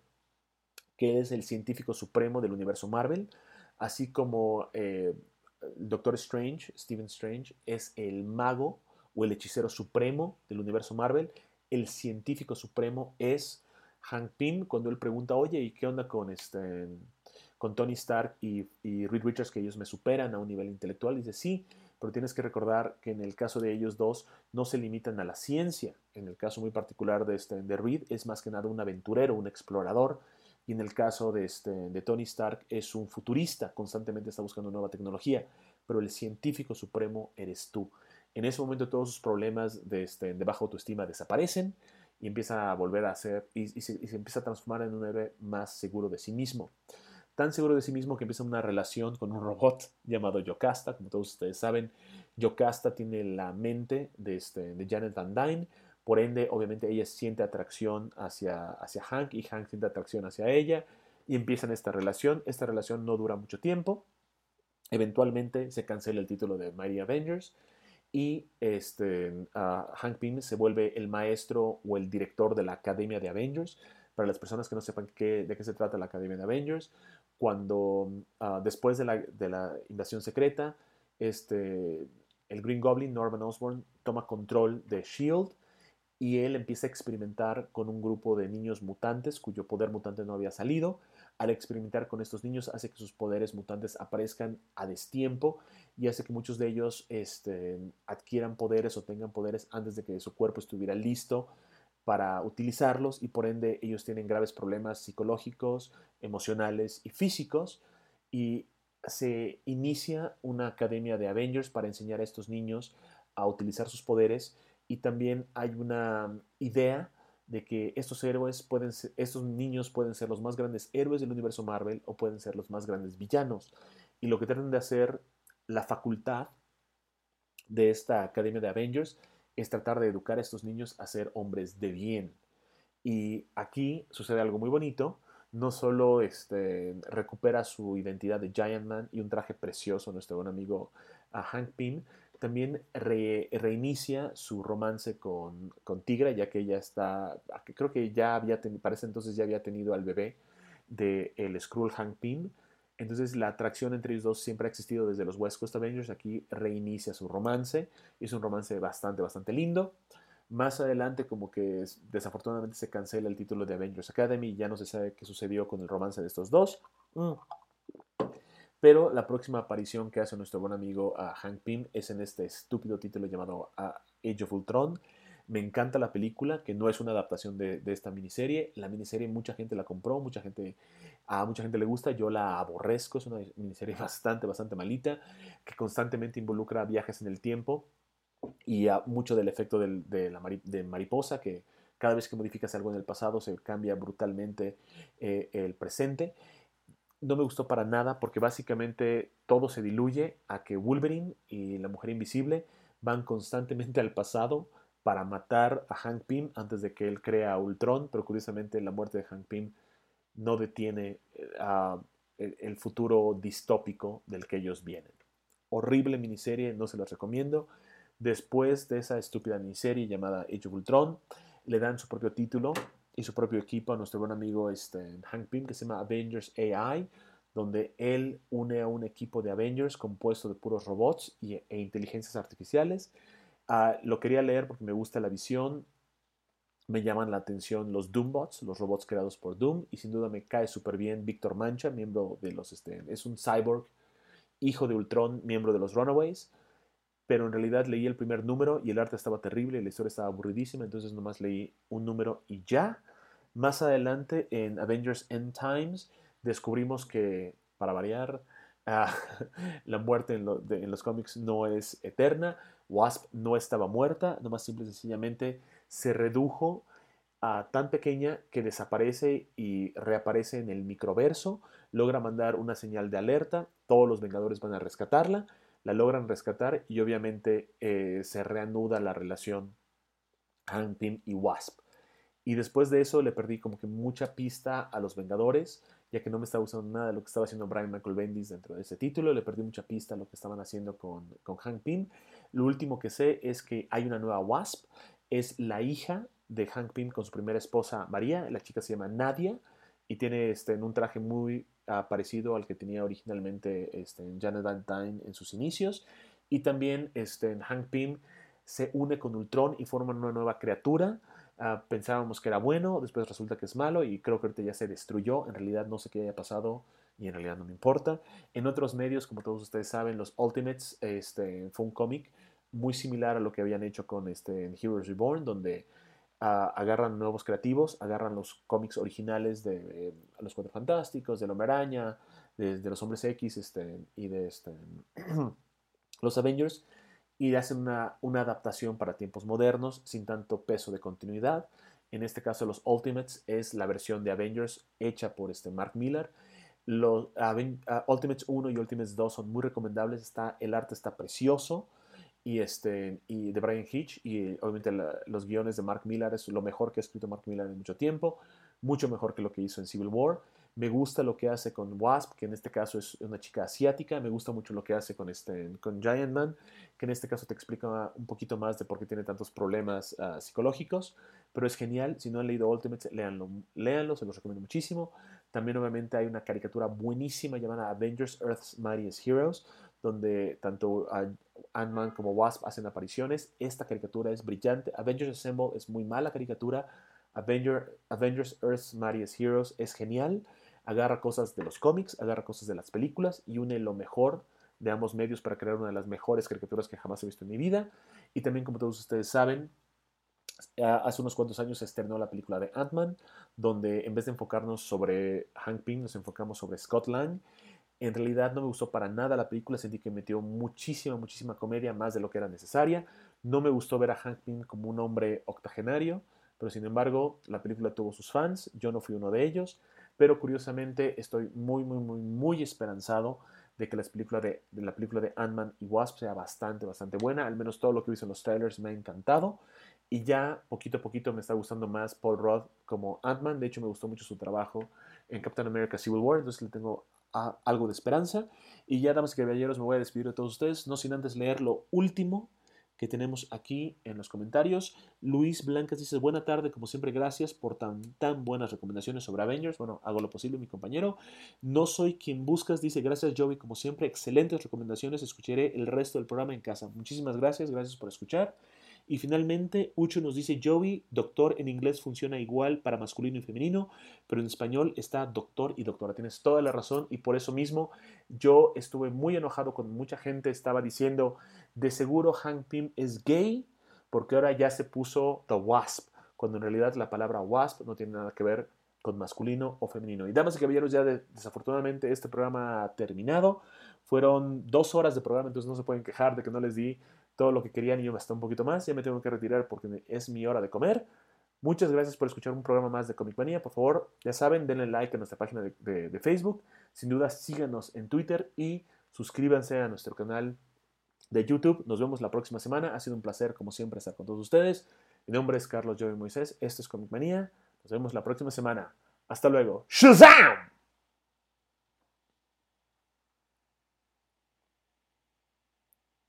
que es el científico supremo del universo Marvel, así como eh, Doctor Strange, Stephen Strange, es el mago o el hechicero supremo del universo Marvel. El científico supremo es Hank Pym, cuando él pregunta, oye, ¿y qué onda con este con Tony Stark y, y Reed Richards, que ellos me superan a un nivel intelectual? Dice, sí, pero tienes que recordar que en el caso de ellos dos no se limitan a la ciencia. En el caso muy particular de, este, de Reed es más que nada un aventurero, un explorador, y en el caso de, este, de Tony Stark es un futurista, constantemente está buscando nueva tecnología, pero el científico supremo eres tú. En ese momento todos sus problemas de, este, de baja autoestima desaparecen y empieza a volver a ser, y, y, se, y se empieza a transformar en un héroe más seguro de sí mismo. Tan seguro de sí mismo que empieza una relación con un robot llamado Yocasta. Como todos ustedes saben, Yocasta tiene la mente de, este, de Janet Van Dyne. Por ende, obviamente, ella siente atracción hacia, hacia Hank y Hank siente atracción hacia ella. Y empiezan esta relación. Esta relación no dura mucho tiempo. Eventualmente se cancela el título de Mighty Avengers. Y este, uh, Hank Pym se vuelve el maestro o el director de la Academia de Avengers. Para las personas que no sepan qué, de qué se trata la Academia de Avengers, cuando uh, después de la, de la invasión secreta, este, el Green Goblin, Norman Osborn, toma control de Shield y él empieza a experimentar con un grupo de niños mutantes cuyo poder mutante no había salido. Al experimentar con estos niños hace que sus poderes mutantes aparezcan a destiempo y hace que muchos de ellos este, adquieran poderes o tengan poderes antes de que su cuerpo estuviera listo para utilizarlos y por ende ellos tienen graves problemas psicológicos, emocionales y físicos y se inicia una academia de Avengers para enseñar a estos niños a utilizar sus poderes y también hay una idea de que estos héroes pueden ser, estos niños pueden ser los más grandes héroes del universo Marvel o pueden ser los más grandes villanos. Y lo que tratan de hacer la facultad de esta Academia de Avengers es tratar de educar a estos niños a ser hombres de bien. Y aquí sucede algo muy bonito. No solo este, recupera su identidad de Giant Man y un traje precioso, nuestro buen amigo uh, Hank Pym, también re, reinicia su romance con, con Tigra, ya que ella está, creo que ya había, ten, para ese entonces ya había tenido al bebé del Skrull Hank Pym. Entonces la atracción entre ellos dos siempre ha existido desde los West Coast Avengers. Aquí reinicia su romance. Es un romance bastante, bastante lindo. Más adelante como que desafortunadamente se cancela el título de Avengers Academy y ya no se sabe qué sucedió con el romance de estos dos. Mm. Pero la próxima aparición que hace nuestro buen amigo uh, Hank Pym es en este estúpido título llamado uh, Age of Ultron. Me encanta la película, que no es una adaptación de, de esta miniserie. La miniserie mucha gente la compró, mucha gente, a mucha gente le gusta, yo la aborrezco. Es una miniserie bastante, bastante malita, que constantemente involucra viajes en el tiempo y uh, mucho del efecto del, de la mari de mariposa, que cada vez que modificas algo en el pasado se cambia brutalmente eh, el presente. No me gustó para nada porque básicamente todo se diluye a que Wolverine y la Mujer Invisible van constantemente al pasado para matar a Hank Pym antes de que él crea a Ultron, pero curiosamente la muerte de Hank Pym no detiene uh, el, el futuro distópico del que ellos vienen. Horrible miniserie, no se los recomiendo. Después de esa estúpida miniserie llamada Age of Ultron, le dan su propio título y su propio equipo a nuestro buen amigo este, Hank Pym, que se llama Avengers A I, donde él une a un equipo de Avengers compuesto de puros robots y, e inteligencias artificiales. Uh, lo quería leer porque me gusta la visión, me llaman la atención los Doombots, los robots creados por Doom, y sin duda me cae súper bien Víctor Mancha, miembro de los, este, es un cyborg, hijo de Ultron, miembro de los Runaways, pero en realidad leí el primer número y el arte estaba terrible, la historia estaba aburridísima, entonces nomás leí un número y ya. Más adelante en Avengers End Times descubrimos que, para variar, uh, la muerte en, lo, de, en, los cómics no es eterna. Wasp no estaba muerta, nomás simple y sencillamente se redujo a tan pequeña que desaparece y reaparece en el microverso, logra mandar una señal de alerta, todos los Vengadores van a rescatarla, la logran rescatar y obviamente eh, se reanuda la relación Hank Pym y Wasp. Y después de eso le perdí como que mucha pista a los Vengadores, ya que no me estaba gustando nada de lo que estaba haciendo Brian Michael Bendis dentro de ese título. Le perdí mucha pista a lo que estaban haciendo con, con Hank Pym. Lo último que sé es que hay una nueva Wasp. Es la hija de Hank Pym con su primera esposa María. La chica se llama Nadia y tiene este, un traje muy uh, parecido al que tenía originalmente este, Janet Van Dyne en sus inicios. Y también este, Hank Pym se une con Ultron y forman una nueva criatura. Uh, pensábamos que era bueno, después resulta que es malo y creo que ahorita ya se destruyó. En realidad no sé qué haya pasado y en realidad no me importa. En otros medios, como todos ustedes saben, los Ultimates este, fue un cómic muy similar a lo que habían hecho con este, Heroes Reborn, donde uh, agarran nuevos creativos, agarran los cómics originales de eh, los Cuatro Fantásticos, de la Hombre Araña, de, de los Hombres X este, y de este, los Avengers, y hacen una, una adaptación para tiempos modernos sin tanto peso de continuidad. En este caso, los Ultimates es la versión de Avengers hecha por este Mark Millar. Los uh, Ultimates uno y Ultimates dos son muy recomendables. Está, el arte está precioso y, este, y de Brian Hitch y obviamente la, los guiones de Mark Millar es lo mejor que ha escrito Mark Millar en mucho tiempo, mucho mejor que lo que hizo en Civil War. Me gusta lo que hace con Wasp, que en este caso es una chica asiática. Me gusta mucho lo que hace con, este, con Giant Man, que en este caso te explica un poquito más de por qué tiene tantos problemas uh, psicológicos. Pero es genial. Si no han leído Ultimates, léanlo, léanlo, se los recomiendo muchísimo. También obviamente hay una caricatura buenísima llamada Avengers Earth's Mightiest Heroes, donde tanto uh, Ant-Man como Wasp hacen apariciones. Esta caricatura es brillante. Avengers Assemble es muy mala caricatura. Avenger, Avengers Earth's Mightiest Heroes es genial. Agarra cosas de los cómics, agarra cosas de las películas y une lo mejor de ambos medios para crear una de las mejores caricaturas que jamás he visto en mi vida. Y también, como todos ustedes saben, hace unos cuantos años se estrenó la película de Ant-Man, donde en vez de enfocarnos sobre Hank Pym, nos enfocamos sobre Scott Lang. En realidad no me gustó para nada la película, sentí que metió muchísima, muchísima comedia, más de lo que era necesaria. No me gustó ver a Hank Pym como un hombre octogenario, pero sin embargo la película tuvo sus fans, yo no fui uno de ellos, pero curiosamente estoy muy, muy, muy, muy esperanzado de que la película de, de, la película de Ant-Man y Wasp sea bastante, bastante buena. Al menos todo lo que he visto en los trailers me ha encantado. Y ya poquito a poquito me está gustando más Paul Rudd como Ant-Man. De hecho, me gustó mucho su trabajo en Captain America Civil War. Entonces le tengo a, algo de esperanza. Y ya, damas y caballeros, me voy a despedir de todos ustedes. No sin antes leer lo último que tenemos aquí en los comentarios. Luis Blancas dice, buena tarde, como siempre, gracias por tan, tan buenas recomendaciones sobre Avengers. Bueno, hago lo posible, mi compañero. No soy quien buscas, dice, gracias Joey, como siempre, excelentes recomendaciones, escucharé el resto del programa en casa. Muchísimas gracias, gracias por escuchar. Y finalmente, Ucho nos dice, Joey, doctor en inglés funciona igual para masculino y femenino, pero en español está doctor y doctora. Tienes toda la razón y por eso mismo yo estuve muy enojado cuando mucha gente estaba diciendo, de seguro Hank Pym es gay, porque ahora ya se puso The Wasp, cuando en realidad la palabra Wasp no tiene nada que ver con masculino o femenino. Y damas y caballeros, ya de, desafortunadamente este programa ha terminado. Fueron dos horas de programa, entonces no se pueden quejar de que no les di todo lo que querían y yo hasta un poquito más. Ya me tengo que retirar porque es mi hora de comer. Muchas gracias por escuchar un programa más de Comic Manía. Por favor, ya saben, denle like a nuestra página de, de, de Facebook. Sin duda, síganos en Twitter y suscríbanse a nuestro canal de YouTube. Nos vemos la próxima semana. Ha sido un placer, como siempre, estar con todos ustedes. Mi nombre es Carlos Joey Moisés. Esto es Comic Manía. Nos vemos la próxima semana. Hasta luego. ¡Shazam!